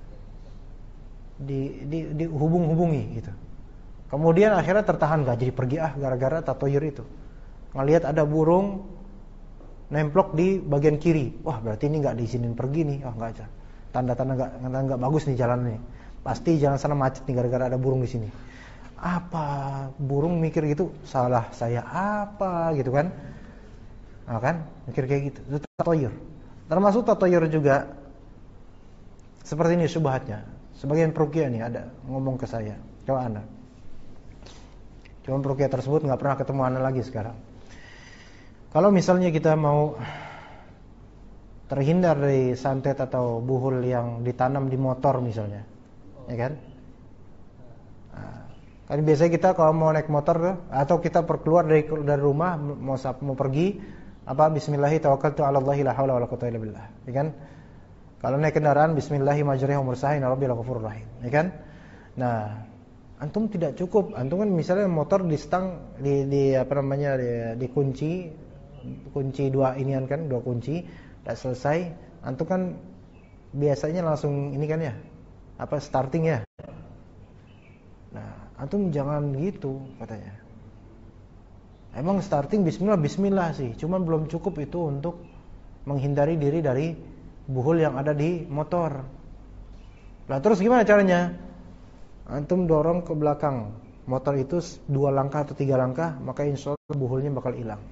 dihubung-hubungi gitu. Kemudian akhirnya tertahan, gak jadi pergi gara-gara tatoyur itu. Ngelihat ada burung nemplok di bagian kiri, wah berarti ini gak diizinin pergi nih, nggak aja. Tanda-tanda nggak bagus nih jalannya. Pasti jalan sana macet nih gara-gara ada burung di sini. Apa burung mikir gitu? Salah saya apa gitu kan? Nah, kan mikir kayak gitu. Itu tatoyur. Termasuk tatoyur juga seperti ini syubhatnya. Sebagian peruqyah nih ada ngomong ke saya, ke Ana. Cuma peruqyah tersebut nggak pernah ketemu Ana lagi sekarang. Kalau misalnya kita mau terhindar dari santet atau buhul yang ditanam di motor misalnya, ya kan? Nah, kan biasanya kita kalau mau naik motor atau kita keluar dari rumah mau pergi, apa Bismillahirrahmanirrahim, la haula wala quwwata illa billah, ya kan? Kalau naik kendaraan Bismillahirrahmanirrahim majriha wa mursaha inna rabbil ghafurur rahim, ya kan? Nah, antum tidak cukup, antum kan misalnya motor di stang kunci dua inian kan, dua kunci. Udah selesai, antum kan biasanya langsung ini kan ya, starting ya. Nah, antum jangan gitu katanya. Emang starting bismillah sih, cuman belum cukup itu untuk menghindari diri dari buhul yang ada di motor. Lah terus gimana caranya? Antum dorong ke belakang motor itu 2 langkah atau 3 langkah, maka insya Allah buhulnya bakal hilang.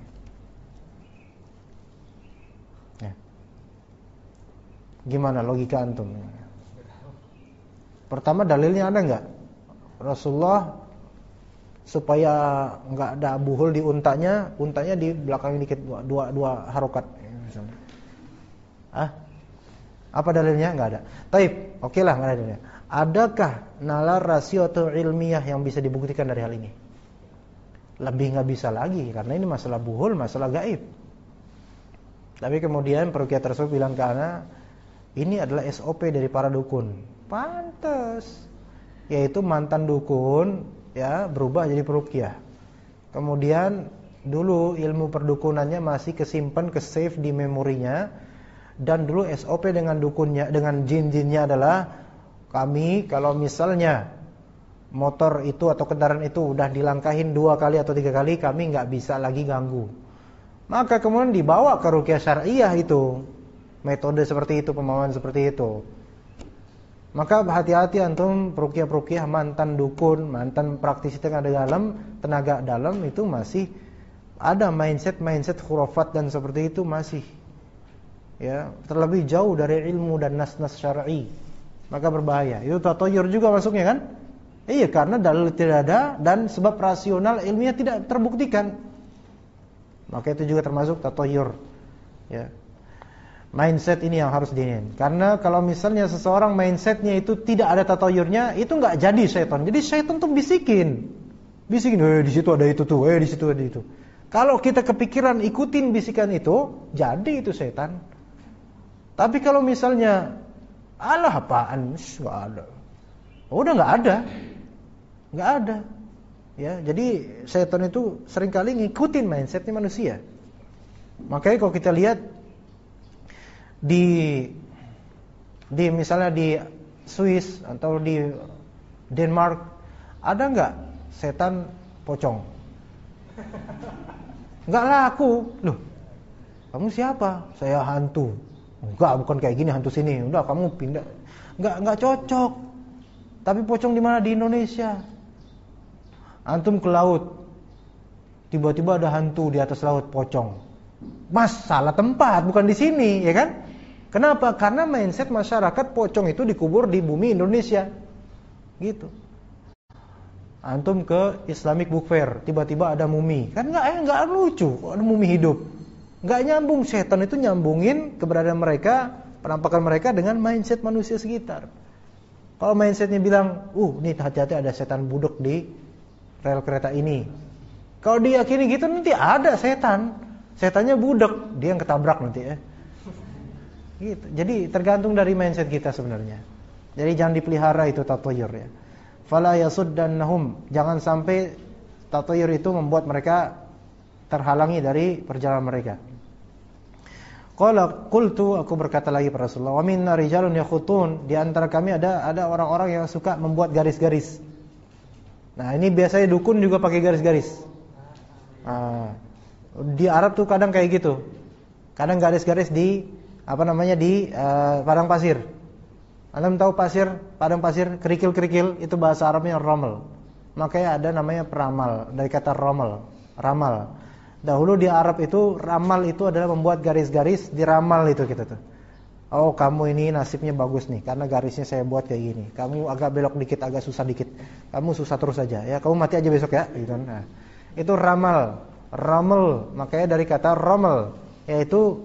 Gimana logika antum? Pertama dalilnya ada enggak? Rasulullah supaya enggak ada buhul di untanya di belakang dikit dua harokat misalnya. Apa dalilnya? Enggak ada. Taib, oke lah enggak ada dalilnya. Adakah nalar rasio atau ilmiah yang bisa dibuktikan dari hal ini? Lebih enggak bisa lagi karena ini masalah buhul, masalah gaib. Tapi kemudian peruqyah tersebut bilang ke ana, ini adalah SOP dari para dukun. Pantes. Yaitu mantan dukun ya berubah jadi peruqyah. Kemudian dulu ilmu perdukunannya masih kesimpan, ke-save di memorinya, dan dulu SOP dengan dukunnya, dengan jin-jinnya adalah kami kalau misalnya motor itu atau kendaraan itu udah dilangkahin 2 kali atau 3 kali, kami nggak bisa lagi ganggu. Maka kemudian dibawa ke ruqyah syar'iyah itu. Metode seperti itu, pemahaman seperti itu. Maka hati-hati antum peruqyah-peruqyah mantan dukun, mantan praktisi tenaga dalam itu masih ada mindset khurafat dan seperti itu masih. Ya, terlebih jauh dari ilmu dan nas-nas syar'i. Maka berbahaya. Itu tatoyur juga masuknya kan? Iya, karena dalil tidak ada dan sebab rasional ilmiah tidak terbuktikan. Maka itu juga termasuk tatoyur. Ya. Mindset ini yang harus diinin. Karena kalau misalnya seseorang mindsetnya itu tidak ada tatoyurnya, itu nggak jadi syaitan. Jadi syaitan tuh bisikin, di situ ada itu tuh, di situ ada itu. Kalau kita kepikiran ikutin bisikan itu, jadi itu syaitan. Tapi kalau misalnya, alah apaan, nggak ada. Udah nggak ada. Ya, jadi syaitan itu seringkali ngikutin mindsetnya manusia. Makanya kalau kita lihat di misalnya di Swiss atau di Denmark, ada nggak setan pocong? Nggak laku. Loh, kamu siapa? Saya hantu. Enggak, bukan kayak gini hantu sini. Udah kamu pindah. Nggak cocok. Tapi pocong di mana? Di Indonesia. Antum ke laut, tiba-tiba ada hantu di atas laut pocong. Mas, salah tempat, bukan di sini, ya kan? Kenapa? Karena mindset masyarakat pocong itu dikubur di bumi Indonesia. Gitu. Antum ke Islamic Book Fair, tiba-tiba ada mumi. Kan enggak lucu, ada mumi hidup. Enggak nyambung, setan itu nyambungin keberadaan mereka, penampakan mereka dengan mindset manusia sekitar. Kalau mindsetnya bilang, nih hati-hati ada setan budek di rel kereta ini. Kalau diyakini gitu nanti ada setan. Setannya budek, dia yang ketabrak nanti ya. Gitu. Jadi tergantung dari mindset kita sebenarnya. Jadi jangan dipelihara itu tatoyur ya. fala yasuddannahum, jangan sampai tatayur itu membuat mereka terhalangi dari perjalanan mereka. Qultu, aku berkata lagi pada Rasulullah, wa minna rijalun yakhutun, di antara kami ada orang-orang yang suka membuat garis-garis. Nah, ini biasanya dukun juga pakai garis-garis. Di Arab tuh kadang kayak gitu. Kadang garis-garis di padang pasir. Anda tahu padang pasir, kerikil-kerikil, itu bahasa Arabnya ramal. Makanya ada namanya peramal dari kata ramal. Dahulu di Arab itu ramal itu adalah membuat garis-garis di ramal itu gitu tuh. Oh, kamu ini nasibnya bagus nih karena garisnya saya buat kayak gini. Kamu agak belok dikit, agak susah dikit. Kamu susah terus aja ya. Kamu mati aja besok ya, gitu kan. Nah, itu ramal. Ramal makanya dari kata ramal, yaitu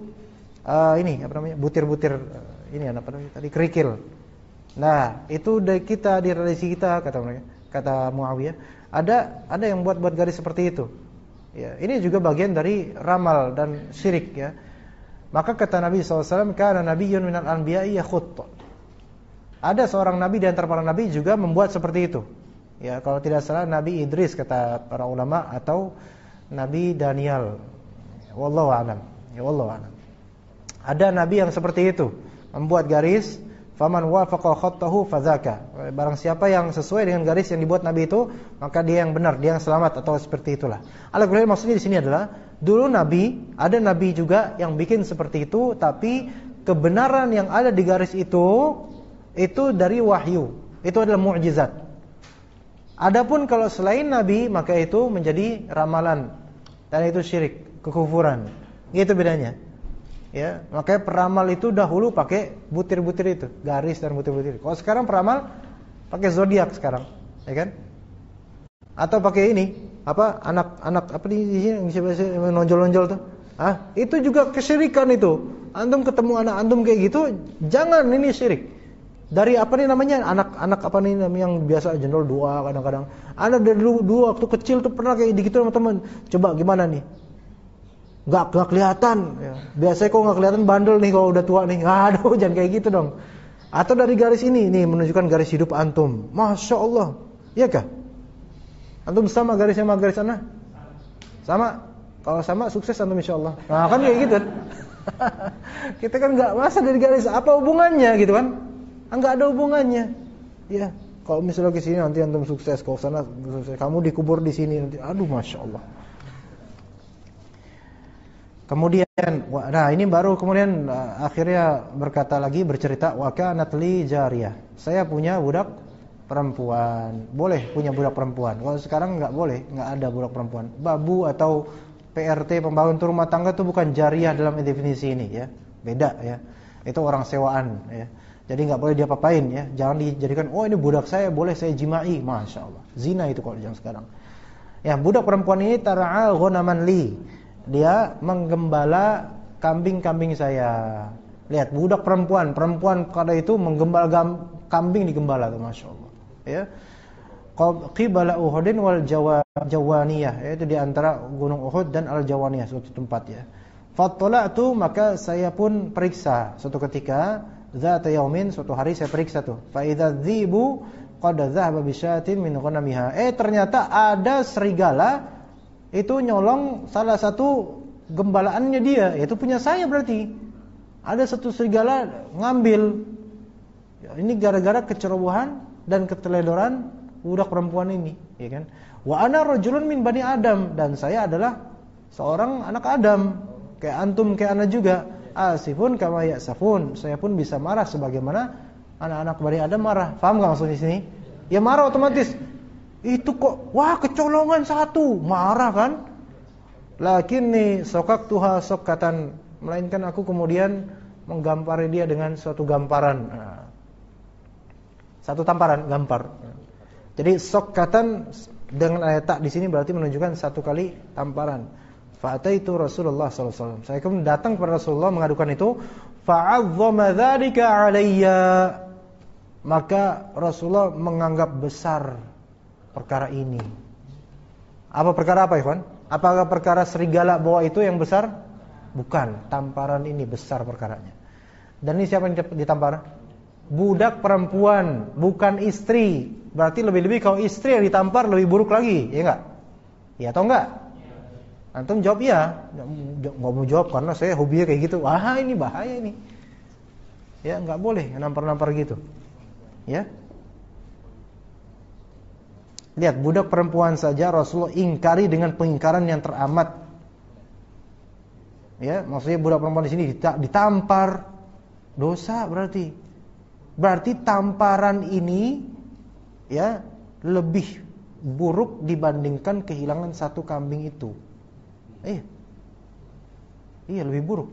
butir-butir tadi kerikil. Nah, itu dari kita, di tradisi kita kata mereka, kata Muawiyah, ada yang buat garis seperti itu. Ya, ini juga bagian dari ramal dan syirik ya. Maka kata Nabi SAW, kana nabiyyun minal anbiya'i yakhut. Ada seorang nabi di antara para nabi juga membuat seperti itu. Ya, kalau tidak salah Nabi Idris kata para ulama, atau Nabi Daniel. Wallahu a'lam. Ya, wallahu a'lam. Ada nabi yang seperti itu, membuat garis, faman wafaqa khattahu fadzaka. Barang siapa yang sesuai dengan garis yang dibuat nabi itu, maka dia yang benar, dia yang selamat, atau seperti itulah. Al-Qur'an maksudnya di sini adalah dulu ada nabi juga yang bikin seperti itu, tapi kebenaran yang ada di garis itu dari wahyu. Itu adalah mukjizat. Adapun kalau selain nabi, maka itu menjadi ramalan dan itu syirik, kekufuran. Itu bedanya. Ya, makanya peramal itu dahulu pakai butir-butir itu, garis dan butir-butir. Kalau sekarang peramal pakai zodiak sekarang, ya kan? Atau pakai ini, anak di sini yang menonjol-nonjol tuh. Itu juga kesyirikan itu. Antum ketemu anak antum kayak gitu, jangan, ini syirik. Dari anak yang biasa jendol dua kadang-kadang. Anak dari dulu waktu kecil tuh pernah kayak gitu sama teman. Coba gimana nih? Gak kelihatan ya. Biasanya kok gak kelihatan bandel nih kalau udah tua nih. Aduh, jangan kayak gitu dong. Atau dari garis ini menunjukkan garis hidup antum. Masya Allah. Iya kah? Antum sama garisnya sama garis sana? Sama. Kalau sama sukses antum insyaallah. Nah, kan kayak gitu. Kita kan gak masa dari garis, apa hubungannya gitu kan? Enggak ada hubungannya. Ya, kalau misalnya ke sini nanti antum sukses, kalau sana sukses, kamu dikubur di sini nanti. Aduh, Masya Allah. Kemudian, nah ini baru kemudian akhirnya berkata lagi, bercerita, wa kanat li jariyah. Saya punya budak perempuan. Boleh punya budak perempuan. Kalau sekarang enggak boleh, enggak ada budak perempuan. Babu atau PRT, pembantu rumah tangga itu bukan jariyah dalam definisi ini ya. Beda ya. Itu orang sewaan ya. Jadi enggak boleh diapa-apain ya. Jangan dijadikan, oh ini budak saya, boleh saya jimai. Masya Allah. Zina itu kalau zaman sekarang. Ya, budak perempuan ini tara'a ghanaman li. Dia menggembala kambing-kambing saya. Lihat, budak perempuan pada itu menggembala kambing digembala tuh, Masya Allah. Ya. Qibala Uhudin wal Jawaniyah, yaitu di antara Gunung Uhud dan Al-Jawaniyah, suatu tempat ya. Fattala'tu, maka saya pun periksa suatu ketika, dzata yaumin, suatu hari saya periksa tuh. Fa idza dzibu qad dhahaba bi syatin min ghanamiha. Ternyata ada serigala itu nyolong salah satu gembalaannya dia, yaitu punya saya berarti. Ada satu serigala ngambil. Ini gara-gara kecerobohan dan keteledoran budak perempuan ini, ya kan? Wa ana rajulun min bani Adam, dan saya adalah seorang anak Adam, kayak antum, kayak ana juga. Asifun kama yasafun, saya pun bisa marah sebagaimana anak-anak bani Adam marah. Paham enggak maksudnya di sini? Ya marah otomatis. Itu kok, wah kecolongan satu, marah kan? Lakinni sokaktuha sokatan, melainkan aku kemudian menggampari dia dengan suatu gamparan. Satu tamparan, gampar. Jadi sokatan dengan ayat tak di sini berarti menunjukkan satu kali tamparan. Fa'ataitu Rasulullah sallallahu alaihi wasallam. Saya kemudian datang kepada Rasulullah mengadukan itu. Fa'azzama dzalika alayya. Maka Rasulullah menganggap besar perkara ini. Apa perkara apa, Ikhwan? Apakah perkara serigala bawa itu yang besar? Bukan, tamparan ini besar perkaranya. Dan ini siapa yang ditampar? budak perempuan, bukan istri. Berarti lebih-lebih kalau istri yang ditampar lebih buruk lagi, ya enggak? Ya atau enggak? Antum jawab ya. Enggak mau jawab karena saya hobinya kayak gitu. Wah, ini bahaya ini. Ya, enggak boleh nampar-nampar gitu. Ya. Lihat, budak perempuan saja Rasulullah ingkari dengan pengingkaran yang teramat. Ya, maksudnya budak perempuan di sini ditampar. Dosa berarti. Berarti tamparan ini ya lebih buruk dibandingkan kehilangan satu kambing itu. Iya, lebih buruk.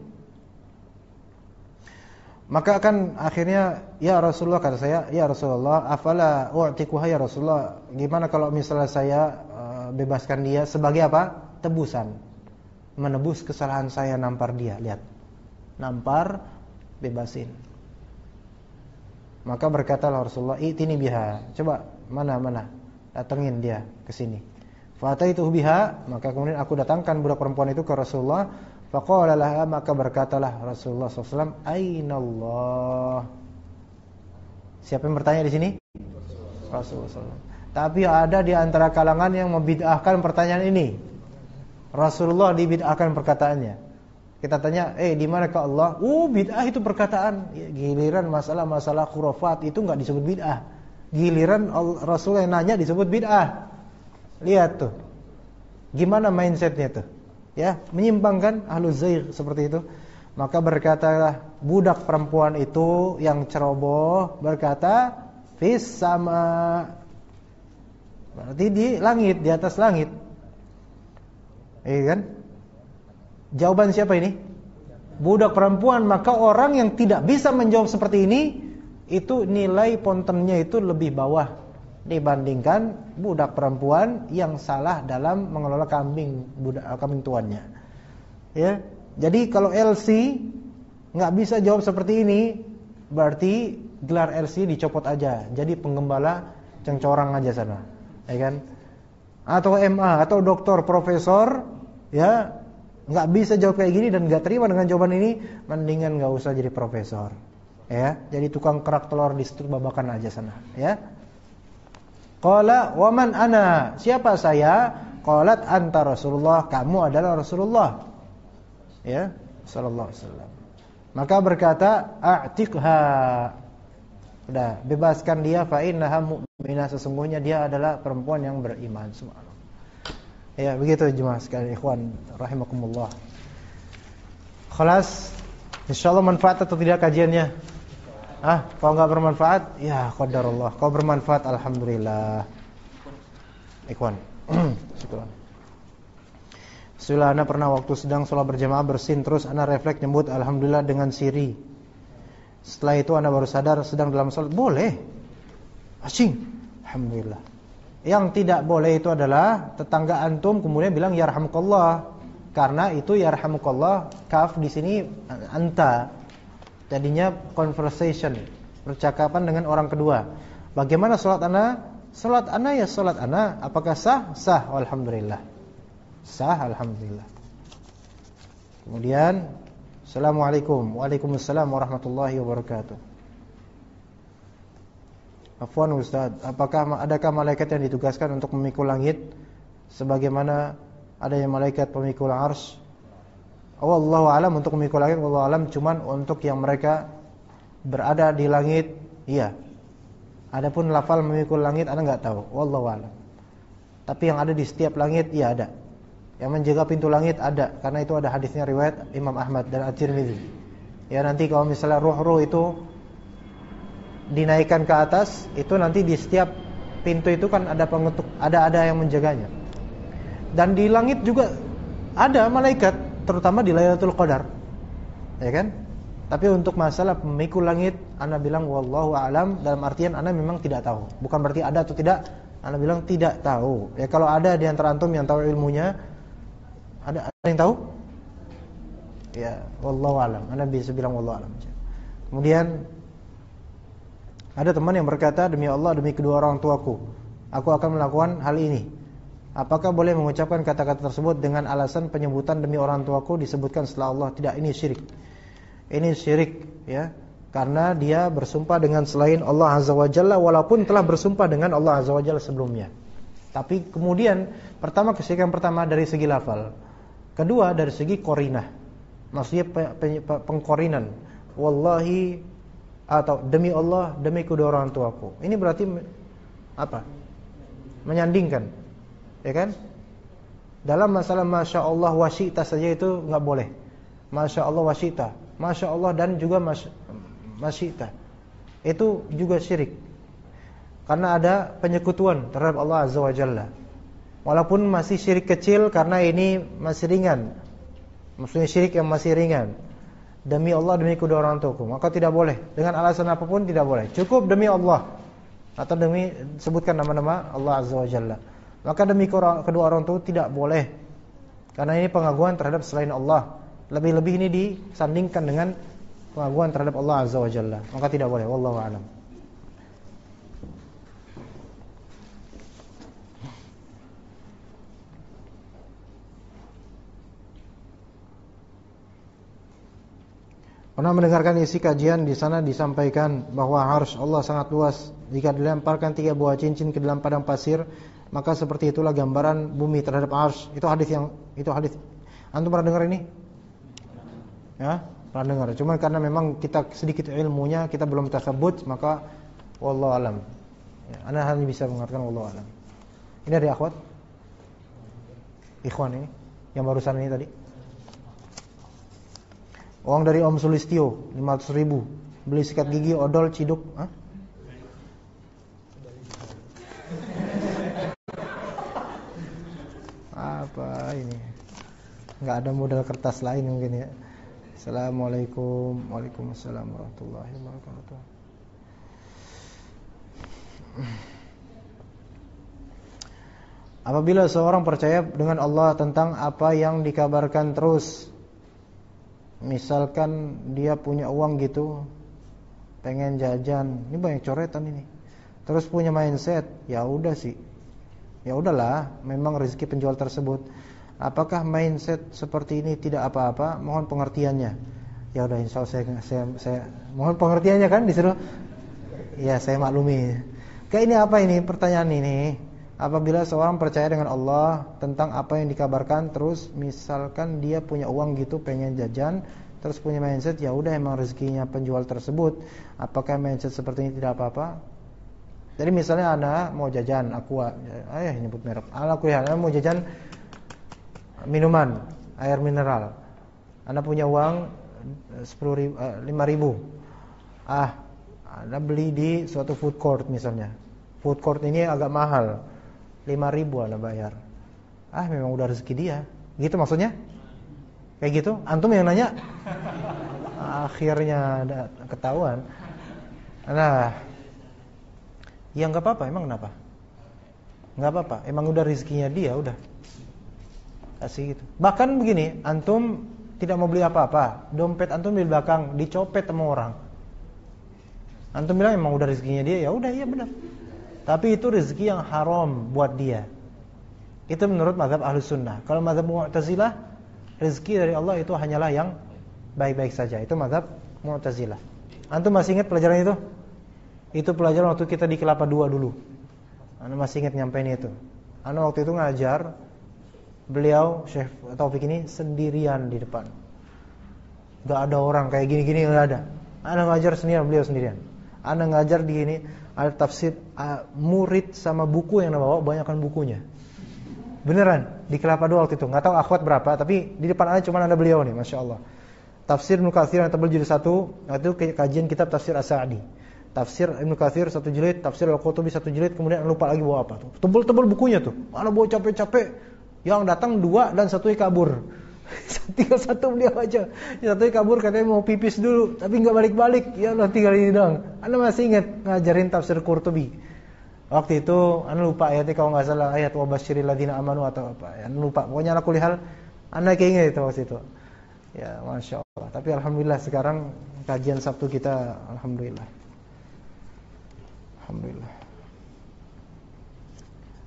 Maka kan akhirnya, ya Rasulullah, kata saya, ya Rasulullah, afala u'tikuha ya Rasulullah, gimana kalau misalnya saya bebaskan dia sebagai apa? Tebusan. Menebus kesalahan saya nampar dia. Lihat. Nampar, bebasin. Maka berkatalah Rasulullah, "Itini biha." Coba mana? Datengin dia ke sini. Fa'ataituhu biha, maka kemudian aku datangkan budak perempuan itu ke Rasulullah. Faqala laha, maka berkatalah Rasulullah SAW, "Aina Allah?" Siapa yang bertanya di sini? Rasulullah SAW. Tapi ada di antara kalangan yang membid'ahkan pertanyaan ini. Rasulullah dibid'ahkan perkataannya. Kita tanya, di manakah Allah? Bid'ah itu perkataan. Ya, giliran masalah khurafat itu enggak disebut bid'ah. Giliran Rasulullah yang nanya disebut bid'ah. Lihat tuh. Gimana mindsetnya tuh? Ya, menyimpang kan ahlul zaigh seperti itu. Maka berkatalah budak perempuan itu yang ceroboh berkata, "Fis sama." Berarti di langit, di atas langit. Kan? Jawaban siapa ini? Budak perempuan. Maka orang yang tidak bisa menjawab seperti ini, itu nilai pontennya itu lebih bawah dibandingkan budak perempuan yang salah dalam mengelola kambing tuannya. Ya, jadi kalau LC nggak bisa jawab seperti ini, berarti gelar LC dicopot aja. Jadi penggembala cengcorang aja sana, ya kan? Atau MA atau doktor profesor, ya nggak bisa jawab kayak gini dan nggak terima dengan jawaban ini, mendingan nggak usah jadi profesor. Ya, jadi tukang kerak telur di situ babakan aja sana, ya. Qala wa man ana? Siapa saya? Qalat anta Rasulullah, kamu adalah Rasulullah. Ya, sallallahu alaihi wasallam. Maka berkata, a'tiqha. Udah, bebaskan dia, fa innaha mu'minah, sesungguhnya dia adalah perempuan yang beriman. Subhanallah. Ya, begitu jemaah sekalian, ikhwan rahimakumullah. Khalas, insyaallah manfaat atau tidak kajiannya? Kalau enggak bermanfaat, ya qadarullah. Kalau bermanfaat, alhamdulillah. Ikhwan, syukur. Setelah ana pernah waktu sedang sholat berjamaah bersin, terus ana refleks nyebut alhamdulillah dengan siri. Setelah itu ana baru sadar sedang dalam sholat. Boleh. Asing. Alhamdulillah. Yang tidak boleh itu adalah tetangga antum kemudian bilang yarhamukallah. Karena itu yarhamukallah, kaf di sini anta. Jadinya conversation, percakapan dengan orang kedua. Bagaimana salat ana? Salat ana ya salat ana. Apakah sah? Sah, alhamdulillah. Sah, alhamdulillah. Kemudian assalamualaikum. Waalaikumsalam warahmatullahi wabarakatuh. Afwan Ustaz, adakah malaikat yang ditugaskan untuk memikul langit sebagaimana adanya malaikat pemikul arsy? Wallahu alam, untuk memikul langit wallahu alam, cuman untuk yang mereka berada di langit, iya. Adapun lafal memikul langit ana enggak tahu, wallahu alam. Tapi yang ada di setiap langit iya ada. Yang menjaga pintu langit ada, karena itu ada hadisnya riwayat Imam Ahmad dan At-Tirmidzi. Ya, nanti kalau misalnya ruh-ruh itu dinaikkan ke atas, itu nanti di setiap pintu itu kan ada pengetuk, ada yang menjaganya. Dan di langit juga ada malaikat, terutama di Lailatul Qadar, ya kan? Tapi untuk masalah pemikul langit, ana bilang wallahu alam, dalam artian ana memang tidak tahu. Bukan berarti ada atau tidak, ana bilang tidak tahu. Ya, kalau ada di antara antum yang tahu ilmunya, ada yang tahu? Ya, wallahu alam. Ana bisa bilang wallahu alam. Kemudian ada teman yang berkata, demi Allah, demi kedua orang tuaku, aku akan melakukan hal ini. Apakah boleh mengucapkan kata-kata tersebut dengan alasan penyebutan demi orang tuaku disebutkan setelah Allah? Tidak, ini syirik. Ini syirik, ya. karena dia bersumpah dengan selain Allah Azza wa Jalla walaupun telah bersumpah dengan Allah Azza wa Jalla sebelumnya. Tapi kemudian kesyirikan pertama dari segi lafal, kedua dari segi qarinah. Maksudnya pengqarinan. Wallahi atau demi Allah, demi kedua orang tuaku. Ini berarti apa? Menyandingkan. Ya kan? Dalam masalah Masya Allah wa syi'ta saja itu enggak boleh. Masya Allah wa syi'ta, Masya Allah dan juga masyi'ta, itu juga syirik. Karena ada penyekutuan terhadap Allah Azza wa Jalla. Walaupun masih syirik kecil karena ini masih ringan. Maksudnya syirik yang masih ringan. Demi Allah, demi kedua orang tuaku, maka tidak boleh. Dengan alasan apapun tidak boleh. Cukup demi Allah atau demi sebutkan nama-nama Allah Azza wa Jalla. Maka demi kedua orang tua tidak boleh. Karena ini pengaguan terhadap selain Allah. Lebih-lebih ini disandingkan dengan pengaguan terhadap Allah Azza wa Jalla. Maka tidak boleh. Wallahu a'lam. Pernah mendengarkan isi kajian di sana disampaikan bahwa arsy Allah sangat luas. Jika dilemparkan 3 buah cincin ke dalam padang pasir, maka seperti itulah gambaran bumi terhadap arsy. Itu hadis. Antum pernah dengar ini? Ya, pernah dengar. Cuma karena memang kita sedikit ilmunya, kita belum tasabut, maka wallahu alam. Ya, ana hanya bisa mengatakan wallahu alam. Ini dari akhwat? Ikhwan ini yang barusan ini tadi. Uang dari Om Sulistio 500.000. Beli sikat gigi, odol, ciduk. Hah? Apa ini? Enggak ada modal kertas lain mungkin ya. Assalamualaikum. Waalaikumsalam warahmatullahi wabarakatuh. Apabila seorang percaya dengan Allah tentang apa yang dikabarkan terus, misalkan dia punya uang gitu, pengen jajan, ini banyak coretan ini. Terus punya mindset, ya udah sih, ya udahlah, memang rezeki penjual tersebut. Apakah mindset seperti ini tidak apa-apa? Mohon pengertiannya. Ya udah, insya Allah saya mohon pengertiannya kan disuruh. Ya saya maklumi. Kayak ini apa ini pertanyaan ini? Apabila seorang percaya dengan Allah tentang apa yang dikabarkan, terus misalkan dia punya uang gitu pengen jajan, terus punya mindset ya udah emang rezekinya penjual tersebut, apakah mindset seperti ini tidak apa-apa? Jadi misalnya anak mau jajan Aqua, nyebut merek. Anak mau jajan minuman air mineral. Anak punya uang 5.000. Anda beli di suatu food court misalnya. Food court ini agak mahal. 5.000 Anda bayar. Memang udah rezeki dia. Gitu maksudnya? Kayak gitu? Antum yang nanya? Akhirnya ada ketahuan. Nah, ya enggak apa-apa, emang kenapa? Enggak apa-apa, emang udah rezekinya dia, udah. Kasih gitu. Bahkan begini, antum tidak mau beli apa-apa, dompet antum di belakang dicopet sama orang. Antum bilang emang udah rezekinya dia, ya udah, iya benar. Tapi itu rezeki yang haram buat dia. Itu menurut mazhab Ahlus Sunnah. Kalau mazhab Mu'tazilah, rezeki dari Allah itu hanyalah yang baik-baik saja. Itu mazhab Mu'tazilah. Antum masih ingat pelajaran itu? Itu pelajaran waktu kita di Kelapa II dulu. Anda masih ingat nyampein itu? Anda waktu itu ngajar, beliau Syekh Taufik ini sendirian di depan. Gak ada orang kayak gini-gini, gak ada. Anda ngajar sendirian, beliau sendirian. Anda ngajar di ini, ada tafsir, murid sama buku yang Anda bawa, banyakkan bukunya. Beneran, di Kelapa II waktu itu. Gak tahu akhwat berapa, tapi di depan Anda cuma ada beliau nih, Masya Allah. Tafsir Ibnu Katsir yang tebal jilid 1, itu kajian kitab tafsir As-Sa'di. Tafsir Ibnu Katsir 1 jilid, tafsir Al-Qurtubi 1 jilid, kemudian lupa lagi bawa apa tuh. Tebal-tebal bukunya tuh. Mana bawa capek-capek. Yang datang 2 dan 1 kabur. Tinggal 1 beliau aja. Yang 1 kabur katanya mau pipis dulu, tapi enggak balik-balik. Ya Allah, tinggal ini doang. Anda masih ingat ngajarin tafsir Qurtubi. Waktu itu Anda lupa ayatnya, kalau enggak salah ayat wa basyiril ladzina amanu atau apa. Anda lupa. Pokoknya ala kulli hal Anda keinget itu waktu itu. Ya, Masya Allah. Tapi alhamdulillah sekarang kajian Sabtu kita alhamdulillah. Alhamdulillah.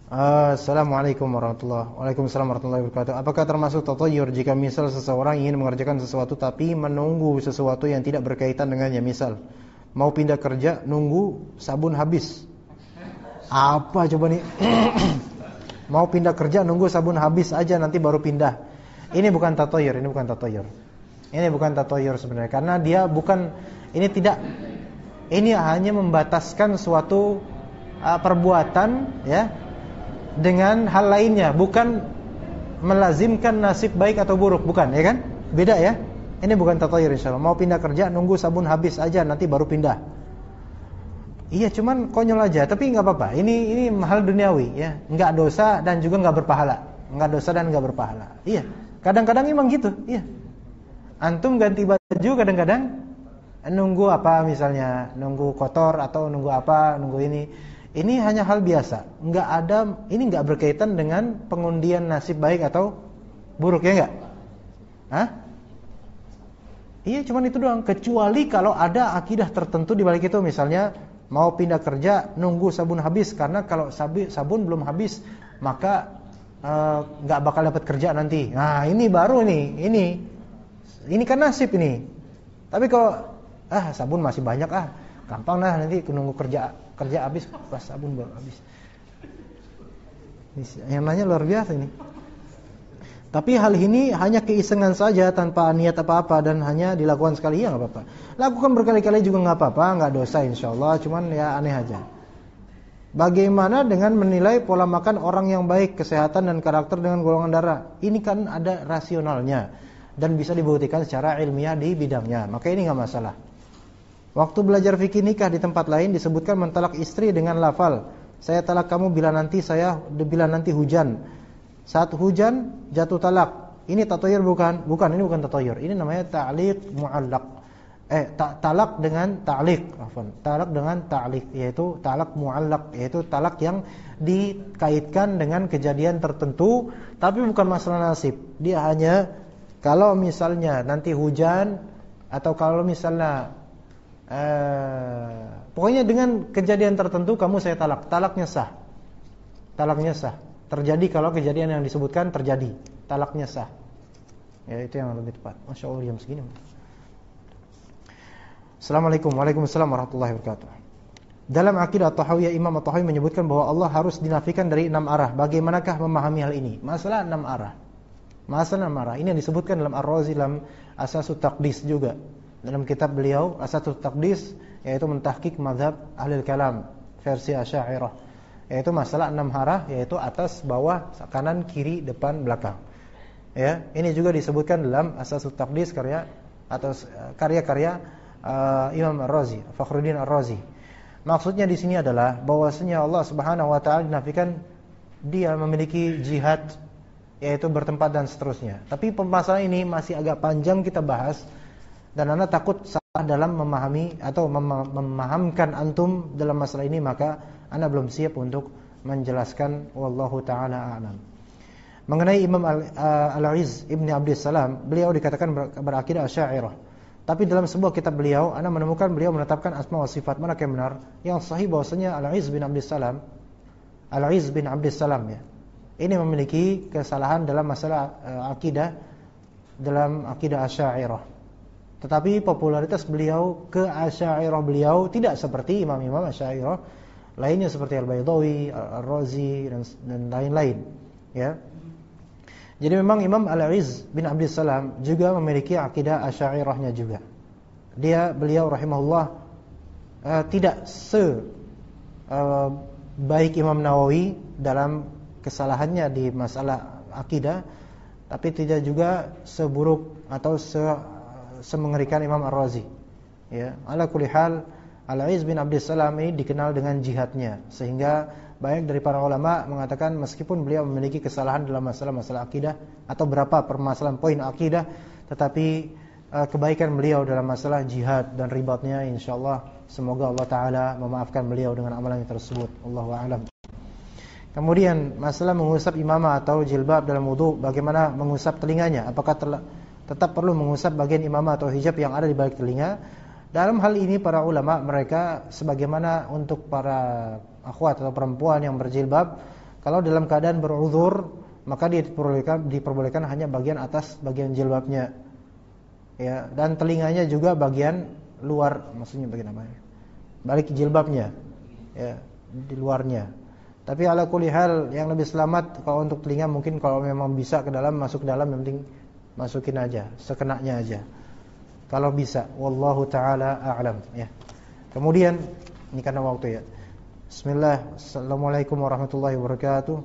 Assalamualaikum warahmatullahi wabarakatuh. Apakah termasuk tatayyur jika misal seseorang ingin mengerjakan sesuatu tapi menunggu sesuatu yang tidak berkaitan dengannya? Misal mau pindah kerja, nunggu sabun habis. Apa coba nih? Mau pindah kerja, nunggu sabun habis aja nanti baru pindah. Ini bukan tatayyur, ini bukan tatayyur. Ini bukan tatayyur sebenarnya, karena dia bukan, ini tidak, ini hanya membataskan suatu perbuatan ya dengan hal lainnya, bukan melazimkan nasib baik atau buruk, bukan, ya kan? Beda ya. Ini bukan tatayyur insyaallah. Mau pindah kerja, nunggu sabun habis aja nanti baru pindah. Iya, cuman konyol aja, tapi enggak apa-apa. Ini hal duniawi ya, enggak dosa dan juga enggak berpahala. Enggak dosa dan enggak berpahala. Iya. Kadang-kadang emang gitu, iya. Antum ganti baju kadang-kadang nunggu apa misalnya, nunggu kotor atau nunggu apa, nunggu ini. Ini hanya hal biasa. Enggak ada, ini enggak berkaitan dengan pengundian nasib baik atau buruk, ya enggak? Hah? Iya, cuman itu doang. Kecuali kalau ada akidah tertentu di balik itu, misalnya mau pindah kerja nunggu sabun habis, karena kalau sabun belum habis maka nggak bakal dapat kerja nanti. Nah ini baru nih, ini kan nasib ini. Tapi kalau sabun masih banyak gampang lah, nanti nunggu kerja habis pas sabun baru habis. Yang nanya luar biasa ini. Tapi hal ini hanya keisengan saja tanpa niat apa-apa dan hanya dilakukan sekali, ya nggak apa-apa. Lakukan berkali-kali juga nggak apa-apa, nggak dosa insyaallah. Cuman ya aneh aja. Bagaimana dengan menilai pola makan orang yang baik, kesehatan dan karakter dengan golongan darah? Ini kan ada rasionalnya dan bisa dibuktikan secara ilmiah di bidangnya. Maka ini nggak masalah. Waktu belajar fikih nikah di tempat lain disebutkan mentalak istri dengan lafal, saya talak kamu bila nanti hujan. Saat hujan jatuh talak. Ini tatayyur bukan? Bukan, ini bukan tatayyur. Ini namanya ta'liq mu'allaq. Talak dengan ta'liq, afwan. Talak dengan ta'liq, yaitu talak mu'allaq, yaitu talak yang dikaitkan dengan kejadian tertentu, tapi bukan masalah nasib. Dia hanya kalau misalnya nanti hujan atau kalau misalnya pokoknya dengan kejadian tertentu kamu saya talak. Talaknya sah. Talaknya sah. Terjadi kalau kejadian yang disebutkan terjadi, talaknya sah. Ya itu yang lebih tepat. Masya Allah jam segini. Assalamualaikum warahmatullahi wabarakatuh. Dalam akidah Tahawiyah, Imam At-Tahawi menyebutkan bahwa Allah harus dinafikan dari 6 arah. Bagaimanakah memahami hal ini? Masalah 6 arah. Masalah 6 arah. Ini yang disebutkan dalam Ar-Razi dalam Asasut Taqdis juga. Dalam kitab beliau Asasut Taqdis, yaitu mentahqiq mazhab Ahlul Kalam versi Asy'ariyah. Yaitu masalah 6 arah, yaitu atas, bawah, kanan, kiri, depan, belakang. Ya, ini juga disebutkan dalam Asasut Taqdis karya-karya Imam Ar-Razi, Fakhruddin Ar-Razi. Maksudnya di sini adalah bahwasanya Allah Subhanahu wa taala dinafikan dia memiliki jihad, yaitu bertempat dan seterusnya. Tapi pembahasan ini masih agak panjang kita bahas, dan Anda takut salah dalam memahami atau memahamkan antum dalam masalah ini, maka Anda belum siap untuk menjelaskan. Wallahu ta'ala a'lam. Mengenai Imam Al-Izz Ibn Abdissalam, beliau dikatakan berakidah Asy'ariyah. Tapi dalam sebuah kitab beliau, Anda menemukan beliau menetapkan asma wa sifat. Mana yang benar? Yang sahih bahwasanya Al-Izz bin Abdissalam ya, ini memiliki kesalahan dalam masalah akidah, dalam akidah Asy'ariyah. Tetapi popularitas beliau ke Asy'ariyah beliau tidak seperti imam-imam Asy'ariyah lainnya seperti Al-Baydawi, Ar-Razi dan lain-lain ya. Jadi memang Imam Al-Izz bin Abdissalam juga memiliki akidah Asy'ariyahnya juga. Beliau rahimahullah tidak baik Imam Nawawi dalam kesalahannya di masalah akidah, tapi tidak juga seburuk atau semengerikan Imam Ar-Razi ya. Ala kulli hal, Al-Izz bin Abdissalam ini dikenal dengan jihadnya, sehingga banyak dari para ulama mengatakan meskipun beliau memiliki kesalahan dalam masalah-masalah akidah atau berapa permasalahan poin akidah, tetapi kebaikan beliau dalam masalah jihad dan ribatnya, insyaallah semoga Allah Ta'ala memaafkan beliau dengan amalan tersebut. Allahu a'lam. Kemudian masalah mengusap imamah atau jilbab dalam wudu, bagaimana mengusap telinganya? Apakah tetap perlu mengusap bagian imamah atau hijab yang ada di balik telinga? Dalam hal ini para ulama mereka sebagaimana untuk para akhwat atau perempuan yang berjilbab, Kalau dalam keadaan beruzur, maka diperbolehkan hanya bagian atas, bagian jilbabnya. Ya, dan telinganya juga bagian luar, maksudnya bagian apa? Balik jilbabnya. Ya, di luarnya. Tapi ala kulli hal yang lebih selamat kalau untuk telinga mungkin kalau memang bisa ke dalam, masuk ke dalam, yang penting masukin aja, sekenanya aja. Kalau bisa, wallahu taala a'lam, ya. Kemudian ini karena waktu ya. Bismillah, assalamualaikum warahmatullahi wabarakatuh.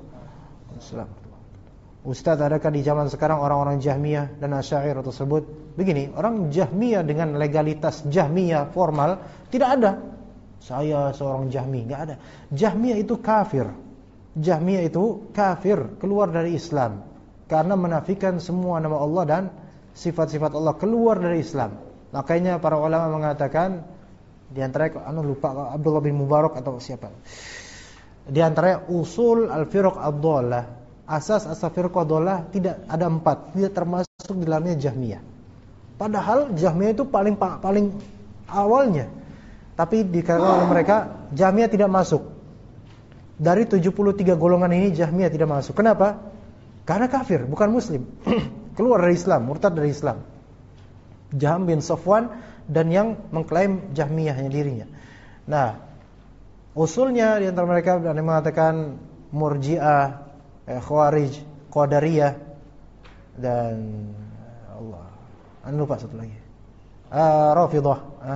Ustaz, adakah di zaman sekarang orang-orang Jahmiyah dan Asy'ariyah tersebut? Begini, orang Jahmiyah dengan legalitas Jahmiyah formal tidak ada. Saya seorang Jahmi, enggak ada. Jahmiyah itu kafir. Jahmiyah itu kafir, keluar dari Islam karena menafikan semua nama Allah dan sifat-sifat Allah, keluar dari Islam. Makanya para ulama mengatakan di antara lupa Abdullah bin Mubarak atau siapa. Di antara usul al-firq ad-dhallah, asas-asas firqah dhalah tidak ada 4, tidak termasuk di dalamnya Jahmiyah. Padahal Jahmiyah itu paling awalnya. Tapi dikatakan oleh mereka Jahmiyah tidak masuk. Dari 73 golongan ini Jahmiyah tidak masuk. Kenapa? Karena kafir, bukan muslim. Keluar dari Islam, murtad dari Islam. Jahm bin Safwan dan yang mengklaim Jahmiyahnya dirinya. Nah, usulnya di antara mereka ada yang mengatakan Murji'ah, Khawarij, Qadariyah dan Allah. Lupa satu lagi. Rafidhah.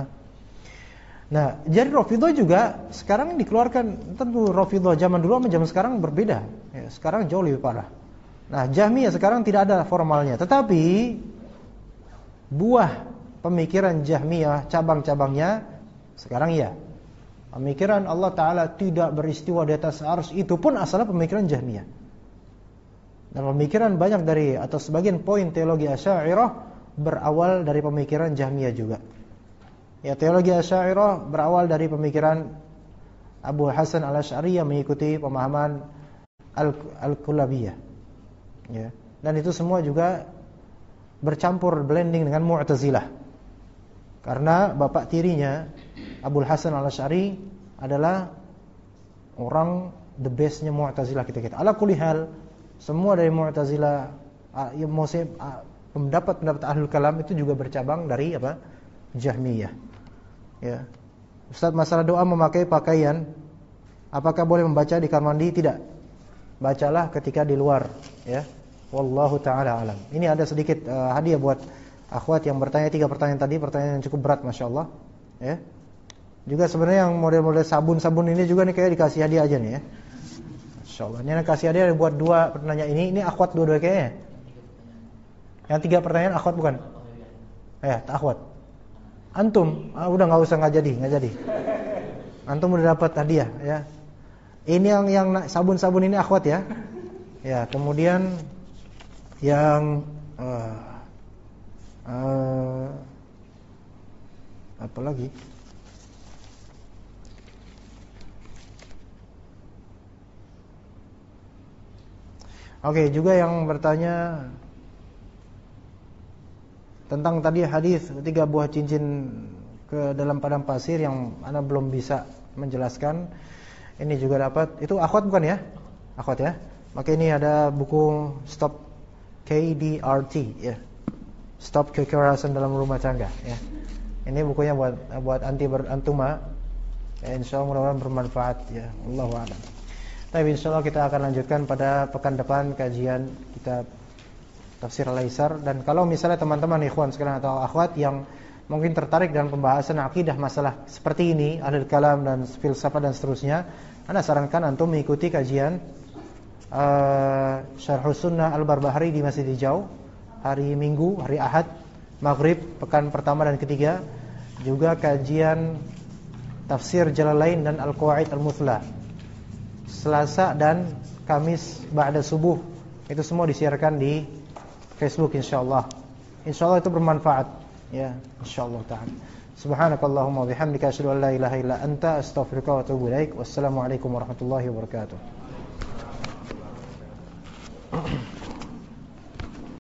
Nah, jadi Rafidhah juga sekarang dikeluarkan. Tentu Rafidhah zaman dulu sama zaman sekarang berbeda. Ya, sekarang jauh lebih parah. Nah, Jahmiyah sekarang tidak ada formalnya, tetapi buah pemikiran Jahmiyah, cabang-cabangnya sekarang ya. Pemikiran Allah Ta'ala tidak beristiwa di atas arsy, itu pun asalnya pemikiran Jahmiyah. Dan pemikiran banyak dari atau sebagian poin teologi Asy'ariyah berawal dari pemikiran Jahmiyah juga. Ya, teologi Asy'ariyah berawal dari pemikiran Abu Hasan al-Asy'ari yang mengikuti pemahaman al-Kullabiyah. Ya. Dan itu semua juga bercampur blending dengan Mu'tazilah. Karena bapak tirinya Abu Hasan al-Asy'ari adalah orang the bestnya Mu'tazilah kita. Ala kulli hal, semua dari Mu'tazilah pendapat Ahlul Kalam itu juga bercabang dari apa? Jahmiyah. Ya. Ustaz, masalah doa memakai pakaian, apakah boleh membaca di kamar mandi? Tidak. Bacalah ketika di luar, ya. Wallahu taala alam. Ini ada sedikit hadiah buat akhwat yang bertanya 3 pertanyaan tadi, pertanyaan yang cukup berat masyaallah, ya. Juga sebenarnya yang model-model sabun-sabun ini juga nih kayak dikasih hadiah aja nih, ya. Masyaallah. Ini kasih hadiah buat 2 penanya ini akhwat dua-dua kayaknya. Yang 3 pertanyaan akhwat bukan? Akhwat. Antum, udah enggak usah enggak jadi. Antum udah dapat hadiah, ya. Ini yang sabun-sabun ini akhwat ya. Ya, kemudian yang apa lagi? Oke, juga yang bertanya tentang tadi hadis 3 buah cincin ke dalam padang pasir yang ana belum bisa menjelaskan. Ini juga dapat. Itu akhwat bukan ya? Akhwat ya. Maka ini ada buku Stop KDRT ya. Stop kekerasan dalam rumah tangga ya. Ini bukunya buat antuma. Ya, insyaallah mudah-mudahan bermanfaat ya. Allahu a'lam. Tapi insyaallah kita akan lanjutkan pada pekan depan kajian kitab Tafsir Al-Aisar. Dan kalau misalnya teman-teman ikhwan sekalian atau akhwat yang mungkin tertarik dalam pembahasan akidah masalah seperti ini, Ahlul Kalam dan filsafat dan seterusnya, ana sarankan antum mengikuti kajian Syarhus Sunnah Al-Barbahari di Masjid Hijau hari Minggu, hari Ahad, Maghrib, pekan pertama dan ketiga. Juga kajian Tafsir Jalalain dan Al-Qawaid Al-Muthla Selasa dan Kamis ba'da subuh. Itu semua disiarkan di Facebook insyaallah. Insyaallah itu bermanfaat ya, insyaallah taala. Subhanakallahumma bihamdika asyhadu an la ilaha illa anta astaghfiruka wa atubu ilaik. Wassalamualaikum warahmatullahi wabarakatuh.